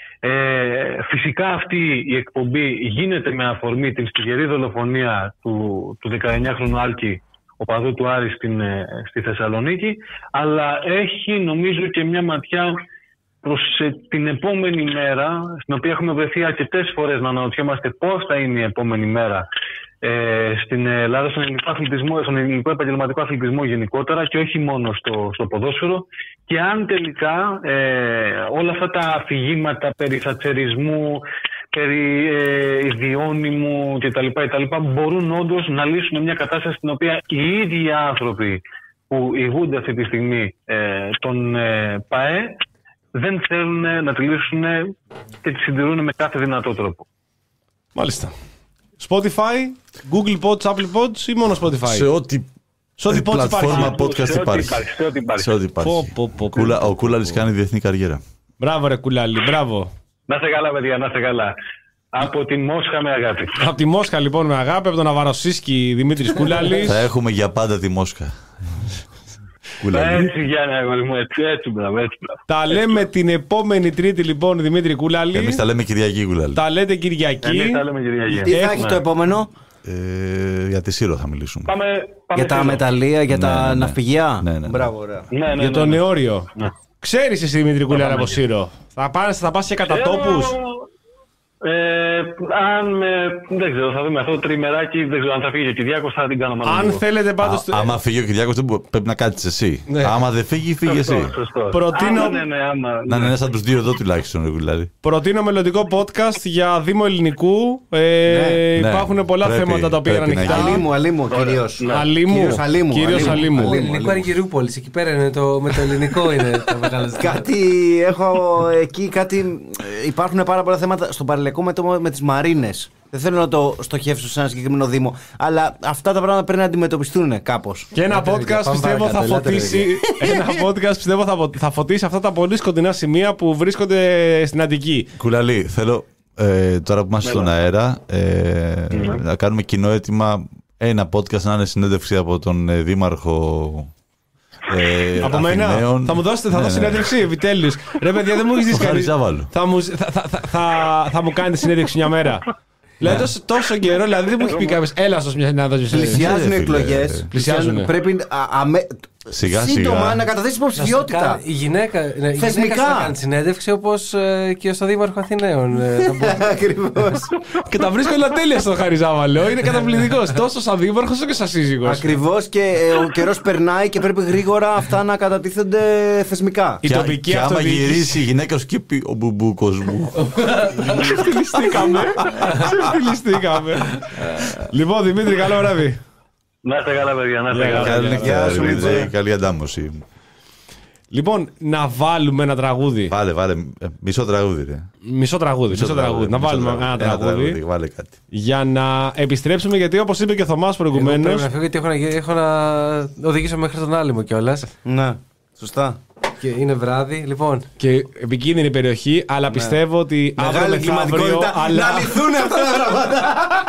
Ε, φυσικά αυτή η εκπομπή γίνεται με αφορμή την στιγερή δολοφονία του, του δεκαεννιάχρονου Άλκη, οπαδού του Άρη στην, στη Θεσσαλονίκη, αλλά έχει νομίζω και μια ματιά προς την επόμενη μέρα, στην οποία έχουμε βρεθεί αρκετές φορές να αναρωτιόμαστε πώς θα είναι η επόμενη μέρα ε, στην Ελλάδα, στον ελληνικό αθλητισμό, στον ελληνικό επαγγελματικό αθλητισμό γενικότερα και όχι μόνο στο, στο ποδόσφαιρο, και αν τελικά ε, όλα αυτά τα αφηγήματα περί θατσερισμού, περί ε, ιδιώνυμου κτλ. Μπορούν όντως να λύσουν μια κατάσταση στην οποία οι ίδιοι άνθρωποι που ηγούνται αυτή τη στιγμή ε, τον ε, ΠΑΕ δεν θέλουν να τη λύσουν και τη συντηρούν με κάθε δυνατό τρόπο. Μάλιστα. Spotify, Google Pods, Apple Pods ή μόνο Spotify? Σε ό,τι Σε ό,τι pods πλατφόρμα υπάρχει. podcast Σε ό,τι υπάρχει. υπάρχει, σε ό,τι υπάρχει. Σε ό,τι υπάρχει. Πω, πω, πω, πω. Κούλα- Ο Κούλαλης κάνει διεθνή καριέρα. Μπράβο ρε Κουλάλη, μπράβο. Να είστε καλά, παιδιά, να είστε καλά. Από τη Μόσχα με αγάπη. Από τη Μόσχα λοιπόν με αγάπη, από τον Αβαροσίσκι Δημήτρης Κούλαλης. Θα έχουμε για πάντα τη Μόσχα. Κούλαλη. Έτσι, Γιάννη, αγόρι μου, έτσι, έτσι, μπράβο, έτσι, μπράβο. Τα λέμε την επόμενη Τρίτη λοιπόν, Δημήτρη Κούλαλη. Εμείς τα λέμε Κυριακή, Κούλαλη. Τα λέτε Κυριακή. Εμείς τα λέμε Κυριακή. Τι θα Έχουμε. έχει το επόμενο? Ε, για τη Σύρο θα μιλήσουμε. Πάμε, πάμε Για τα σύντομα. μεταλλεία, για Ναι, τα ναι, ναι. ναυπηγεία. Ναι, ναι, ναι. Μπράβο, ωραία. Ναι, ναι, Για ναι, τον ναι. Νεόριο. Ναι. Ξέρεις εσύ Δημήτρη Κούλαλη από Σύρο. Θα πας, θα πας και κατά τόπους. Ε, αν με, δεν ξέρω, θα δούμε αυτό το τριμεράκι, δεν ξέρω αν θα φύγει ο Κυριάκος, θα την κάνω μάλλον. Αν λίγο. θέλετε πάντως. Α, άμα φύγει ο Κυριάκος δεν μπο- πρέπει να κάτσεις εσύ. Ναι. Άμα δεν φύγει, φύγει Σωστό, εσύ. σωστό. Προτείνω- Άμα, ναι, ναι, άμα, Να ναι. είναι ένας από τους δύο εδώ τουλάχιστον, ρε Κούλαλη. Προτείνω μελλοντικό podcast για Δήμο Ελληνικού. Ε, Ναι, υπάρχουν πολλά πρέπει, θέματα τα οποία είναι πρέπει να ανοιχτά. γίνει. Αλίμου, αλίμου, κυρίως. Ναι. Αλίμου. Κύριος Αλίμου, Κύριος Αλίμου. Αλίμου. Ελληνικό Αργυρούπολης, εκεί πέρα είναι το, με το ελληνικό είναι τα μεγάλα ζητήματα. Κάτι έχω εκεί, κάτι. Υπάρχουν πάρα πολλά θέματα στο παρελικό με, το, με τις μαρίνες. Δεν θέλω να το στοχεύσω σε ένα συγκεκριμένο Δήμο. Αλλά αυτά τα πράγματα πρέπει να αντιμετωπιστούν κάπως. Και ένα Ελάτε, podcast παιδιά, πάμε πιστεύω θα παρακάτω, ελάτε, φωτίσει. Ένα podcast πιστεύω θα, φω- θα φωτίσει αυτά τα πολύ σκοτεινά σημεία που βρίσκονται στην Αττική. Κούλαλη, θέλω ε, τώρα που είμαστε στον αέρα ε, να κάνουμε κοινό αίτημα ένα podcast να είναι συνέντευξη από τον ε, Δήμαρχο ε, Από μένα. Αθηναίων. Θα μου δώσετε, θα Ναι, δώσω ναι. συνέντευξη, επιτέλους. Ρε παιδιά, δεν μου έχει δει Ο κανεί. Χαριζάβαλου. Θα, μου, θα, θα, θα, θα, θα μου κάνετε συνέντευξη μια μέρα. Δηλαδή τόσο, τόσο καιρό, δηλαδή δεν μου έχει πει κάποιο. Έλα, σας μια να δώσει συνέντευξη. Πλησιάζουν οι ρε, φίλε. εκλογές. Πλησιάζουνε. Πρέπει α, αμέ... Σιγά, σύντομα σιγά. να καταθέσει Να σου υποψηφιότητα. κάνει- Η γυναίκα, ναι, η Θεσμικά. γυναίκα θα κάνει συνέντευξη όπως ε, και στο Δήμαρχο Αθηναίων. ε, θα μπορεί. Ακριβώς. Και τα βρίσκω όλα τέλεια στον Χαριζάβαλο. Είναι καταπληκτικό. Τόσο σαν δήμαρχο όσο και σαν σύζυγο. Ακριβώς, και ε, ο καιρός περνάει και πρέπει γρήγορα αυτά να κατατίθενται θεσμικά. Η Και, τοπική και άμα αυτοδιοίκηση. γυρίσει η γυναίκα σου και πει ο μπουμπούκος μου. Ξεφτυλιστήκαμε. Ξεφτυλιστήκαμε. Λοιπόν, Δημήτρη, καλό βράδυ. Να είστε καλά, παιδιά, να είστε Γεια, καλά. Καλή Γεια νύχτα, σου, Δημήτρη. Μητζέ. Καλή αντάμωση. Λοιπόν, να βάλουμε ένα τραγούδι. Βάλε, βάλε. ε, Μισό τραγούδι, ρε. Μισό τραγούδι. Μισό τραγούδι. Να μισό βάλουμε ένα τραγούδι. Βάλε κάτι. Για να επιστρέψουμε, γιατί όπως είπε και ο Θωμάς Εγώ πρέπει προηγουμένως. να φύγω γιατί έχω να, έχω να οδηγήσω μέχρι τον Άλυμο κιόλα. Ναι, σωστά. Και είναι βράδυ. Λοιπόν, Και επικίνδυνη περιοχή, αλλά πιστεύω ότι αύριο Μεγάλη μεθαύριο. κλιματικότητα. Αλλά... Να λυθούν αυτά τα πράγματα.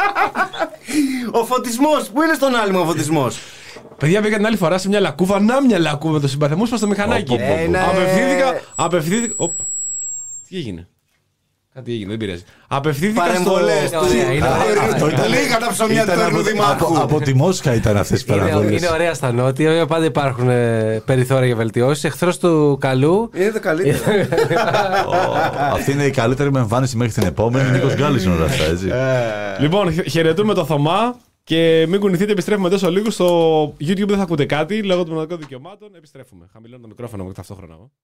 Ο φωτισμός. Πού είναι στον Άλυμο ο φωτισμός? Παιδιά, πήγα την άλλη φορά σε μια λακκούβα. Να μια λακκούβα με το συμπαθεμούς μας στο μηχανάκι. Οπ, οπ, οπ. Ε, ναι. Απευθύνθηκα. Απευθύνθηκα. Οπ. Τι έγινε. Κάτι έγινε, δεν πειράζει. Απευθύνθηκα στο. Παρεμβολές του. Ωραία, είναι ωραία. Λίγα τα ψωμιά του Ήταν από, Τέρνου Δημάρχου. από, από τη Μόσχα ήταν αυτές οι είναι, παραβολές. είναι ωραία στα νότια. Πάντα υπάρχουν ε, περιθώρια για βελτιώσει. Εχθρό του καλού. Είναι το καλύτερο. Ω, αυτή είναι η καλύτερη μου εμφάνιση μέχρι την επόμενη. Νίκος Γκάλης είναι όλα αυτά, έτσι. Λοιπόν, χαι- χαιρετούμε το Θωμά και μην κουνηθείτε. Επιστρέφουμε τόσο λίγο. Στο YouTube δεν θα ακούτε κάτι λόγω των μοναδικών δικαιωμάτων. Επιστρέφουμε. Χαμηλώνω το μικρόφωνο μου ταυτόχρονα. εγώ.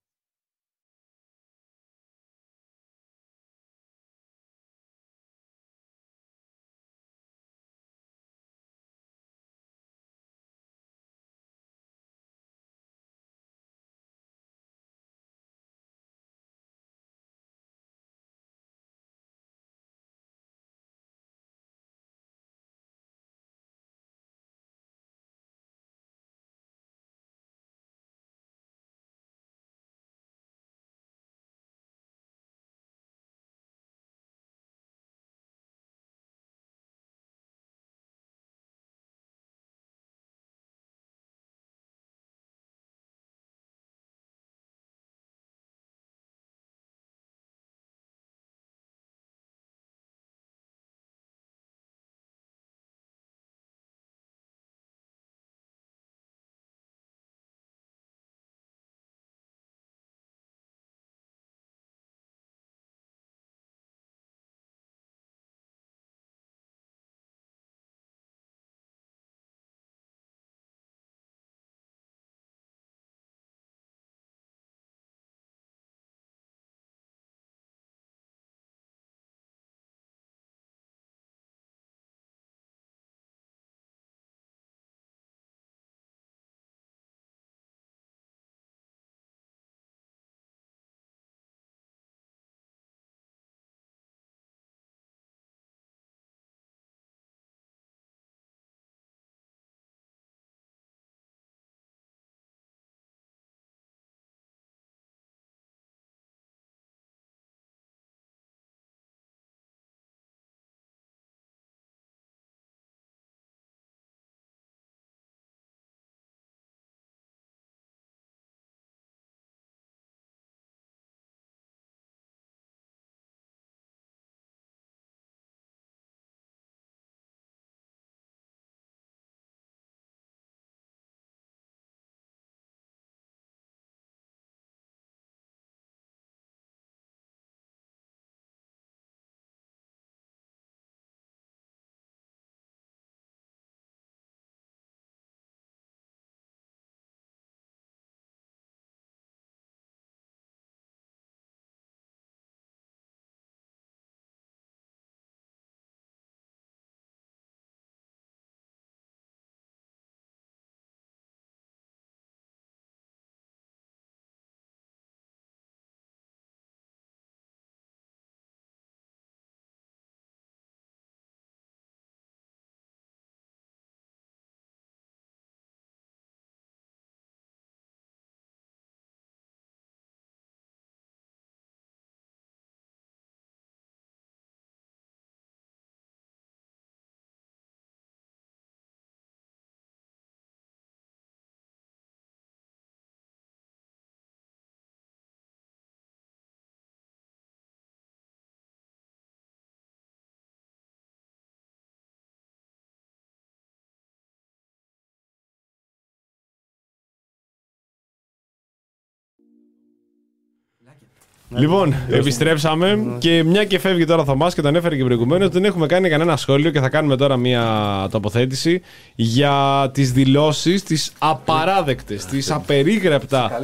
Λοιπόν, επιστρέψαμε και μια και φεύγει τώρα ο Θωμάς και τον έφερε και προηγουμένως, δεν έχουμε κάνει κανένα σχόλιο και θα κάνουμε τώρα μια τοποθέτηση για τις δηλώσεις, τις απαράδεκτες, τις απερίγραπτα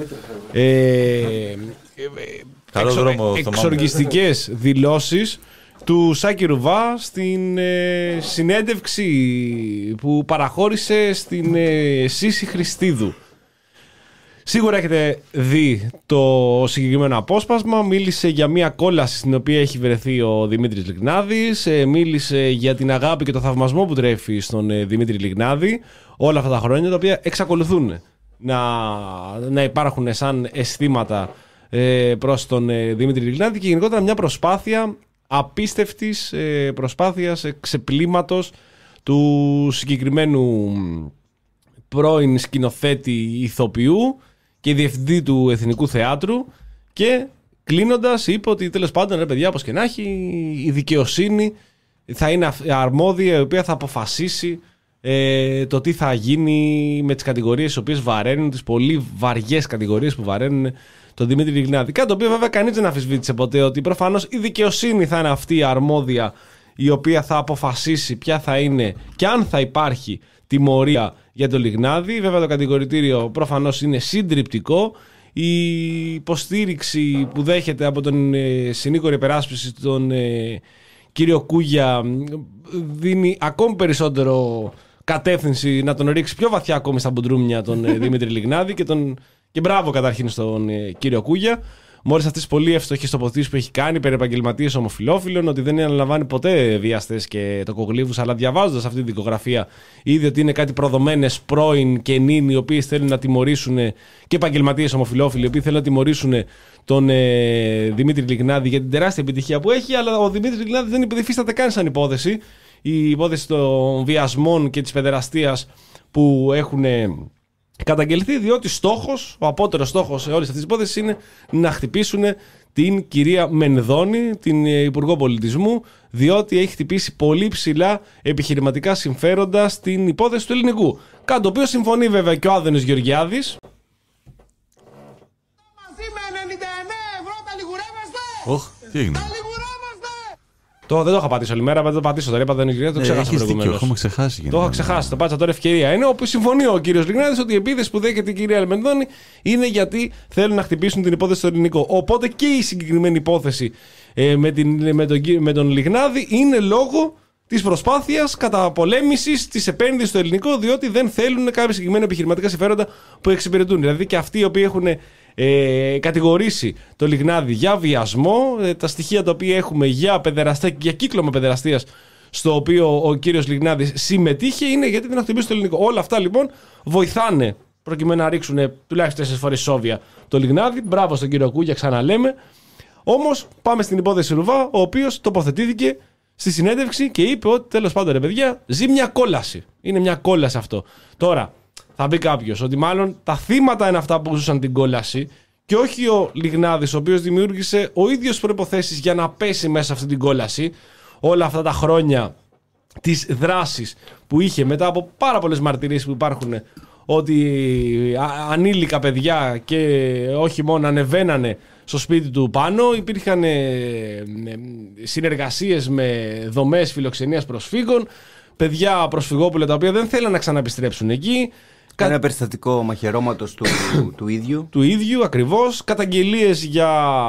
ε, εξο, εξοργιστικές δηλώσεις του Σάκη Ρουβά στην ε, συνέντευξη που παραχώρησε στην ε, Σύση Χριστίδου. Σίγουρα έχετε δει το συγκεκριμένο απόσπασμα. Μίλησε για μια κόλαση στην οποία έχει βρεθεί ο Δημήτρης Λιγνάδης. Μίλησε για την αγάπη και το θαυμασμό που τρέφει στον Δημήτρη Λιγνάδη όλα αυτά τα χρόνια, τα οποία εξακολουθούν να, να υπάρχουν σαν αισθήματα προς τον Δημήτρη Λιγνάδη και γενικότερα μια προσπάθεια απίστευτης προσπάθειας ξεπλήματος του συγκεκριμένου πρώην σκηνοθέτη ηθοποιού και διευθυντή του Εθνικού Θεάτρου, και κλείνοντας είπε ότι τέλος πάντων, ρε παιδιά, όπως και να έχει, η δικαιοσύνη θα είναι αρμόδια, η οποία θα αποφασίσει ε, το τι θα γίνει με τις κατηγορίες τις οποίες βαραίνουν, τις πολύ βαριές κατηγορίες που βαραίνουν τον Δημήτρη Λιγνάδη. Κάτι το οποίο βέβαια κανείς δεν αμφισβήτησε ποτέ, ότι προφανώς η δικαιοσύνη θα είναι αυτή η αρμόδια η οποία θα αποφασίσει ποια θα είναι και αν θα υπάρχει τιμωρία για τον Λιγνάδη. Βέβαια το κατηγορητήριο προφανώς είναι συντριπτικό. Η υποστήριξη που δέχεται από τον ε, συνήγορο υπεράσπιση τον ε, κύριο Κούγια δίνει ακόμη περισσότερο κατεύθυνση να τον ρίξει πιο βαθιά ακόμη στα μπουντρούμια τον ε, Δημήτρη Λιγνάδη και, τον, και μπράβο καταρχήν στον ε, κύριο Κούγια. Μόλις αυτές τις πολύ εύστοχες τοποθετήσεις που έχει κάνει περί επαγγελματίες ομοφυλόφιλων, ότι δεν αναλαμβάνει ποτέ βιαστές και τοκογλύβους, αλλά διαβάζοντας αυτή τη δικογραφία είδε ότι είναι κάτι προδομένες πρώην και νυν, οι οποίοι θέλουν να τιμωρήσουν, και επαγγελματίες ομοφυλόφιλοι, οι οποίοι θέλουν να τιμωρήσουν τον ε, Δημήτρη Λιγνάδη για την τεράστια επιτυχία που έχει, αλλά ο Δημήτρης Λιγνάδη δεν υφίσταται καν σαν υπόθεση. Η υπόθεση των βιασμών και της παιδεραστίας που έχουν καταγγελθεί, διότι στόχος, ο απότερος στόχος σε όλες αυτές τις υπόθεσεις είναι να χτυπήσουν την κυρία Μενδώνη, την Υπουργό Πολιτισμού, διότι έχει χτυπήσει πολύ ψηλά επιχειρηματικά συμφέροντα στην υπόθεση του ελληνικού. Κάτι το οποίο συμφωνεί βέβαια και ο Άδωνης Γεωργιάδης. Μαζί με ενενήντα εννέα ευρώ τα λιγουρεύεστε! Οχ, τι έγινε. Το, δεν το είχα πατήσει όλη μέρα, αλλά δεν το πατήσω τώρα. Είπα δεν είναι, το ξέχασα ε, προηγουμένως. Έχουμε ξεχάσει. Το είχα ξεχάσει, το πάτησα τώρα ευκαιρία. Είναι όπου συμφωνεί ο κύριος Λιγνάδης ότι η επίθεση που δέχεται η κυρία Μενδώνη είναι γιατί θέλουν να χτυπήσουν την υπόθεση στο ελληνικό. Οπότε και η συγκεκριμένη υπόθεση ε, με, την, με, τον, με τον Λιγνάδη είναι λόγω της προσπάθειας καταπολέμησης της επένδυσης στο ελληνικό, διότι δεν θέλουν κάποια συγκεκριμένα επιχειρηματικά συμφέροντα που εξυπηρετούν. Δηλαδή και αυτοί οι οποίοι έχουν Ε, κατηγορήσει το Λιγνάδη για βιασμό, ε, τα στοιχεία τα οποία έχουμε για παιδεραστία και για κύκλωμα παιδεραστίας στο οποίο ο κύριος Λιγνάδης συμμετείχε, είναι γιατί δεν θα χτυπήσει το ελληνικό. Όλα αυτά λοιπόν βοηθάνε προκειμένου να ρίξουν τουλάχιστον τέσσερις φορές σόβια το Λιγνάδη. Μπράβο στον κύριο Κούγια, ξαναλέμε. Όμως πάμε στην υπόθεση Ρουβά, ο οποίος τοποθετήθηκε στη συνέντευξη και είπε ότι τέλος πάντων, ρε παιδιά, ζει μια κόλαση. Είναι μια κόλαση αυτό. Τώρα θα πει κάποιος ότι μάλλον τα θύματα είναι αυτά που ζούσαν την κόλαση και όχι ο Λιγνάδης, ο οποίος δημιούργησε ο ίδιος προϋποθέσεις για να πέσει μέσα σε αυτή την κόλαση όλα αυτά τα χρόνια της δράσης που είχε, μετά από πάρα πολλές μαρτυρίες που υπάρχουν ότι ανήλικα παιδιά και όχι μόνο ανεβαίνανε στο σπίτι του πάνω, υπήρχαν συνεργασίες με δομές φιλοξενίας προσφύγων, παιδιά προσφυγόπουλα τα οποία δεν θέλαν να ξαναεπιστρέψουν εκεί. Ένα περιστατικό μαχαιρώματος του, του ίδιου. Του ίδιου, ακριβώς. Καταγγελίες για,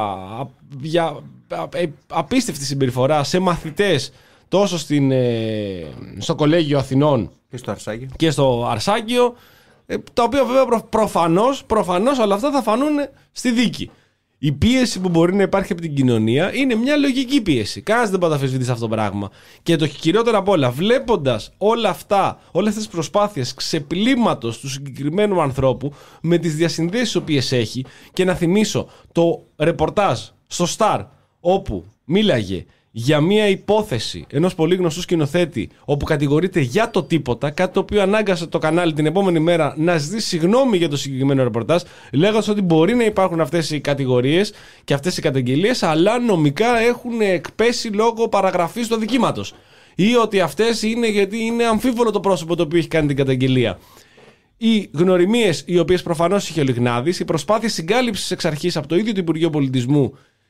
για απίστευτη συμπεριφορά σε μαθητές τόσο στην, στο Κολέγιο Αθηνών και στο Αρσάκιο. Και στο Αρσάκιο, τα οποία βέβαια προ, προφανώς, προφανώς όλα αυτά θα φανούν στη δίκη. Η πίεση που μπορεί να υπάρχει από την κοινωνία είναι μια λογική πίεση. Κανένας δεν μπορεί να αμφισβητήσει αυτό το πράγμα. Και το χειρότερο απ' όλα, βλέποντας όλα αυτά, όλες αυτές τις προσπάθειες ξεπλήματος του συγκεκριμένου ανθρώπου με τις διασυνδέσεις τις οποίες έχει, και να θυμίσω το ρεπορτάζ στο Star, όπου μίλαγε για μια υπόθεση ενός πολύ γνωστού σκηνοθέτη, όπου κατηγορείται για το τίποτα, κάτι το οποίο ανάγκασε το κανάλι την επόμενη μέρα να ζητήσει συγγνώμη για το συγκεκριμένο ρεπορτάζ, λέγοντας ότι μπορεί να υπάρχουν αυτές οι κατηγορίες και αυτές οι καταγγελίες, αλλά νομικά έχουν εκπέσει λόγω παραγραφής του αδικήματος. Ή ότι αυτές είναι γιατί είναι αμφίβολο το πρόσωπο το οποίο έχει κάνει την καταγγελία. Οι γνωριμίες οι οποίες προφανώς είχε ο Λιγνάδης, η προσπάθεια συγκάλυψης εξ αρχής από το ίδιο το Υπουργείο Πολιτισμού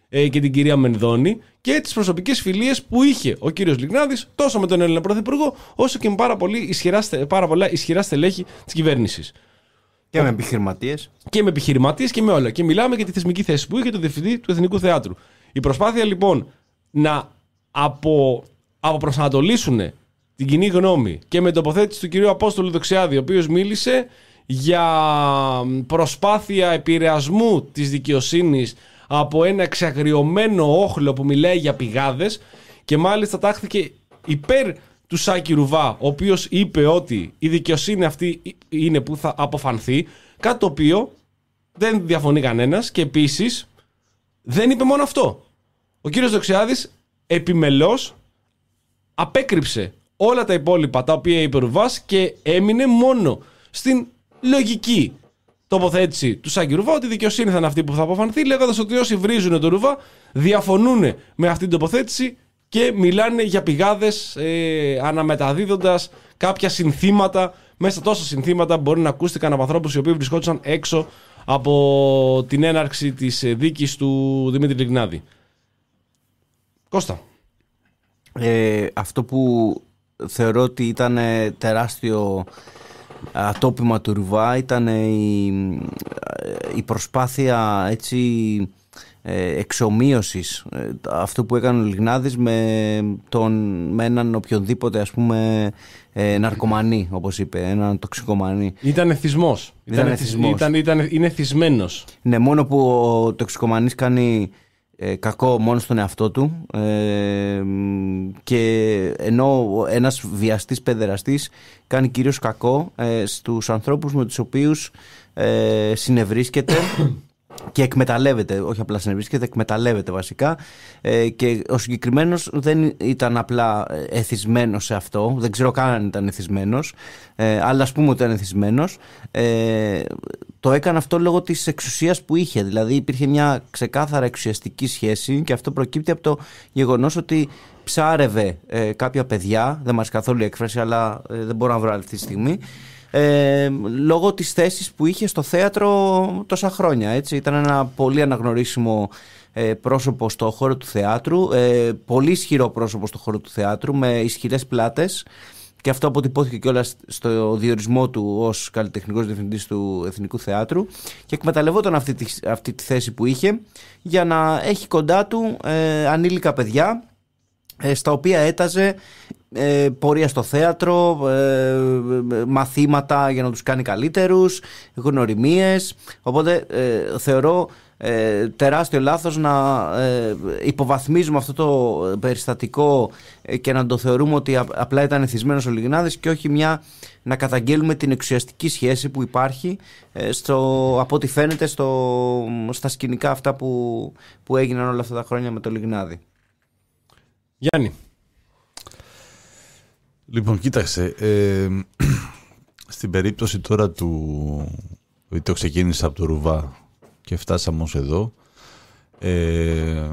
ε, και την κυρία Μενδώνη και τις προσωπικές φιλίες που είχε ο κύριος Λιγνάδης τόσο με τον Έλληνα Πρωθυπουργό όσο και με πάρα, πολύ ισχυρά, πάρα πολλά ισχυρά στελέχη της κυβέρνησης. Και με επιχειρηματίες. Και με επιχειρηματίες και με όλα. Και μιλάμε για τη θεσμική θέση που είχε το διευθυντή του Εθνικού Θεάτρου. Η προσπάθεια λοιπόν να απο, αποπροσανατολίσουν την κοινή γνώμη και με τοποθέτηση του κυρίου Απόστολου Δοξιάδη, ο οποίος μίλησε για προσπάθεια επηρεασμού της δικαιοσύνης από ένα εξαγριωμένο όχλο που μιλάει για πηγάδες και μάλιστα τάχθηκε υπέρ του Σάκη Ρουβά, ο οποίος είπε ότι η δικαιοσύνη αυτή είναι που θα αποφανθεί, κάτι το οποίο δεν διαφωνεί κανένας και επίσης δεν είπε μόνο αυτό. Ο κύριος Δοξιάδης επιμελώς απέκρυψε όλα τα υπόλοιπα τα οποία είπε ο Ρουβάς και έμεινε μόνο στην λογική τοποθέτηση του Σάκη Ρουβά ότι η δικαιοσύνη θα είναι αυτή που θα αποφανθεί, λέγοντας ότι όσοι βρίζουν τον Ρουβά διαφωνούν με αυτή την τοποθέτηση και μιλάνε για πηγάδες ε, αναμεταδίδοντας κάποια συνθήματα, μέσα τόσα συνθήματα μπορεί να ακούστηκαν από ανθρώπους οι οποίοι βρισκόντουσαν έξω από την έναρξη της δίκης του Δημήτρη Λιγνάδη. Κώστα. Ε, αυτό που θεωρώ ότι ήταν τεράστιο ατόπιμα του Ρουβά ήταν η, η προσπάθεια έτσι εξομοίωσης αυτό που έκανε ο Λιγνάδης με, τον, με έναν οποιονδήποτε ας πούμε ναρκωμανή, όπως είπε, έναν τοξικομανή. Ήταν εθισμός. Ήταν, ήταν, εθισμός. Ήταν, ήταν, είναι εθισμένος. Ναι, μόνο που ο τοξικομανής κάνει ε, κακό μόνο στον εαυτό του ε, και ενώ ένας βιαστής παιδεραστής κάνει κυρίως κακό ε, στους ανθρώπους με τους οποίους ε, συνευρίσκεται και εκμεταλλεύεται, όχι απλά συνευρίσκεται, εκμεταλλεύεται βασικά ε, και ο συγκεκριμένος δεν ήταν απλά εθισμένος σε αυτό, δεν ξέρω καν αν ήταν εθισμένος, ε, αλλά ας πούμε ότι ήταν εθισμένος, ε, το έκανε αυτό λόγω της εξουσίας που είχε, δηλαδή υπήρχε μια ξεκάθαρα εξουσιαστική σχέση και αυτό προκύπτει από το γεγονός ότι ψάρευε ε, κάποια παιδιά, δεν μας καθόλου η έκφραση αλλά ε, δεν μπορώ να βρω αυτή τη στιγμή, Ε, λόγω της θέσης που είχε στο θέατρο τόσα χρόνια, έτσι. Ήταν ένα πολύ αναγνωρίσιμο ε, πρόσωπο στο χώρο του θεάτρου, ε, πολύ ισχυρό πρόσωπο στο χώρο του θεάτρου με ισχυρές πλάτες και αυτό αποτυπώθηκε κιόλας στο διορισμό του ως καλλιτεχνικός διευθυντής του Εθνικού Θεάτρου και εκμεταλλευόταν αυτή τη, αυτή τη θέση που είχε για να έχει κοντά του ε, ανήλικα παιδιά ε, στα οποία έταζε Ε, πορεία στο θέατρο, ε, μαθήματα για να τους κάνει καλύτερους, γνωριμίες, οπότε ε, θεωρώ ε, τεράστιο λάθος να ε, υποβαθμίζουμε αυτό το περιστατικό ε, και να το θεωρούμε ότι απλά ήταν εθισμένος ο Λιγνάδης και όχι μια να καταγγέλουμε την εξουσιαστική σχέση που υπάρχει ε, στο, από ό,τι φαίνεται στο, στα σκηνικά αυτά που, που έγιναν όλα αυτά τα χρόνια με το Λιγνάδη. Γιάννη. Λοιπόν, κοίταξε, ε, στην περίπτωση τώρα του, το ξεκίνησα από το Ρουβά και φτάσαμε ως εδώ, ε,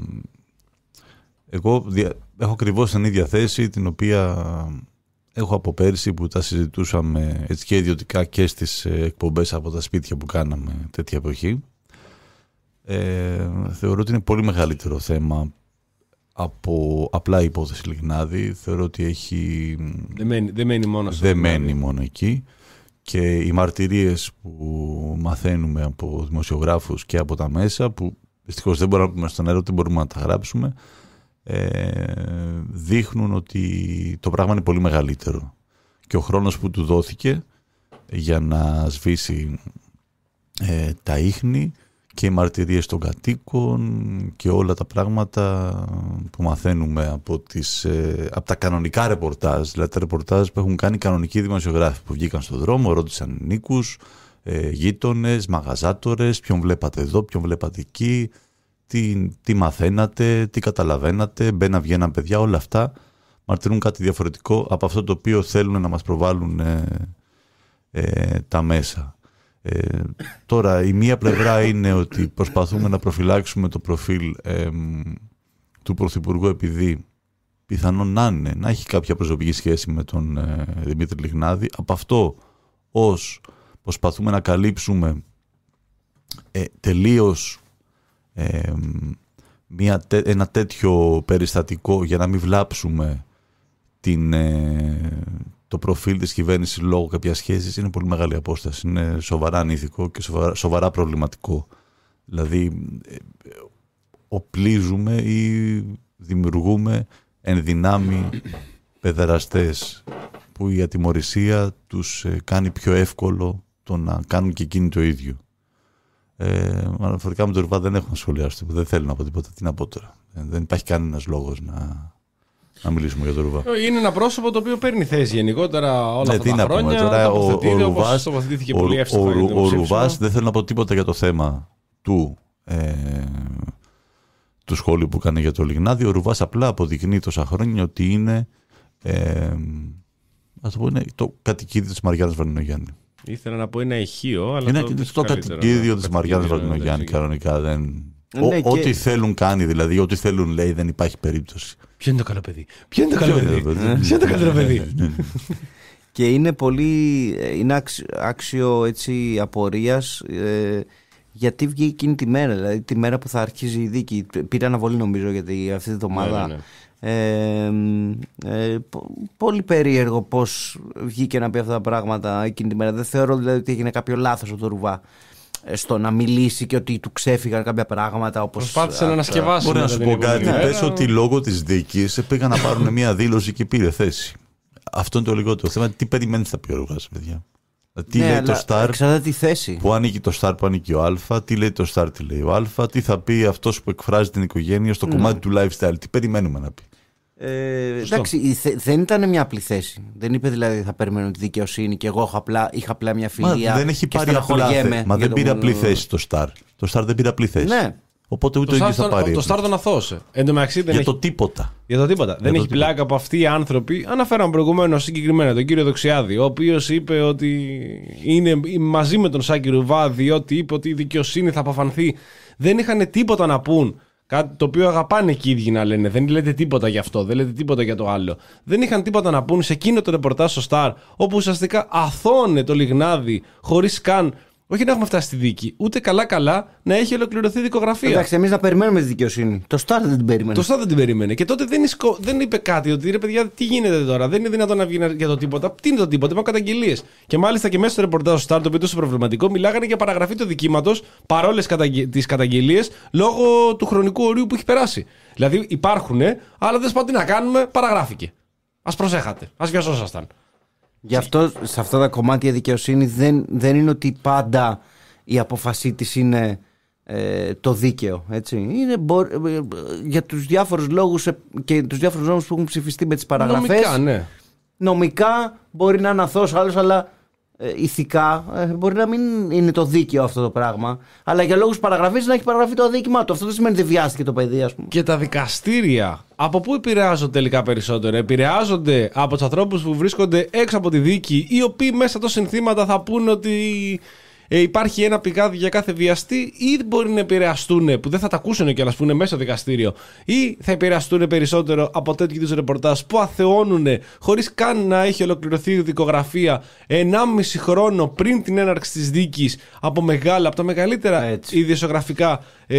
εγώ δια, έχω ακριβώς την ίδια θέση την οποία έχω από πέρσι που τα συζητούσαμε έτσι και ιδιωτικά και στις εκπομπές από τα σπίτια που κάναμε τέτοια εποχή. Ε, θεωρώ ότι είναι πολύ μεγαλύτερο θέμα από απλά υπόθεση Λιγνάδη. Θεωρώ ότι έχει... Δεν μένει, δεν μένει μόνο στο Δεν μένει μόνο εκεί. Και οι μαρτυρίες που μαθαίνουμε από δημοσιογράφους και από τα μέσα, που δυστυχώς δεν μπορούμε να πούμε στον αέρα, δεν μπορούμε να τα γράψουμε, ε, δείχνουν ότι το πράγμα είναι πολύ μεγαλύτερο. Και ο χρόνος που του δόθηκε για να σβήσει ε, τα ίχνη και οι μαρτυρίες των κατοίκων και όλα τα πράγματα που μαθαίνουμε από, τις, ε, από τα κανονικά ρεπορτάζ, δηλαδή τα ρεπορτάζ που έχουν κάνει κανονικοί δημοσιογράφοι που βγήκαν στον δρόμο, ρώτησαν νοίκους, ε, γείτονες, μαγαζάτορες, ποιον βλέπατε εδώ, ποιον βλέπατε εκεί, τι, τι μαθαίνατε, τι καταλαβαίνατε, μπαίνα βγαίναν παιδιά, όλα αυτά μαρτυρούν κάτι διαφορετικό από αυτό το οποίο θέλουν να μας προβάλλουν ε, ε, τα μέσα. Ε, τώρα η μία πλευρά είναι ότι προσπαθούμε να προφυλάξουμε το προφίλ ε, του Πρωθυπουργού επειδή πιθανόν να είναι, να έχει κάποια προσωπική σχέση με τον ε, Δημήτρη Λιγνάδη. Από αυτό ως προσπαθούμε να καλύψουμε ε, τελείως ε, μια, ένα τέτοιο περιστατικό για να μην βλάψουμε την, το προφίλ της κυβέρνησης λόγω κάποιας σχέσης είναι πολύ μεγάλη απόσταση. Είναι σοβαρά ανήθικο και σοβαρά, σοβαρά προβληματικό. Δηλαδή οπλίζουμε ή δημιουργούμε ενδυνάμει παιδεραστές που η ατιμωρησία τους κάνει πιο εύκολο το να κάνουν και εκείνοι το ίδιο. Ε, αναφορικά με τον Ρουβά δεν έχουμε σχολιάσει, δεν θέλω να πω τίποτα. Τι να πω τώρα. Δεν υπάρχει κανένας λόγος να, να μιλήσουμε για τον Ρουβά. Είναι ένα πρόσωπο το οποίο παίρνει θέση γενικότερα όλα ναι, αυτά τα χρόνια. Τώρα, ο, ο, Ρουβάς, ο, πολύ ο, ο, ο Ρουβάς δεν θέλω να πω τίποτα για το θέμα του, ε, του σχόλου που έκανε για το Λιγνάδι. Ο Ρουβάς απλά αποδεικνύει τόσα χρόνια ότι είναι, ε, ας το πω, είναι το κατοικίδιο της Μαριάννας Βαρδινογιάννη. Ήθελα να πω ένα ηχείο, αλλά είναι το, το κατοικίδιο της Μαριάννας Βαρδινογιάννη κανονικά. Δεν... Ναι, Ό, και... Ό,τι θέλουν κάνει, δηλαδή, ό,τι θέλουν λέει, δεν υπάρχει περίπτωση. Ποιο είναι το καλό παιδί, Ποιο είναι το καλό παιδί, Ποιο είναι το καλό παιδί. Και είναι πολύ, είναι άξιο, άξιο έτσι απορίας, ε, γιατί βγήκε εκείνη τη μέρα, δηλαδή τη μέρα που θα αρχίζει η δίκη. Πήρε αναβολή νομίζω γιατί αυτή τη βδομάδα. Ναι, ναι. Ε, ε, πολύ περίεργο πως βγήκε να πει αυτά τα πράγματα εκείνη τη μέρα. Δεν θεωρώ δηλαδή ότι έγινε κάποιο λάθος από τον Ρουβά στο να μιλήσει και ότι του ξέφυγαν κάποια πράγματα. Όπως προσπάθησε να ανασκευάσει. Μπορεί να σου πω κάτι. Πες ότι λόγω της δίκης πήγαν να πάρουν μια δήλωση και πήρε θέση. Αυτό είναι το λιγότερο θέμα. Τι περιμένεις θα πει ο Ρουβάς, παιδιά? Τι ναι, λέει το Σταρ τη θέση. Που ανήκει το Σταρ που ανήκει ο Α, τι λέει το Σταρ, τι λέει ο Α, τι θα πει αυτός που εκφράζει την οικογένεια στο mm. κομμάτι του lifestyle, τι περιμένουμε να πει. Ε, εντάξει, δεν ήταν μια απλή θέση. Δεν είπε δηλαδή θα περιμένω τη δικαιοσύνη και εγώ είχα απλά, είχα απλά μια φιλία. Μα δεν έχει πάρει απλά θέση. Μα δεν πήρε το... απλή θέση το Σταρ. Το Σταρ δεν πήρε απλή θέση. Ναι. Οπότε ούτε ο ίδιος θα πάρει. Το Σταρ τον αθώωσε. Εν τω μεταξύ δεν για έχει... το τίποτα. Για το τίποτα. Για δεν το έχει τίποτα. πλάκα από αυτοί οι άνθρωποι. Αναφέραμε προηγουμένως συγκεκριμένα τον κύριο Δοξιάδη, ο οποίος είπε ότι είναι μαζί με τον Σάκη Ρουβά, διότι είπε ότι η δικαιοσύνη θα αποφανθεί. Δεν είχαν τίποτα να πούν. Κάτι το οποίο αγαπάνε και οι ίδιοι να λένε. Δεν λέτε τίποτα για αυτό, δεν λέτε τίποτα για το άλλο. Δεν είχαν τίποτα να πούν σε εκείνο το ρεπορτάζ στο Σταρ, όπου ουσιαστικά αθώωνε το Λιγνάδι χωρίς καν. Όχι να έχουμε φτάσει στη δίκη, ούτε καλά-καλά να έχει ολοκληρωθεί η δικογραφία. Εντάξει, εμείς να περιμένουμε τη δικαιοσύνη. Το Σταρ δεν την περίμενε. Το Σταρ δεν την περίμενε. Και τότε δεν, ισκο... δεν είπε κάτι, ότι ρε παιδιά, τι γίνεται τώρα, δεν είναι δυνατόν να βγει για το τίποτα. Τι είναι το τίποτα, υπάρχουν καταγγελίες. Και μάλιστα και μέσα στο ρεπορτάζ του Σταρ, το οποίο είναι τόσο προβληματικό, μιλάγανε για παραγραφή του δικήματος παρόλες καταγγε... τις καταγγελίες λόγω του χρονικού ορίου που έχει περάσει. Δηλαδή υπάρχουν, αλλά δεν σπάω τι να κάνουμε, παραγράφηκε. Ας προσέχατε, ας βιαζόσασταν. Γι' αυτό σε αυτά τα κομμάτια δικαιοσύνη δεν, δεν είναι ότι πάντα η απόφασή της είναι ε, το δίκαιο. Έτσι. Είναι μπο, ε, για τους διάφορους λόγους και τους διάφορους νόμους που έχουν ψηφιστεί με τις παραγραφές. Νομικά, ναι. Νομικά μπορεί να είναι αθώος άλλος, αλλά ε, ηθικά ε, μπορεί να μην είναι το δίκαιο αυτό το πράγμα. Αλλά για λόγους παραγραφής να έχει παραγραφεί το αδίκημά του. Αυτό δεν σημαίνει ότι δεν βιάστηκε το παιδί, ας πούμε. Και τα δικαστήρια, από πού επηρεάζονται τελικά περισσότερο? Επηρεάζονται από τους ανθρώπους που βρίσκονται έξω από τη δίκη, οι οποίοι μέσα τα συνθήματα θα πούνε ότι ε, υπάρχει ένα πηγάδι για κάθε βιαστή, ή μπορεί να επηρεαστούν, που δεν θα τα ακούσουν κιόλας, που είναι μέσα στο δικαστήριο, ή θα επηρεαστούν περισσότερο από τέτοιου είδους ρεπορτάζ που αθεώνουν χωρίς καν να έχει ολοκληρωθεί η δικογραφία ενάμιση χρόνο πριν την έναρξη της δίκης από μεγάλα, από τα μεγαλύτερα ιδιοσιογραφικά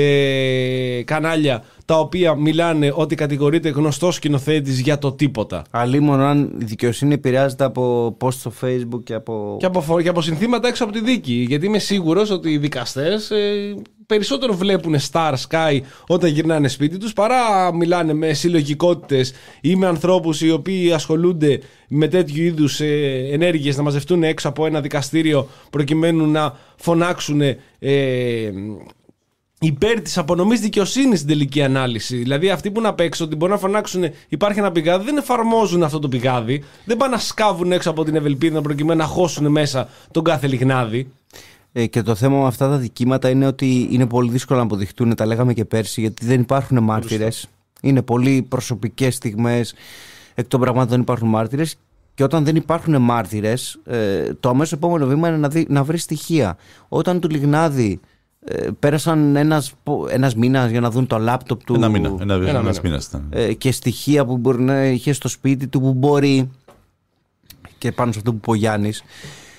ε, κανάλια, τα οποία μιλάνε ότι κατηγορείται γνωστός σκηνοθέτης για το τίποτα. Αλλήμον αν η δικαιοσύνη επηρεάζεται από post στο Facebook και από... Και από, και από συνθήματα έξω από τη δίκη. Γιατί είμαι σίγουρος ότι οι δικαστές ε, περισσότερο βλέπουν Star Sky όταν γυρνάνε σπίτι τους, παρά μιλάνε με συλλογικότητες ή με ανθρώπους οι οποίοι ασχολούνται με τέτοιου είδους ε, ενέργειες, να μαζευτούν έξω από ένα δικαστήριο προκειμένου να φωνάξουν ε, υπέρ της απονομής δικαιοσύνης στην τελική ανάλυση. Δηλαδή, αυτοί που είναι απ' έξω, ότι μπορούν να φωνάξουν υπάρχει ένα πηγάδι, δεν εφαρμόζουν αυτό το πηγάδι, δεν πάνε να σκάβουν έξω από την ευελπίδα προκειμένου να χώσουν μέσα τον κάθε λιγνάδι. Ε, και το θέμα με αυτά τα δικήματα είναι ότι είναι πολύ δύσκολο να αποδειχτούν, τα λέγαμε και πέρσι, γιατί δεν υπάρχουν μάρτυρες. Είναι πολύ προσωπικές στιγμές, εκ των πραγμάτων δεν υπάρχουν μάρτυρες. Και όταν δεν υπάρχουν μάρτυρες, ε, το αμέσως επόμενο βήμα είναι να, δει, να βρει στοιχεία. Όταν του Λιγνάδη ε, πέρασαν ένας, ένας μήνας για να δουν το λάπτοπ του. Ένα μήνα. Ένα, ένα ένας μήνας ήταν. Ε, και στοιχεία που μπορεί να είχε στο σπίτι του, που μπορεί. Και πάνω σε αυτό που είπε ο Γιάννης.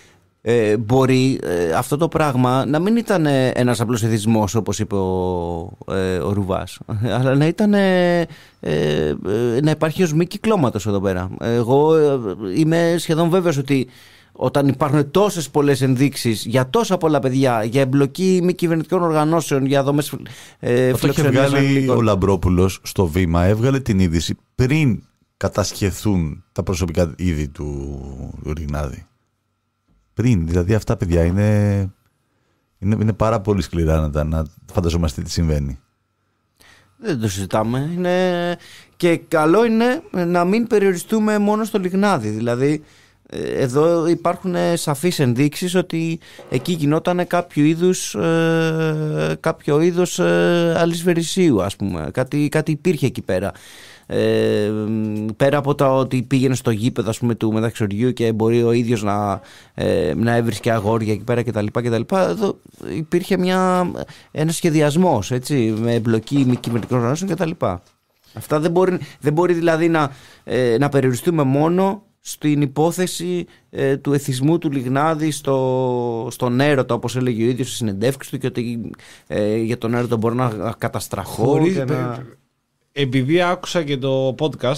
Ε, μπορεί ε, αυτό το πράγμα να μην ήταν ε, ένας απλός εθισμός όπως είπε ο, ε, ο Ρουβάς, αλλά να ήταν ε, ε, ε, να υπάρχει ως μη κυκλώματος εδώ πέρα. Εγώ ε, είμαι σχεδόν βέβαιος ότι όταν υπάρχουν τόσες πολλές ενδείξεις για τόσα πολλά παιδιά, για εμπλοκή μη κυβερνητικών οργανώσεων, για δομές ε, αυτό είχε βγάλει ο Λαμπρόπουλος στο Βήμα, έβγαλε την είδηση πριν κατασχεθούν τα προσωπικά είδη του, του Ριγνάδη. Πριν, δηλαδή αυτά παιδιά είναι, είναι, είναι πάρα πολύ σκληρά να, να φανταζόμαστε τι συμβαίνει. Δεν το συζητάμε. Είναι... Και καλό είναι να μην περιοριστούμε μόνο στο Λιγνάδι. Δηλαδή εδώ υπάρχουν σαφείς ενδείξεις ότι εκεί γινόταν κάποιο είδους, ε, κάποιο είδος ε, αλυσβερισσίου, ας πούμε. Κάτι, κάτι υπήρχε εκεί πέρα. Ε, πέρα από το ότι πήγαινε στο γήπεδο, ας πούμε, του μεταξωριού και μπορεί ο ίδιος να, ε, να έβρισκε αγόρια εκεί πέρα κτλ. κτλ. Εδώ υπήρχε μια, ένας σχεδιασμός, έτσι, με εμπλοκή μη κυβερνητικών οργανώσεων κτλ. Αυτά δεν μπορεί, δεν μπορεί δηλαδή να, ε, να περιοριστούμε μόνο στην υπόθεση ε, του εθισμού του Λιγνάδη στο, στον έρωτα, όπως έλεγε ο ίδιος στη συνεντεύξη του, και ότι ε, για τον έρωτα μπορώ να καταστραχώ. Χωρίς, και να... Επειδή άκουσα και το podcast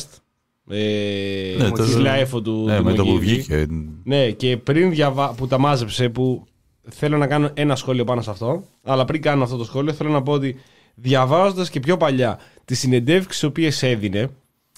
ε, ναι, τη Λάεφο του ναι, με το που βγήκε. Ναι, και πριν διαβα... που τα μάζεψε, που θέλω να κάνω ένα σχόλιο πάνω σε αυτό, αλλά πριν κάνω αυτό το σχόλιο θέλω να πω ότι διαβάζοντας και πιο παλιά τις συνεντεύξεις οι οποίες έδινε,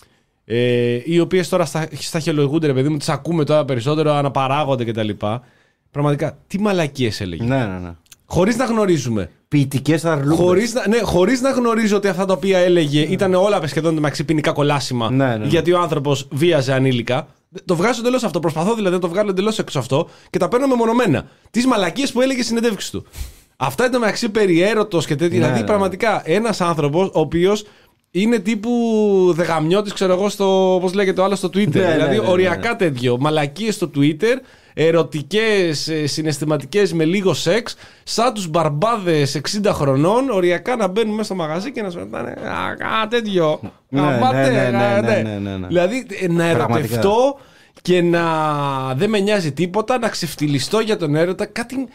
Ε, οι οποίες τώρα στα, σταχυολογούνται, ρε παιδί μου, τις ακούμε τώρα περισσότερο, αναπαράγονται κτλ. Πραγματικά, τι μαλακίες έλεγε. Ναι, ναι, ναι. Χωρίς να γνωρίζουμε. Ποιητικές αρλούμπες. Χωρίς να, ναι, χωρίς να γνωρίζω ότι αυτά τα οποία έλεγε ναι. ήταν όλα σχεδόν μεταξύ ποινικά κολάσιμα. Ναι, ναι, ναι. Γιατί ο άνθρωπος βίαζε ανήλικα. Το βγάζω εντελώς αυτό. Προσπαθώ δηλαδή να το βγάλω εντελώς έξω αυτό και τα παίρνω μεμονωμένα. Τις μαλακίες που έλεγε στη συνεντεύξη του. Αυτά ήταν μεταξύ περιέρωτος και τέτοια. Ναι, δηλαδή, ναι. πραγματικά ένας άνθρωπος ο οποίος είναι τύπου δεγαμιώτης, ξέρω εγώ, στο, πώς λέγεται το άλλο, στο Twitter. Ναι, δηλαδή, ναι, ναι, ναι, οριακά ναι. τέτοιο. Μαλακίες στο Twitter, ερωτικές, συναισθηματικές με λίγο σεξ, σαν τους μπαρμπάδες εξήντα χρονών, οριακά να μπαίνουν μέσα στο μαγαζί και να σου ρωτάνε α, τέτοιο. Ναι, Αμπάτε, ναι, ναι, ναι, ναι, ναι, ναι. Δηλαδή, να ερωτευτώ και να δεν με νοιάζει τίποτα, να ξεφτυλιστώ για τον έρωτα, κάτι...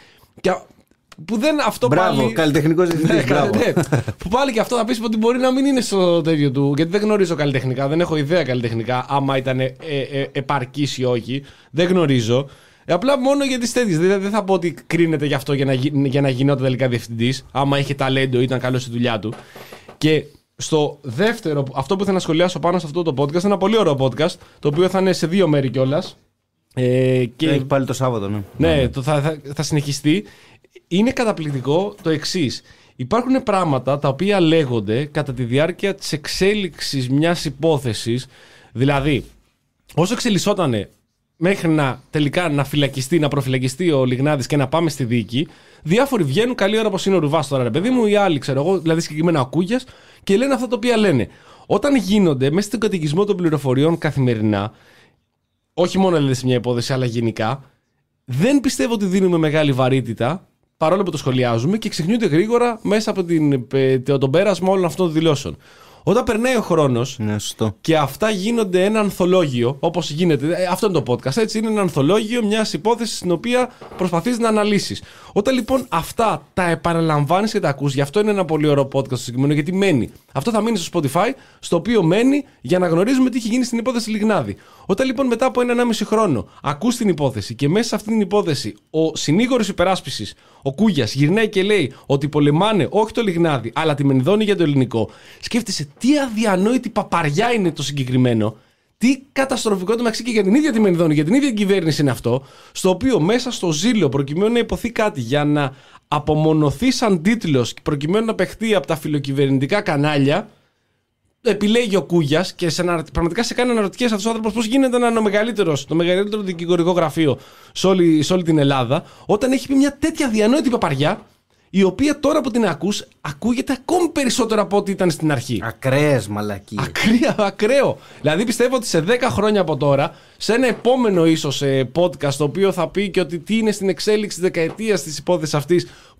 Που δεν αυτό μπράβο, πάλι. Καλλιτεχνικός διευθυντής. Ναι, ναι, που πάλι και αυτό θα πει ότι μπορεί να μην είναι στο τέτοιο του. Γιατί δεν γνωρίζω καλλιτεχνικά, δεν έχω ιδέα καλλιτεχνικά, άμα ήταν ε, ε, επαρκής ή όχι. Δεν γνωρίζω. Ε, απλά μόνο για τις τέτοιες. Δεν, δεν θα πω ότι κρίνεται γι' αυτό για να, για να γινόταν τελικά διευθυντής. Άμα είχε ταλέντο ή ήταν καλό στη δουλειά του. Και στο δεύτερο, αυτό που ήθελα να σχολιάσω πάνω σε αυτό το podcast, ένα πολύ ωραίο podcast, το οποίο θα είναι σε δύο μέρη κιόλας. Ε, και... Έχει πάλι το Σάββατο, ναι. Ναι, το θα, θα, θα συνεχιστεί. Είναι καταπληκτικό το εξής. Υπάρχουν πράγματα τα οποία λέγονται κατά τη διάρκεια της εξέλιξης μιας υπόθεσης. Δηλαδή, όσο εξελισσότανε μέχρι να τελικά να φυλακιστεί, να προφυλακιστεί ο Λιγνάδης και να πάμε στη δίκη, διάφοροι βγαίνουν, καλή ώρα όπως είναι ο Ρουβάς τώρα, ρε παιδί μου, ή άλλοι, ξέρω εγώ, δηλαδή συγκεκριμένα ο Κούγιας, και λένε αυτά τα οποία λένε. Όταν γίνονται μέσα στον καταιγισμό των πληροφοριών καθημερινά, όχι μόνο δηλαδή σε μια υπόθεση, αλλά γενικά, δεν πιστεύω ότι δίνουμε μεγάλη βαρύτητα, παρόλο που το σχολιάζουμε, και ξεχνιούνται γρήγορα μέσα από την, τον πέρασμα όλων αυτών των δηλώσεων. Όταν περνάει ο χρόνος, ναι, και αυτά γίνονται ένα ανθολόγιο, όπως γίνεται. Αυτό είναι το podcast, έτσι. Είναι ένα ανθολόγιο μιας υπόθεσης την οποία προσπαθείς να αναλύσεις. Όταν λοιπόν αυτά τα επαναλαμβάνεις και τα ακούς, γι' αυτό είναι ένα πολύ ωραίο podcast στο συγκεκριμένο, γιατί μένει. Αυτό θα μείνει στο Spotify, στο οποίο μένει για να γνωρίζουμε τι έχει γίνει στην υπόθεση Λιγνάδη. Όταν λοιπόν μετά από ένα ενάμιση χρόνο ακούς την υπόθεση και μέσα σε αυτή την υπόθεση ο συνήγορος υπεράσπισης, ο Κούγιας, γυρνάει και λέει ότι πολεμάνε όχι το Λιγνάδη, αλλά τη Μενδώνη για το ελληνικό, σκέφτεσαι τι αδιανόητη παπαριά είναι το συγκεκριμένο, τι καταστροφικό το μεταξύ και για την ίδια τη Μενδώνη, για την ίδια την κυβέρνηση είναι αυτό, στο οποίο μέσα στο ζήλο προκειμένου να υποθεί κάτι για να απομονωθεί σαν τίτλος, προκειμένου να παιχτεί από τα φιλοκυβερνητικά κανάλια, επιλέγει ο Κούγιας και σε, πραγματικά σε κάνει αναρωτικές αυτός ο άνθρωπος πώς γίνεται να είναι ο μεγαλύτερος, το μεγαλύτερο δικηγορικό γραφείο σε όλη, σε όλη την Ελλάδα, όταν έχει πει μια τέτοια διανόητη παπαριά, η οποία τώρα που την ακούς ακούγεται ακόμη περισσότερο από ό,τι ήταν στην αρχή. Ακραίες μαλακίες. Ακραία, ακραίο. Δηλαδή πιστεύω ότι σε δέκα χρόνια από τώρα, σε ένα επόμενο ίσως podcast, το οποίο θα πει και ότι τι είναι στην εξέλιξη της δεκαετίας της υπόθεσης αυτής,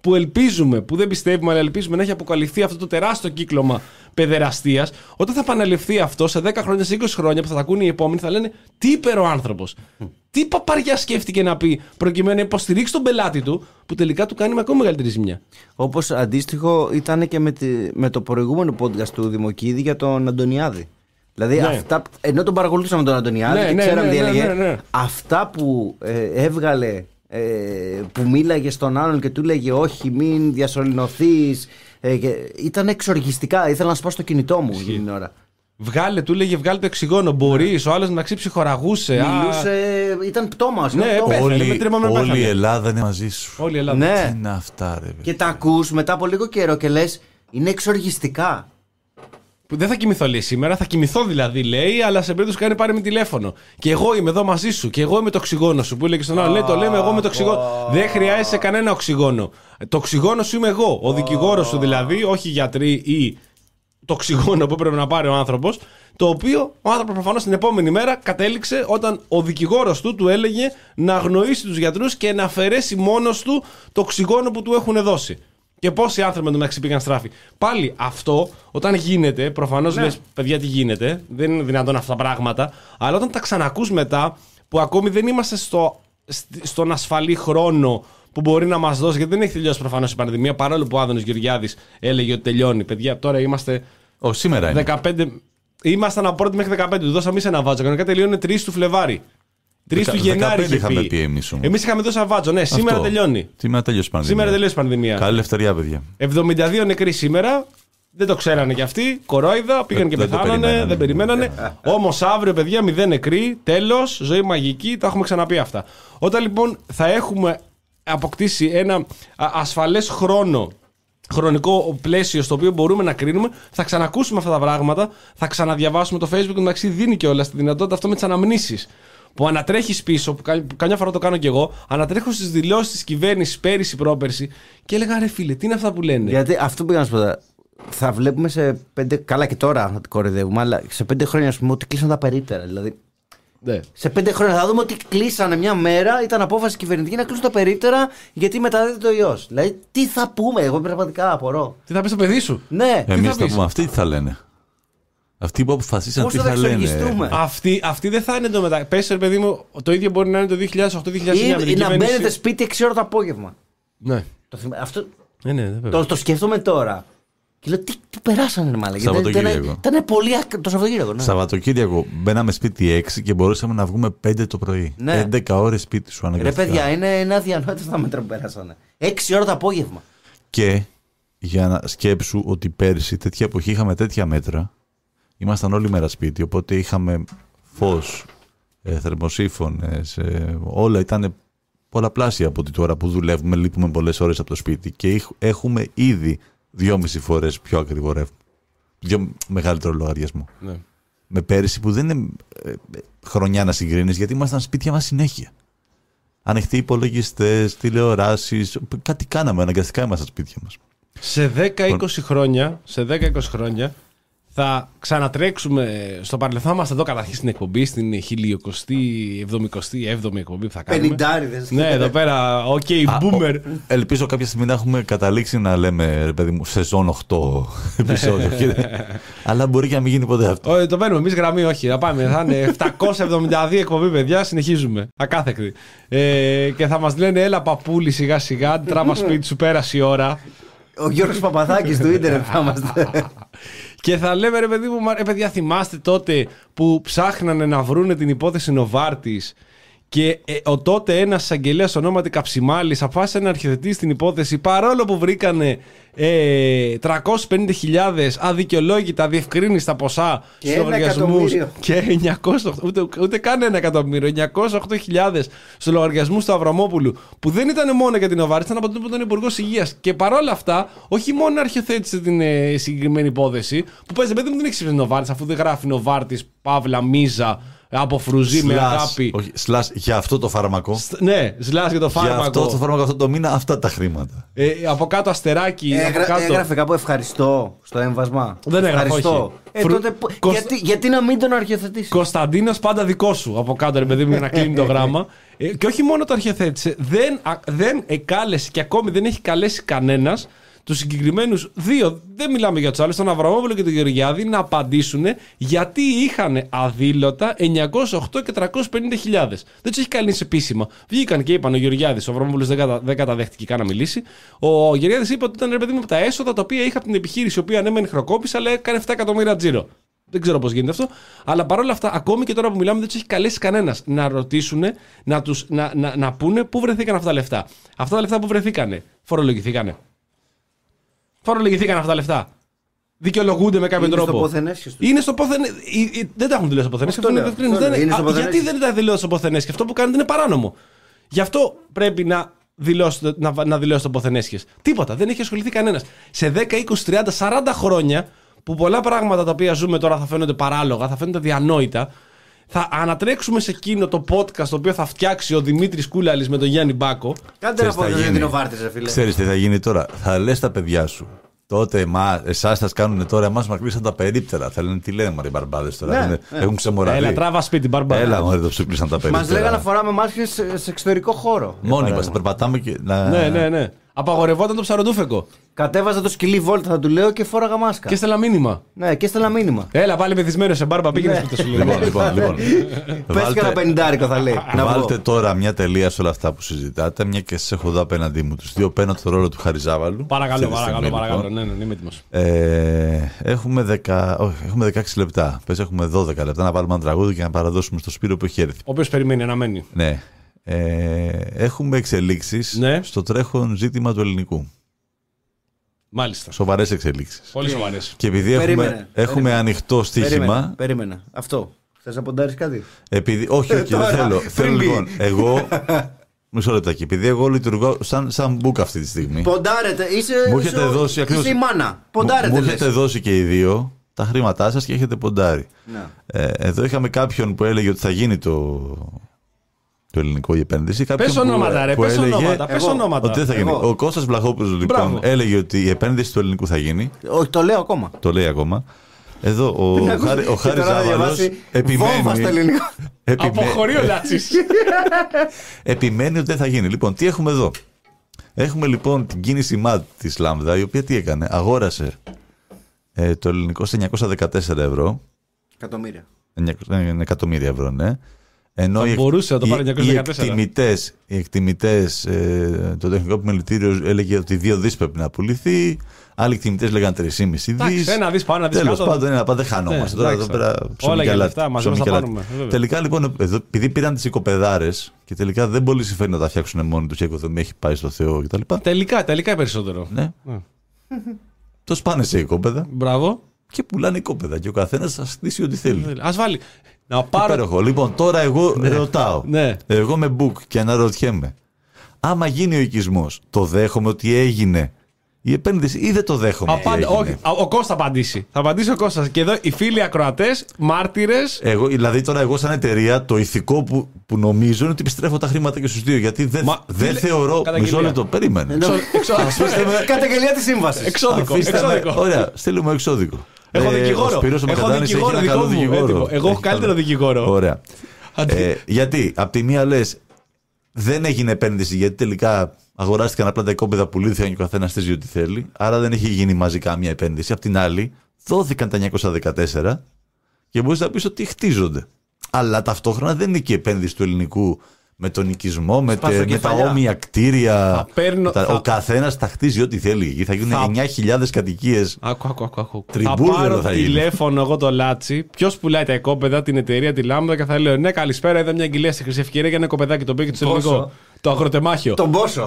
που ελπίζουμε, που δεν πιστεύουμε, αλλά ελπίζουμε να έχει αποκαλυφθεί αυτό το τεράστιο κύκλωμα παιδεραστίας, όταν θα επαναληφθεί αυτό σε δέκα χρόνια, σε είκοσι χρόνια που θα τα ακούνε οι επόμενοι, θα λένε τι είπε ο άνθρωπος. Τι παπαριά σκέφτηκε να πει προκειμένου να υποστηρίξει τον πελάτη του, που τελικά του κάνει με ακόμα μεγαλύτερη ζημιά. Όπως αντίστοιχο ήταν και με, τη, με το προηγούμενο podcast του Δημοκίδη για τον Αντωνιάδη. Δηλαδή, ναι. αυτά, ενώ τον παρακολουθούσαμε τον Αντωνιάδη ναι, και ναι, ξέραμε ναι, τι έλεγε, ναι, ναι, ναι. αυτά που ε, έβγαλε, ε, που μίλαγε στον άλλον και του έλεγε όχι, μην διασωληνωθείς, ε, ήταν εξοργιστικά. Ήθελα να σπάσω το κινητό μου εκείνη την ώρα. Βγάλε, του λέγε βγάλε το οξυγόνο. Μπορεί, ο άλλο μεταξύ ψυχοραγούσε. Μιλούσε, α... ήταν πτώμα. Ναι, όλη, όλη η Ελλάδα είναι μαζί σου. Όλη η Ελλάδα. Ναι. Τι είναι αυτά, ρε. Και τα ακούς μετά από λίγο καιρό και λες είναι εξοργιστικά. Που δεν θα κοιμηθώ, λέει σήμερα. Θα κοιμηθώ δηλαδή, λέει, αλλά σε περίπτωση που κάνει πάρε με τηλέφωνο. Και εγώ είμαι εδώ μαζί σου. Και εγώ είμαι το οξυγόνο σου. Που έλεγε στον άλλο, λέει το λέμε εγώ με το οξυγόνο. Δεν χρειάζεσαι κανένα οξυγόνο. Το οξυγόνο σου είμαι εγώ. Ο δικηγόρος σου δηλαδή, όχι οι γιατροί ή το οξυγόνο που έπρεπε να πάρει ο άνθρωπος. Το οποίο ο άνθρωπος προφανώς την επόμενη μέρα κατέληξε όταν ο δικηγόρος του του έλεγε να αγνοήσει τους γιατρούς και να αφαιρέσει μόνος του το οξυγόνο που του έχουν δώσει. Και πόσοι άνθρωποι μεταξύ πήγαν στράφη. Πάλι αυτό, όταν γίνεται, προφανώς ναι. λες, παιδιά, τι γίνεται, δεν είναι δυνατόν αυτά τα πράγματα, αλλά όταν τα ξανακούς μετά, που ακόμη δεν είμαστε στο, στον ασφαλή χρόνο που μπορεί να μας δώσει, γιατί δεν έχει τελειώσει προφανώς η πανδημία, παρόλο που ο Άδωνης Γεωργιάδης έλεγε ότι τελειώνει. Παιδιά, τώρα είμαστε. Ω, σήμερα είναι. δεκαπέντε. Ήμασταν από πρώτη μέχρι δεκαπέντε, του δώσαμε εμείς ένα βάτσο. Κανονικά τελειώνει τρεις του Φλεβάρι. τρεις του Γενάρη είχε είχαμε πει. πει εμείς όμως. Εμείς είχαμε δώσει ένα βάτσο. Ναι, σήμερα Αυτό. τελειώνει. Σήμερα τελειώσει η πανδημία. Σήμερα τελειώσει η πανδημία. Καλή ελευθερία, παιδιά. εβδομήντα δύο νεκροί σήμερα. Δεν το ξέρανε κι αυτοί. Κορόιδα, πήγαν και δεν πεθάνανε. Δεν περιμένανε. Όμως αύριο, παιδιά, μηδέν νεκροί. Τέλος. Ζωή μαγική. Τα έχουμε ξαναπεί αυτά. Όταν λοιπόν θα έχουμε αποκτήσει ένα ασφαλές χρόνο, χρονικό πλαίσιο στο οποίο μπορούμε να κρίνουμε, θα ξανακούσουμε αυτά τα πράγματα. Θα ξαναδιαβάσουμε το Facebook. Εντάξει, δίνει κιόλας τη δυνατότητα αυτό με τις αναμνήσεις. Που ανατρέχεις πίσω, που καμιά φορά το κάνω κι εγώ, ανατρέχω στις δηλώσεις της κυβέρνησης πέρυσι, πρόπερσι και έλεγα ρε φίλε, τι είναι αυτά που λένε. Γιατί αυτό πήγα να σου πω. Θα βλέπουμε σε πέντε. Καλά και τώρα να την κοροϊδεύουμε, αλλά σε πέντε χρόνια ας πούμε ότι κλείσαν τα περίπτερα. Δηλαδή. Ναι. Σε πέντε χρόνια θα δούμε ότι κλείσανε μια μέρα, ήταν απόφαση κυβερνητική να κλείσουν τα περίπτερα γιατί μεταδίδεται ο ιός. Δηλαδή, τι θα πούμε, εγώ πραγματικά απορώ. Τι θα πει στο παιδί σου. Ναι, Εμείς θα θα πούμε, αυτοί τι θα λένε. Αυτοί που αποφασίσαν τι θα, θα λένε. Αυτοί, αυτοί δεν θα είναι το μεταξύ. Πες ρε παιδί μου, το ίδιο μπορεί να είναι το δύο χιλιάδες οκτώ δύο χιλιάδες εννιά. Ή να μπαίνετε σπίτι έξι ώρα το απόγευμα. Ναι. Το, αυτό... ναι, ναι, το, το σκέφτομαι τώρα. Και λέω τι, τι περάσανε ρε μάλλον. Σαββατοκύριακο. Ήταν πολύ άκρη το Σαββατοκύριακο. Ναι. Σαββατοκύριακο μπαίναμε σπίτι έξι και μπορούσαμε να βγούμε πέντε το πρωί. Ναι. έντεκα ώρες σπίτι σου αναγκαστικά. Ρε παιδιά, είναι ένα αδιανόητο τα μέτρα που πέρασανε. έξι ώρα το απόγευμα. Και για να σκέψου ότι πέρσι τέτοια εποχή είχαμε τέτοια μέτρα. Ήμασταν όλη μέρα σπίτι, οπότε είχαμε φως, ε, θερμοσύφωνες, ε, όλα ήταν πολλαπλάσια από ότι τώρα που δουλεύουμε, λείπουμε πολλές ώρες από το σπίτι και έχουμε ήδη δυόμιση φορές πιο ακριβό ρεύμα. Πιο μεγαλύτερο λογαριασμό. Ναι. Με πέρυσι που δεν είναι ε, χρονιά να συγκρίνεις, γιατί ήμασταν σπίτια μας συνέχεια. Ανοιχτοί υπολογιστές, τηλεοράσεις, κάτι κάναμε, αναγκαστικά ήμασταν σπίτια μας. Σε δέκα είκοσι χρόνια, σε δέκα είκοσι χρόνια θα ξανατρέξουμε στο παρελθόν. Θα είμαστε εδώ καταρχήν στην εκπομπή, στην χίλια εβδομηκοστή έβδομη εκπομπή που θα κάνουμε. Πενηντάριδες. Ναι, εδώ πέρα, οκ, okay, boomer. Ο, ελπίζω κάποια στιγμή να έχουμε καταλήξει να λέμε, ρε παιδί μου, σεζόν οκτώ επεισόδιο. Αλλά μπορεί και να μην γίνει ποτέ αυτό. Όχι, το παίρνουμε εμείς γραμμή, όχι. Να πάμε. Θα είναι επτακόσια εβδομήντα δύο εκπομπή, παιδιά. Συνεχίζουμε. Ακάθεκτη. Ε, και θα μας λένε, έλα παππούλη σιγά σιγά, τράβα σπίτι σου, πέρασε η ώρα. Ο Γιώργος Παπαδάκης του ίντερνετ θα είμαστε. Και θα λέμε ρε παιδί μου, ρε παιδιά, θυμάστε τότε που ψάχνανε να βρούνε την υπόθεση Νοβάρτης και ε, ο τότε ένας εισαγγελέας ονόματι Καψιμάλης αποφάσισε να αρχιοθετήσει την υπόθεση παρόλο που βρήκανε ε, τριακόσιες πενήντα χιλιάδες αδικαιολόγητα διευκρίνηστα ποσά στους λογαριασμούς και εννιακόσια, ούτε, ούτε καν ένα εκατομμύριο, εννιακόσιες οκτώ χιλιάδες στους λογαριασμούς του Αβραμόπουλου, που δεν ήταν μόνο για την Νοβάρτης, ήταν από τον Υπουργός Υγείας. Και παρόλα αυτά, όχι μόνο αρχιοθέτησε την ε, συγκεκριμένη υπόθεση, που παίζει παιδί μου δεν έχει ψηφίσει Νοβάρτης, αφού δεν γράφει Νοβάρτης, Παύλα, Μίζα. Από φρουζί slash, με αγάπη. Όχι, slash, για αυτό το φάρμακο. Σ, ναι, slash για το φάρμακο. Για αυτό το φάρμακο αυτό το μήνα, αυτά τα χρήματα. Ε, από κάτω αστεράκι. έγρα, κάτω. Έγραφε κάπου ευχαριστώ στο έμβασμα. Δεν έγραφε, ευχαριστώ. όχι. Ε, Φρου... τότε, Κωσ... γιατί, γιατί να μην τον αρχιοθετήσει. Κωνσταντίνος πάντα δικό σου από κάτω, ρε παιδί μου, για να κλείνει το γράμμα. Ε, και όχι μόνο το αρχιοθέτησε, δεν, α, δεν εκάλεσε και ακόμη δεν έχει καλέσει κανένας τους συγκεκριμένους δύο, δεν μιλάμε για τους άλλους, τον Αβραμόπουλο και τον Γεωργιάδη, να απαντήσουν γιατί είχαν αδήλωτα εννιακόσιες οκτώ και τριακόσιες πενήντα χιλιάδες. Δεν τους έχει καλέσει επίσημα. Βγήκαν και είπαν ο Γεωργιάδης, ο Αβραμόπουλος δεν, κατα, δεν καταδέχτηκε καν να μιλήσει. Ο Γεωργιάδης είπε ότι ήταν, ρε παιδί μου, από τα έσοδα τα οποία είχα από την επιχείρηση, η οποία ναι, μεν χρεοκόπησε, αλλά έκανε επτά εκατομμύρια τζίρο. Δεν ξέρω πώς γίνεται αυτό. Αλλά παρόλα αυτά, ακόμη και τώρα που μιλάμε, δεν τους έχει καλέσει κανένας να ρωτήσουν, να, τους, να, να, να πούνε πού βρεθήκαν αυτά τα λεφτά. Αυτά τα λεφτά που βρεθήκανε, φορολογηθήκανε. Φορολογηθήκαν αυτά τα λεφτά. Δικαιολογούνται με κάποιο είναι τρόπο. Στο ποθενέσχες τους. Είναι στο ποθενέσχες. Δεν τα έχουν δηλώσει στο ποθενέσχες. Γιατί δεν τα δηλώσει στο ποθενέσχες? Αυτό που κάνετε είναι παράνομο. Γι' αυτό πρέπει να δηλώσει, να, να δηλώσει το ποθενέσχες. Τίποτα. Δεν έχει ασχοληθεί κανένας. Σε δέκα, είκοσι, τριάντα, σαράντα χρόνια που πολλά πράγματα τα οποία ζούμε τώρα θα φαίνονται παράλογα, θα φαίνονται διανόητα, θα ανατρέξουμε σε εκείνο το podcast το οποίο θα φτιάξει ο Δημήτρης Κούλαλης με τον Γιάννη Μπάκο. Κάντε ένα podcast για την Οβάρτης, ρε φίλε. Ξέρεις τι θα γίνει τώρα? Θα λες τα παιδιά σου. Τότε εσάς θα κάνουν τώρα, εμάς μας κλείσαν τα περίπτερα. Θα λένε τι λένε μωρέ οι μπαρμπάδες τώρα. Ναι, έχουν, ναι. έχουν ξεμοραδεί. Έλα, τράβα σπίτι, μπαρμπάδε. Έλα, μωρέ, το σου κλείσαν τα περίπτερα. Μας λέγανε να φοράμε μάσκες σε, σε εξωτερικό χώρο. Μόνοι μας, περπατάμε και. Να... Ναι, ναι, ναι. Απαγορευόταν το ψαροντούφεκο. Κατέβαζα το σκυλί βόλτα, θα του λέω, και φόραγα μάσκα. Και στέλνα μήνυμα. Ναι, και έστελνα μήνυμα. Έλα, πάλι μεθυσμένο σε μπάρμπα, πήγαινε σπίτι σου. Λοιπόν, λοιπόν, λοιπόν. Πες και ένα πενηντάρικο θα λέει. Να Βάλτε βγω. τώρα μια τελεία σε όλα αυτά που συζητάτε, μια και σας έχω εδώ απέναντί μου. Τους δύο παίρνω το ρόλο του Χαριζάβαλου. Παρακαλώ, Αυτή τη παρακαλώ, στιγμή, παρακαλώ. λοιπόν. Ναι, ναι, είμαι έτοιμος. Ε, έχουμε, δεκα... Όχι, έχουμε δεκαέξι λεπτά. Πες έχουμε δώδεκα λεπτά να βάλουμε ένα τραγούδι και να παραδώσουμε στο Σπύρο που έχει έρθει. Ο οποίος περιμένει, αναμένει. Ναι. Ε, έχουμε εξελίξεις Ναι. στο τρέχον ζήτημα του ελληνικού. Μάλιστα. Σοβαρές εξελίξεις. Πολύ σοβαρές. Και επειδή έχουμε, Περίμενε, έχουμε περίμενε. ανοιχτό στοίχημα. Περίμενε, περίμενε. Αυτό. Θες να ποντάρεις κάτι? Επειδή, όχι, όχι, δεν Τώρα, θέλω. πριν Θέλω μπει. λοιπόν, εγώ. Μισό λεπτάκι. Επειδή εγώ λειτουργώ σαν, σαν μπουκ αυτή τη στιγμή. Ποντάρετε, είσαι. Μου έχετε είσαι- δώσει ακριβώς- Είσαι η μάνα. Ποντάρετε, Μου λες. έχετε δώσει και οι δύο τα χρήματά σας και έχετε ποντάρει. Ναι. Ε, εδώ είχαμε κάποιον που έλεγε ότι θα γίνει το, το ελληνικό η επένδυση. Κάποιον Πες που- ονόματα, ρε. που Πες έλεγε ονόματα. Πες εγώ, ονόματα. ότι δεν θα γίνει. Εγώ. Ο Κώστας Βλαχόπουλος λοιπόν Μπράβο. έλεγε ότι η επένδυση του ελληνικού θα γίνει. Όχι, το λέω ακόμα. Το λέει ακόμα. Εδώ ο, Να ακούσει- Χάρη, ο και Χάρης τώρα να Ζάβαλος διαβάσει βόμβα στα επιμένει, ελληνικά. επιμέ- Αποχωρεί ο Λάτσης. επιμένει ότι δεν θα γίνει. Λοιπόν, τι έχουμε εδώ? Έχουμε λοιπόν την κίνηση ΜΑΤ της Λάμδα, η οποία τι έκανε? Αγόρασε ε, το ελληνικό σε εννιακόσια δεκατέσσερα ευρώ. Εκατομμύρια. εννιακόσια εκατομμύρια ευρώ, ναι. Ενώ Θα οι, μπορούσε να το οι- πάρει εννιακόσια δεκατέσσερα. Οι εκτιμητές, οι εκτιμητές ε, το τεχνικό επιμελητήριο έλεγε ότι δύο δις πρέπει να πουληθεί. Άλλοι εκτιμητές λέγανε τρία κόμμα πέντε Εντάξει, δις. ένα δις πάνω, ένα δις Τέλος κάτω. πάντων, ένα, δεν χανόμαστε. Ναι, Τώρα εντάξει, εδώ πέρα ψωμί όλα και για αλάτι, λεφτά, μαζί ψωμί μας και τα αλάτι. πάρουμε, βέβαια. Τελικά λοιπόν, εδώ, επειδή πήραν τις οικοπεδάρες και τελικά δεν πολύ συμφέρει να τα φτιάξουν μόνοι τους και η οικοδομή έχει πάει στο Θεό κτλ. Τελικά, τελικά περισσότερο. Ναι. Το σπάνε σε οικόπεδα Μπράβο. και πουλάνε οικόπεδα και ο καθένας θα στήσει ό,τι θέλει. Ας βάλει. Να πάρω. Υπέροχο. Λοιπόν, τώρα εγώ ρωτάω. Ναι. Εγώ με book και αναρωτιέμαι. Άμα γίνει ο οικισμός, το δέχομαι ότι έγινε η επένδυση ή δεν το δέχομαι? ότι Απάντα, έγινε? όχι, Α, ο Κώστας θα απαντήσει. Θα απαντήσει ο Κώστας. Και εδώ οι φίλοι ακροατές, μάρτυρες. Εγώ, δηλαδή τώρα εγώ σαν εταιρεία το ηθικό που, που νομίζω είναι ότι επιστρέφω τα χρήματα και στους δύο. Γιατί δεν, Μα, δεν φίλε, θεωρώ. καταγγελία. Μισό λεπτό, περίμενε. Ενώ- Αφήστε με- Καταγγελία της σύμβασης. Εξώδικο. αφήστε με- εξώδικο. Ωραία, στείλουμε εξώδικο. Έχω Ε, δικηγόρο. ο Σπύρος ο Έχω Μακαντάνης έχει δικηγόρο ένα δικό καλό μου, δικηγόρο. έτοιμο. Εγώ έχω Έχει καλύτερο καλό- δικηγόρο. Ωραία. Αντί- Ε, γιατί, απ' τη μία λες δεν έγινε επένδυση, γιατί τελικά αγοράστηκαν απλά τα οικόπεδα που λύθηκαν και ο καθένα θέσει ό,τι θέλει. Άρα δεν έχει γίνει μαζικά μια επένδυση. Απ' την άλλη, δόθηκαν τα εννιακόσια δεκατέσσερα και μπορεί να πει ότι χτίζονται. Αλλά ταυτόχρονα δεν είναι και η επένδυση του ελληνικού με τον οικισμό, με, τε, με τα κεφαλιά. όμοια κτίρια. Θα παίρνω- τα- θα- Ο καθένα θα χτίζει ό,τι θέλει. Εκεί θα γίνουν Θα- εννιά χιλιάδες κατοικίες. Άκου, άκου, άκου, άκου. Θα Τριμπούρδελο πάρω θα γίνει. τηλέφωνο εγώ το Λάτσι. Ποιο πουλάει τα οικόπεδα, την εταιρεία, τη Λάμδα και θα λέω: Ναι, καλησπέρα. Είδα μια αγγελία στη Χρυσή Ευκαιρία για ένα κοπεδάκι το πήγε του Πόσο? ελληνικό. Το αγροτεμάχιο. Τον πόσο.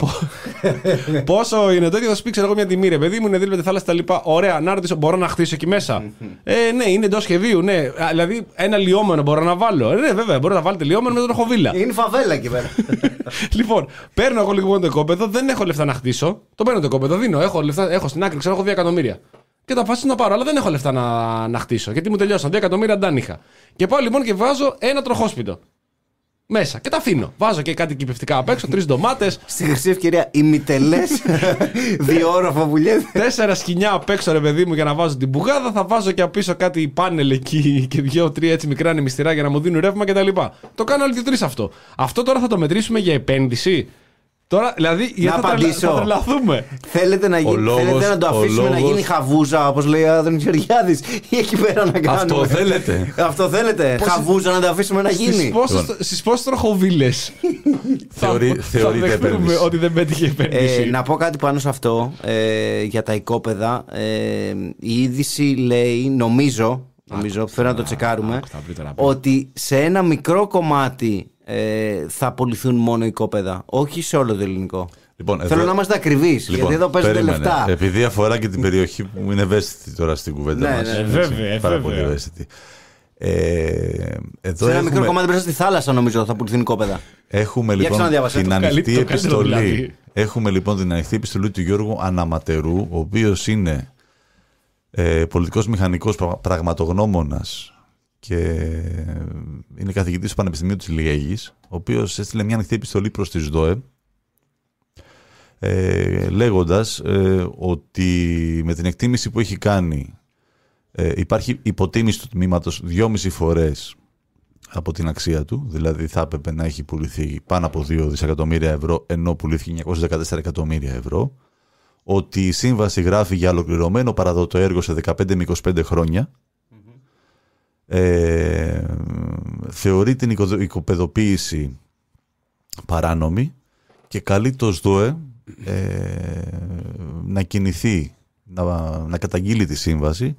Πόσο είναι το και θα σου πει, ξέρω εγώ, μια τιμή, ρε παιδί μου, είναι δίπλα τη θάλασσα τα λοιπά. Ωραία, να ρωτήσω, μπορώ να χτίσω εκεί μέσα. ε, ναι, είναι εντό σχεδίου, ναι. Α, δηλαδή, ένα λιόμενο μπορώ να βάλω. Ε, ναι, βέβαια, μπορώ να βάλετε λιόμενο με τον τροχοβίλα. Είναι φαβέλα εκεί πέρα. Λοιπόν, παίρνω εγώ λοιπόν το οικόπεδο, δεν έχω λεφτά να χτίσω. Το παίρνω το οικόπεδο, δίνω. Έχω, λεφτά, έχω στην άκρη, ξέρω, έχω δύο εκατομμύρια. Και τα αποφασίσω να πάρω, αλλά δεν έχω λεφτά να, να χτίσω. Γιατί μου τελειώσαν. δύο εκατομμύρια δεν είχα. Και πάω λοιπόν και βάζω ένα τροχόσπιτο. μέσα και τα αφήνω. Βάζω και κάτι κυπευτικά απ' έξω, τρεις ντομάτες. Στη χρυσή ευκαιρία, ημιτελές διόροφο βουλιέται. Τέσσερα σκοινιά απ' έξω, ρε παιδί μου, για να βάζω την μπουγάδα. Θα βάζω και απ' πίσω κάτι πάνελ εκεί και δύο-τρία έτσι μικρά νεμιστηρά για να μου δίνουν ρεύμα κτλ. Το κάνω άλλοι δύο-τρεις αυτό. Αυτό τώρα θα το μετρήσουμε για επένδυση. Τώρα, δηλαδή, Να θα, τρελα... θα τρελαθούμε. Θέλετε να, γι... λόγος, θέλετε να το αφήσουμε λόγος... να γίνει χαβούζα, όπως λέει ο Άδωνης Γεωργιάδης, ή εκεί πέρα να κάνουμε. Αυτό θέλετε. Αυτό θέλετε. Πώς... Χαβούζα να το αφήσουμε να γίνει. Στις πόσες τροχοβίλες Θεωρεί, θα, θεωρείται θα δεχτούμε ότι δεν πέτυχε επένδυση. Ε, να πω κάτι πάνω σε αυτό ε, για τα οικόπεδα. Ε, η είδηση λέει, νομίζω, νομίζω θέλω να το τσεκάρουμε, ότι σε ένα μικρό κομμάτι ε, θα απολυθούν μόνο οικόπεδα, όχι σε όλο το ελληνικό. Λοιπόν, Θέλω εδώ... να είμαστε ακριβείς, λοιπόν, γιατί εδώ παίζονται περίμενε. λεφτά. Επειδή αφορά και την περιοχή που είναι ευαίσθητη τώρα στην κουβέντα Ναι, μας. ναι, ναι. Βέβαια, Πάρα βέβαια. πολύ ευαίσθητη. Ε, εδώ Σε ένα έχουμε, μικρό κομμάτι μπροστά στη θάλασσα, νομίζω, θα πουληθούν οικόπεδα. έχουμε Για λοιπόν ξαναδιάβασε, την το ανοιχτή καλύτερο- το καλύτερο επιστολή. δηλαδή. Έχουμε λοιπόν την ανοιχτή επιστολή του Γιώργου Αναματερού, ο οποίος είναι ε, πολιτικός μηχανικός πρα- πραγματογνώμονας και είναι καθηγητής του Πανεπιστημίου της Λιέγης, ο οποίος έστειλε μια ανοιχτή επιστολή προς τη ΣΔΟΕ, ε, λέγοντας ε, ότι με την εκτίμηση που έχει κάνει ε, υπάρχει υποτίμηση του τμήματος δυόμιση φορές από την αξία του, δηλαδή θα έπρεπε να έχει πουληθεί πάνω από δύο δισεκατομμύρια ευρώ, ενώ πουλήθηκε εννιακόσια δεκατέσσερα εκατομμύρια ευρώ, ότι η σύμβαση γράφει για ολοκληρωμένο παραδοτό έργο σε δεκαπέντε με είκοσι πέντε χρόνια, mm-hmm. ε, θεωρεί την οικοδο- οικοπεδοποίηση παράνομη και καλεί το ΣΔΟΕ ε, να κινηθεί, να, να καταγγείλει τη σύμβαση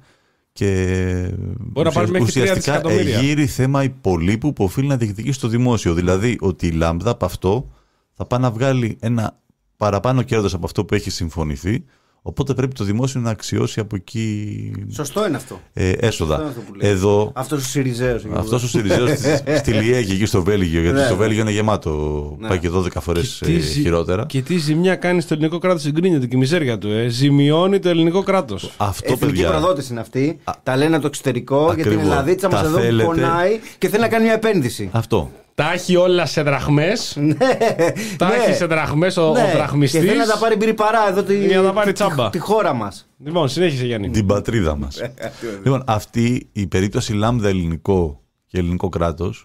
και Μπορεί να πάρει μέχρι τρία ουσιαστικά δισεκατομμύρια. εγείρει θέμα υπολείπου που οφείλει να διεκδικήσει στο δημόσιο. Δηλαδή ότι η Λάμδα από αυτό θα πάει να βγάλει ένα παραπάνω κέρδος από αυτό που έχει συμφωνηθεί, οπότε πρέπει το δημόσιο να αξιώσει από εκεί Σωστό είναι αυτό. ε, έσοδα. Σωστό είναι αυτό που λέει. Εδώ Αυτός ο Συριζέος. αυτός ο Συριζέος στη Λιέγη εκεί στο Βέλγιο, γιατί Ναι, στο ναι. Βέλγιο είναι γεμάτο, Ναι. πάει και δώδεκα φορές Και τι ε, ζη- χειρότερα. Και τι ζημιά κάνει στο ελληνικό κράτος, συγκρίνεται και η μιζέρια του. Ε. Ζημιώνει το ελληνικό κράτος. Αυτό, Εθνική παιδιά, προδότηση είναι αυτή. Τα λένε από το εξωτερικό για την Ακριβώς. Ελλαδίτσα μας Τα εδώ που θέλετε. πονάει και θέλει να κάνει μια επένδυση. αυτό. Τα έχει όλα σε δραχμές. Τα Ναι. έχει σε δραχμές ο, Ναι. ο δραχμιστής. Και θέλει να τα πάρει μπυριπαρά εδώ τη, Για να τα πάρει τη- τσάμπα. τη χώρα μας. Λοιπόν, συνέχισε Γιάννη. Την πατρίδα μας. Λοιπόν, αυτή η περίπτωση Λάμδα ελληνικό και ελληνικό κράτος,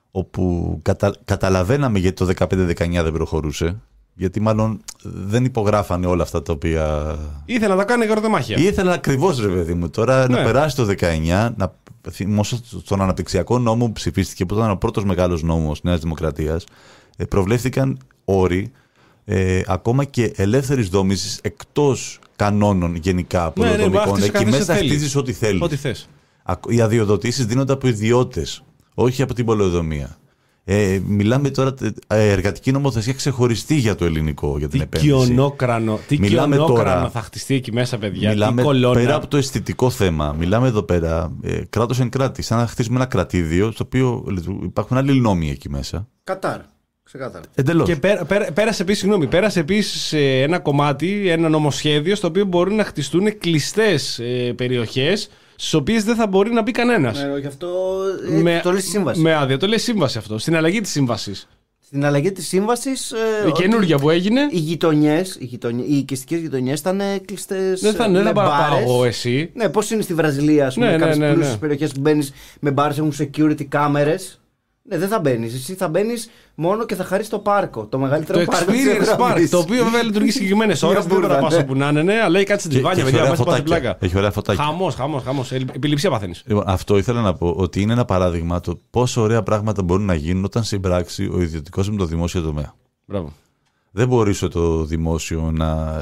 όπου κατα... καταλαβαίναμε γιατί το δεκαπέντε δεκαεννιά δεν προχωρούσε, γιατί μάλλον δεν υπογράφανε όλα αυτά τα οποία... Ήθελε να τα κάνει γορδεμάχια. Ήθελα ακριβώς, ρε παιδί μου, τώρα Ναι. να περάσει το δεκαεννιά, να θυμώσω στον αναπτυξιακό νόμο που ψηφίστηκε, που ήταν ο πρώτος μεγάλος νόμος Νέας Δημοκρατίας, ε, προβλέφθηκαν όροι ε, ακόμα και ελεύθερης δόμησης εκτός κανόνων γενικά Ναι, ναι, πολεοδομικών. βάφτισε Εκεί καθώς μέσα θέλει. χτίζεις ό,τι θέλεις. Ό,τι θες. Οι αδειοδοτήσεις δίνονται από ιδιώτες, όχι από την πολεοδομία. Ε, μιλάμε τώρα ε, εργατική νομοθεσία ξεχωριστή για το ελληνικό, για την Τι επένδυση. κοιονόκρανο, τι Μιλάμε κοιονόκρανο τώρα- θα χτιστεί εκεί μέσα, παιδιά. Μιλάμε τι κολόνα. πέρα από το αισθητικό θέμα. Μιλάμε εδώ πέρα ε, κράτος εν κράτη. Σαν να χτίσουμε ένα κρατήδιο, στο οποίο λειτουργούν- υπάρχουν άλλοι νόμοι εκεί μέσα. Κατάρ. Ξεκάθαρα. Εντελώς. Και πέρα, πέρα, πέρασε επίσης, συγγνώμη, πέρασε επίσης ε, ένα κομμάτι, ένα νομοσχέδιο στο οποίο μπορεί να χτιστούν κλειστές ε, περιοχές στις οποίες δεν θα μπορεί να μπει κανένας. Ναι, όχι αυτό. ε, το λέει στη σύμβαση. Με άδεια, το λέει σύμβαση αυτό. Στην αλλαγή της σύμβασης. Στην αλλαγή της σύμβασης. ε, Η καινούργια που έγινε. Οι γειτονιές, οι, γειτονιές, οι οικιστικές γειτονιές ήταν κλειστές. Δεν θα, ε, δεν με θα παραπάω μπάρες. εγώ εσύ. Ναι, πώς είναι στη Βραζιλία, ας πούμε, Ναι, ναι, κάποιες ναι, ναι. πλούσιες περιοχές που μπαίνεις με μπάρες, έχουν security κάμερες. Ναι, δεν θα μπαίνεις. Εσύ θα μπαίνεις μόνο και θα χαρείς το πάρκο. Το μεγαλύτερο Το πάρκο της Experience Park, Ευρώπης. το οποίο βέβαια λειτουργεί συγκεκριμένες ώρες, δεν μπούρδα, μπορεί να πας ναι. όπου να είναι, ναι, αλλά έχει κάτι στην Και- τζιβάνια, και έχει παιδιά, ωραία μας πάθει φωτάκια. πλάκα. Έχει ωραία φωτάκια. Χαμός, χαμός, χαμός. Ε, Επιληψία παθαίνεις. Λοιπόν, αυτό ήθελα να πω, ότι είναι ένα παράδειγμα το πόσο ωραία πράγματα μπορούν να γίνουν όταν συμπράξει ο ιδιωτικός με το δημόσιο τομέα. Μπράβο. Δεν μπορεί το δημόσιο να,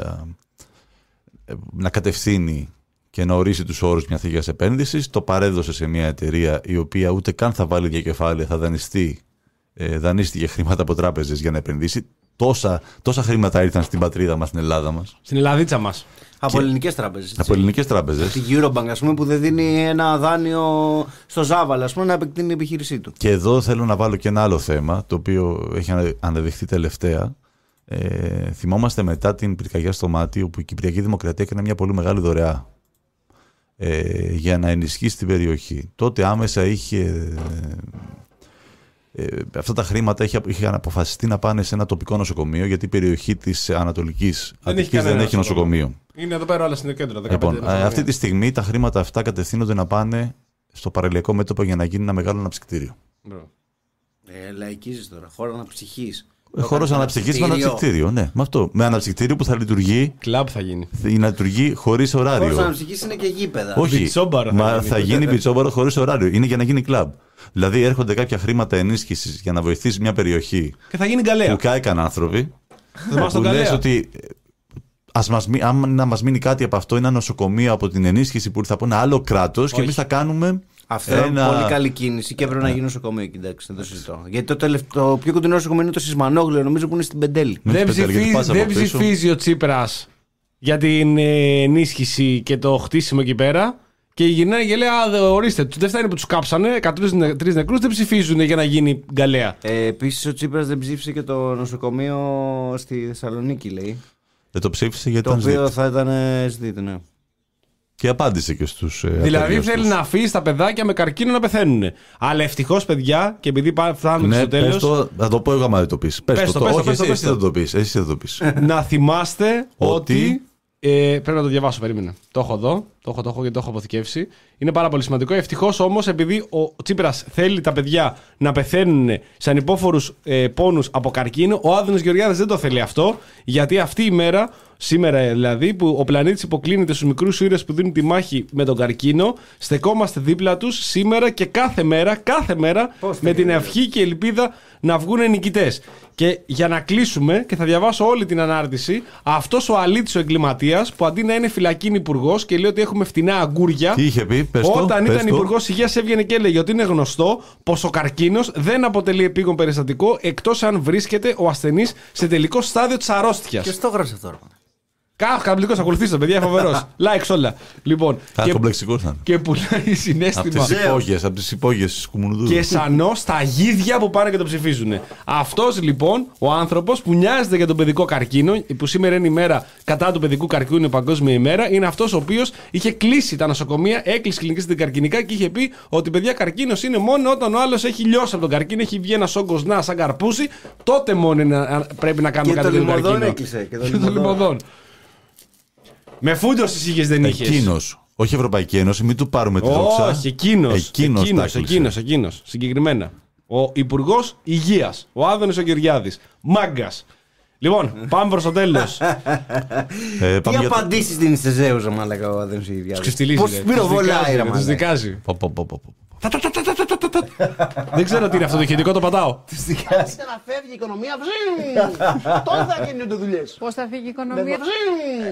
να κατευθύνει και να ορίσει τους όρους μια τέτοια επένδυσης. Το παρέδωσε σε μια εταιρεία η οποία ούτε καν θα βάλει διακεφάλαια, θα δανειστεί, ε, δανείστηκε χρήματα από τράπεζες για να επενδύσει. Τόσα, τόσα χρήματα ήρθαν στην πατρίδα μας, στην Ελλάδα μας, Στην Ελλαδίτσα μας. Από Και- ελληνικές τράπεζες. έτσι. από ελληνικές τράπεζες. Τη Eurobank, ας πούμε, που δεν δίνει ένα δάνειο στο Ζάβαλ, ας πούμε, να επεκτείνει την επιχείρησή του. Και εδώ θέλω να βάλω και ένα άλλο θέμα, το οποίο έχει ανε- αναδειχθεί τελευταία. Ε, θυμόμαστε μετά την πυρκαγιά στο Μάτι, όπου η Κυπριακή Δημοκρατία έκανε μια πολύ μεγάλη δωρεά ε, για να ενισχύσει την περιοχή. Τότε άμεσα είχε ε, αυτά τα χρήματα είχαν αποφασιστεί να πάνε σε ένα τοπικό νοσοκομείο, γιατί η περιοχή της Ανατολικής Αττικής δεν έχει νοσοκομείο. Είναι εδώ πέρα όλα στην κέντρο. Λοιπόν, ε, αυτή τη στιγμή τα χρήματα αυτά κατευθύνονται να πάνε στο παραλιακό μέτωπο για να γίνει ένα μεγάλο αναψυκτήριο. Ε, λαϊκίζεις τώρα. Χώρο αναψυχής. Χώρο αναψυχής με αναψυκτήριο. Ναι, με αυτό. Με αναψυκτήριο που θα λειτουργεί. Κλαμπ θα γίνει. Να λειτουργεί χωρίς ωράριο. Χώρο αναψυχής είναι και γήπεδα. Όχι. Μπιτσόμπαρο Μα θα γίνει. θα γίνει μπιτσόμπαρο χωρίς ωράριο. Είναι για να γίνει κλαμπ. Δηλαδή έρχονται κάποια χρήματα ενίσχυσης για να βοηθήσει μια περιοχή. Και θα γίνει γκαλέα. Που κάηκαν άνθρωποι. Θυμάσαι τον Που λες γκαλέα. ότι. Ας μας, αν να μας μείνει κάτι από αυτό, ένα νοσοκομείο από την ενίσχυση που θα πω ένα άλλο κράτος και εμείς θα κάνουμε. Αυτό είναι πολύ καλή κίνηση και έπρεπε να γίνει νοσοκομείο. Κοιτάξτε, δεν το συζητώ. Γιατί το, τελευταίο, το πιο κοντινό νοσοκομείο είναι το Σισμανόγλιο, νομίζω που είναι στην Πεντέλη. Δεν ψηφίζει, δεν ψηφίζει ο Τσίπρας για την ε, ενίσχυση και το χτίσιμο εκεί πέρα. Και γυρνάει και λέει: Α, ορίστε, δεν φτάνει που τους κάψανε, εκατόν τρεις νεκρούς, δεν ψηφίζουν για να γίνει γκαλέα. Ε, Επίσης ο Τσίπρας δεν ψήφισε και το νοσοκομείο στη Θεσσαλονίκη, λέει. Δεν το ψήφισε γιατί το ήταν οποίο ΣΔΙΤ. θα ήταν ΣΔΙΤ, ναι. Και απάντησε και στους. Ε, δηλαδή θέλει να αφήσει τα παιδάκια με καρκίνο να πεθαίνουν. Αλλά ευτυχώς, παιδιά, και επειδή φτάνουμε ναι, στο τέλος. Το, θα το πω εγώ, άμα δεν το πεις. Πες, Πες το, το, πες το, όχι, πες το, εσύ, πες εσύ το. δεν το πεις. Εσύ δεν το πεις. Να θυμάστε ότι. Ότι- Ε, πρέπει να το διαβάσω, περίμενε. Το έχω εδώ, το έχω, το έχω γιατί το έχω αποθηκεύσει. Είναι πάρα πολύ σημαντικό. Ευτυχώς όμως, επειδή ο Τσίπρας θέλει τα παιδιά να πεθαίνουν σε ανυπόφορους ε, πόνους από καρκίνο, ο Άδωνης Γεωργιάδης δεν το θέλει αυτό, γιατί αυτή η μέρα, σήμερα δηλαδή, που ο πλανήτης υποκλίνεται στους μικρούς ήρωες που δίνουν τη μάχη με τον καρκίνο, στεκόμαστε δίπλα τους σήμερα και κάθε μέρα, κάθε μέρα, με την ευχή και ελπίδα να βγουν νικητές. Και για να κλείσουμε, και θα διαβάσω όλη την ανάρτηση, αυτός ο αλήτης ο εγκληματίας που αντί να είναι φυλακήν υπουργός και λέει ότι έχουμε φτηνά αγκούρια. Τι είχε πει, πες το, Όταν πες ήταν το. υπουργός υγείας έβγαινε και έλεγε ότι είναι γνωστό πως ο καρκίνος δεν αποτελεί επίγον περιστατικό εκτός αν βρίσκεται ο ασθενής σε τελικό στάδιο της αρρώστιας. Ποιος το έγραψε αυτό, ρε. Καταπληκτικός, ακολουθήστε, παιδιά, φοβερός. Likes όλα. Λοιπόν, Κάτι και, κομπλεξικός ήταν. και πουλάει Από συνέστημα. τις υπόγειες, από τις υπόγειες της Κουμουνδού. Και σανό στα γίδια που πάνε και το ψηφίζουν. Αυτός λοιπόν ο άνθρωπος που νοιάζεται για τον παιδικό καρκίνο, που σήμερα είναι η μέρα κατά του παιδικού καρκίνου, η παγκόσμια ημέρα, είναι αυτός ο οποίος είχε κλείσει τα νοσοκομεία, έκλεισε κλινικές στην καρκινικά και είχε πει ότι παιδιά καρκίνος είναι μόνο όταν ο άλλος έχει λιώσει από τον καρκίνο, έχει βγει ένας όγκος να σαν καρπούση, τότε μόνο είναι, πρέπει να κάνουμε Και κάτι το για τον λιμωδόν καρκίνο. έκλεισε. Και το Και το λιμωδόν. λιμωδόν. Με φούντος τις είχες δεν είχες. Εκείνος, όχι η Ευρωπαϊκή Ένωση, μην του πάρουμε τη δόξα. Όχι, εκείνος. Εκείνος, Εκείνος, τα έκλεισε. εκείνος, εκείνος, συγκεκριμένα. Ο Υπουργός Υγείας, ο Άδωνης ο Γεωργιάδης. Μάγκας. Λοιπόν, πάμε προς το τέλος. Ε, Τι πάμε για το- απαντήσεις δίνει σε Ζέουσα, μάλακα ο Άδωνης Γεωργιάδης. Ξεφτιλίζει. Πώς ρε. πυροβολάει, Τους ρε δικάζει, τους μάλακα. δικάζει. Πο, πο, πο, πο, πο. Δεν ξέρω τι είναι αυτό το ηχητικό, το πατάω. Ώστε να φεύγει η οικονομία, βζζζ, τότε θα γίνονται δουλειές. Πώς θα φύγει η Με οικονομία. το βζζζ.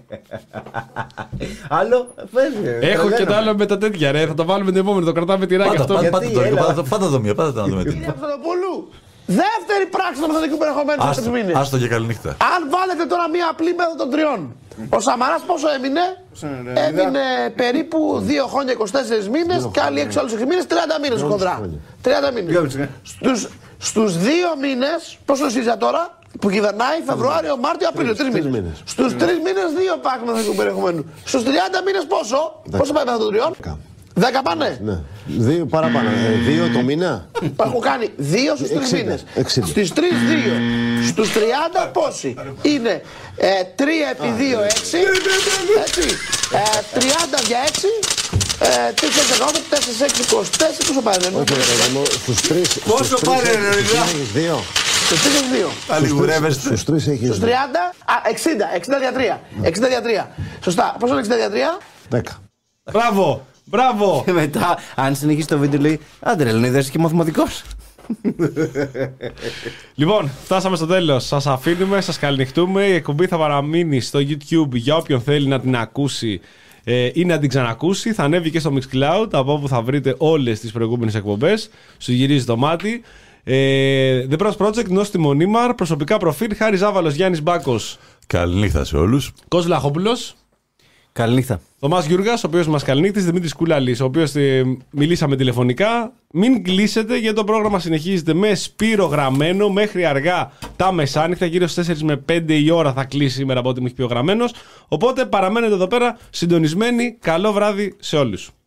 Άλλο, πες, ρε. Έχω και Τρελαίνομαι. το άλλο με τα τέτοια, ρε. Θα το βάλουμε την επόμενη, το κρατάμε τυράκι Πάντα, αυτό. πάντα, γιατί, πάντα, έλα. πάντα, πάντα το μία, πάντα το να δούμε τι είναι. Κύριε Αυτοδοπούλου, δεύτερη πράξη του νομοθετικού περιεχομένου σε τρεις μήνες. Άστο και καληνύχτα. Αν βάλετε τώρα μία απλή μέθοδο των τριών, ο Σαμαράς πόσο έμεινε? Έμεινε περίπου δύο χρόνια είκοσι τέσσερις μήνες και άλλοι έξι άλλους έξι μήνες, τριάντα μήνες χοντρά. τριάντα μήνες. Στους, στους δύο μήνες, πόσο ΣΥΡΙΖΑ τώρα, που κυβερνάει Φεβρουάριο, Μάρτιο, Απρίλιο, τρεις μήνες. Στους τρεις μήνες δύο πάκ νομοθετικού περιεχομένου. Στους τριάντα μήνες πόσο, πόσο πάει η μέθοδο των τριών? δέκα πάνε. Ναι. Δύο παραπάνω. Ε, δύο το μήνα. Έχω κάνει δύο στους τρεις εξήντα, μήνες. εξήντα. Στις τρεις δύο. Στους τριάντα πόσοι? Είναι ε, τρία επί δύο, έξι. Έτσι. Ε, τριάντα για έξι. Ε, τέσσερα δεκαοκτώ, τέσσερα έξι, είκοσι τέσσερα. Πόσο πάει, δεν Όχι, ρε παιδί μου, στους τρεις. Πόσο στους τρεις πάρε, ρε, έχεις- Ριδά? έχεις δύο. Στους τρεις έχεις δύο. Στους τρεις έχεις Στους δύο. τριάντα, α, εξήντα. εξήντα για τρία. εξήντα για τρία. Σωστά. Πόσο είναι εξήντα για τρία? Δέκα. Μπράβο, μπράβο. Και μετά, αν συνεχίσει το βίντεο, λέει άντε ρε Λεωνίδα, και μαθηματικός. Λοιπόν, φτάσαμε στο τέλος. Σας αφήνουμε, σας καληνυχτούμε. Η εκπομπή θα παραμείνει στο YouTube για όποιον θέλει να την ακούσει ε, ή να την ξανακούσει. Θα ανέβει και στο Mixcloud, από όπου θα βρείτε όλες τις προηγούμενες εκπομπές. Σου γυρίζει το μάτι. Ε, The Bros Project, Νόστιμο Νίμαρ, προσωπικά προφίλ, Χάρης Ζάβαλος, Γιάννης Μπάκος, Καληνύχτα σε όλους. Κος Λαχόπουλος, Καληνύχτα. Θωμάς Γιούργας, ο οποίος μας καληνύχτης, Δημήτρης Κούλαλης, ο οποίος ε, μιλήσαμε τηλεφωνικά. Μην κλείσετε, γιατί το πρόγραμμα συνεχίζεται με Σπύρο Γραμμένο μέχρι αργά τα μεσάνυχτα. Γύρω στις τέσσερις με πέντε η ώρα θα κλείσει σήμερα από ό,τι μου έχει πει ο Γραμμένος. Οπότε παραμένετε εδώ πέρα συντονισμένοι. Καλό βράδυ σε όλους.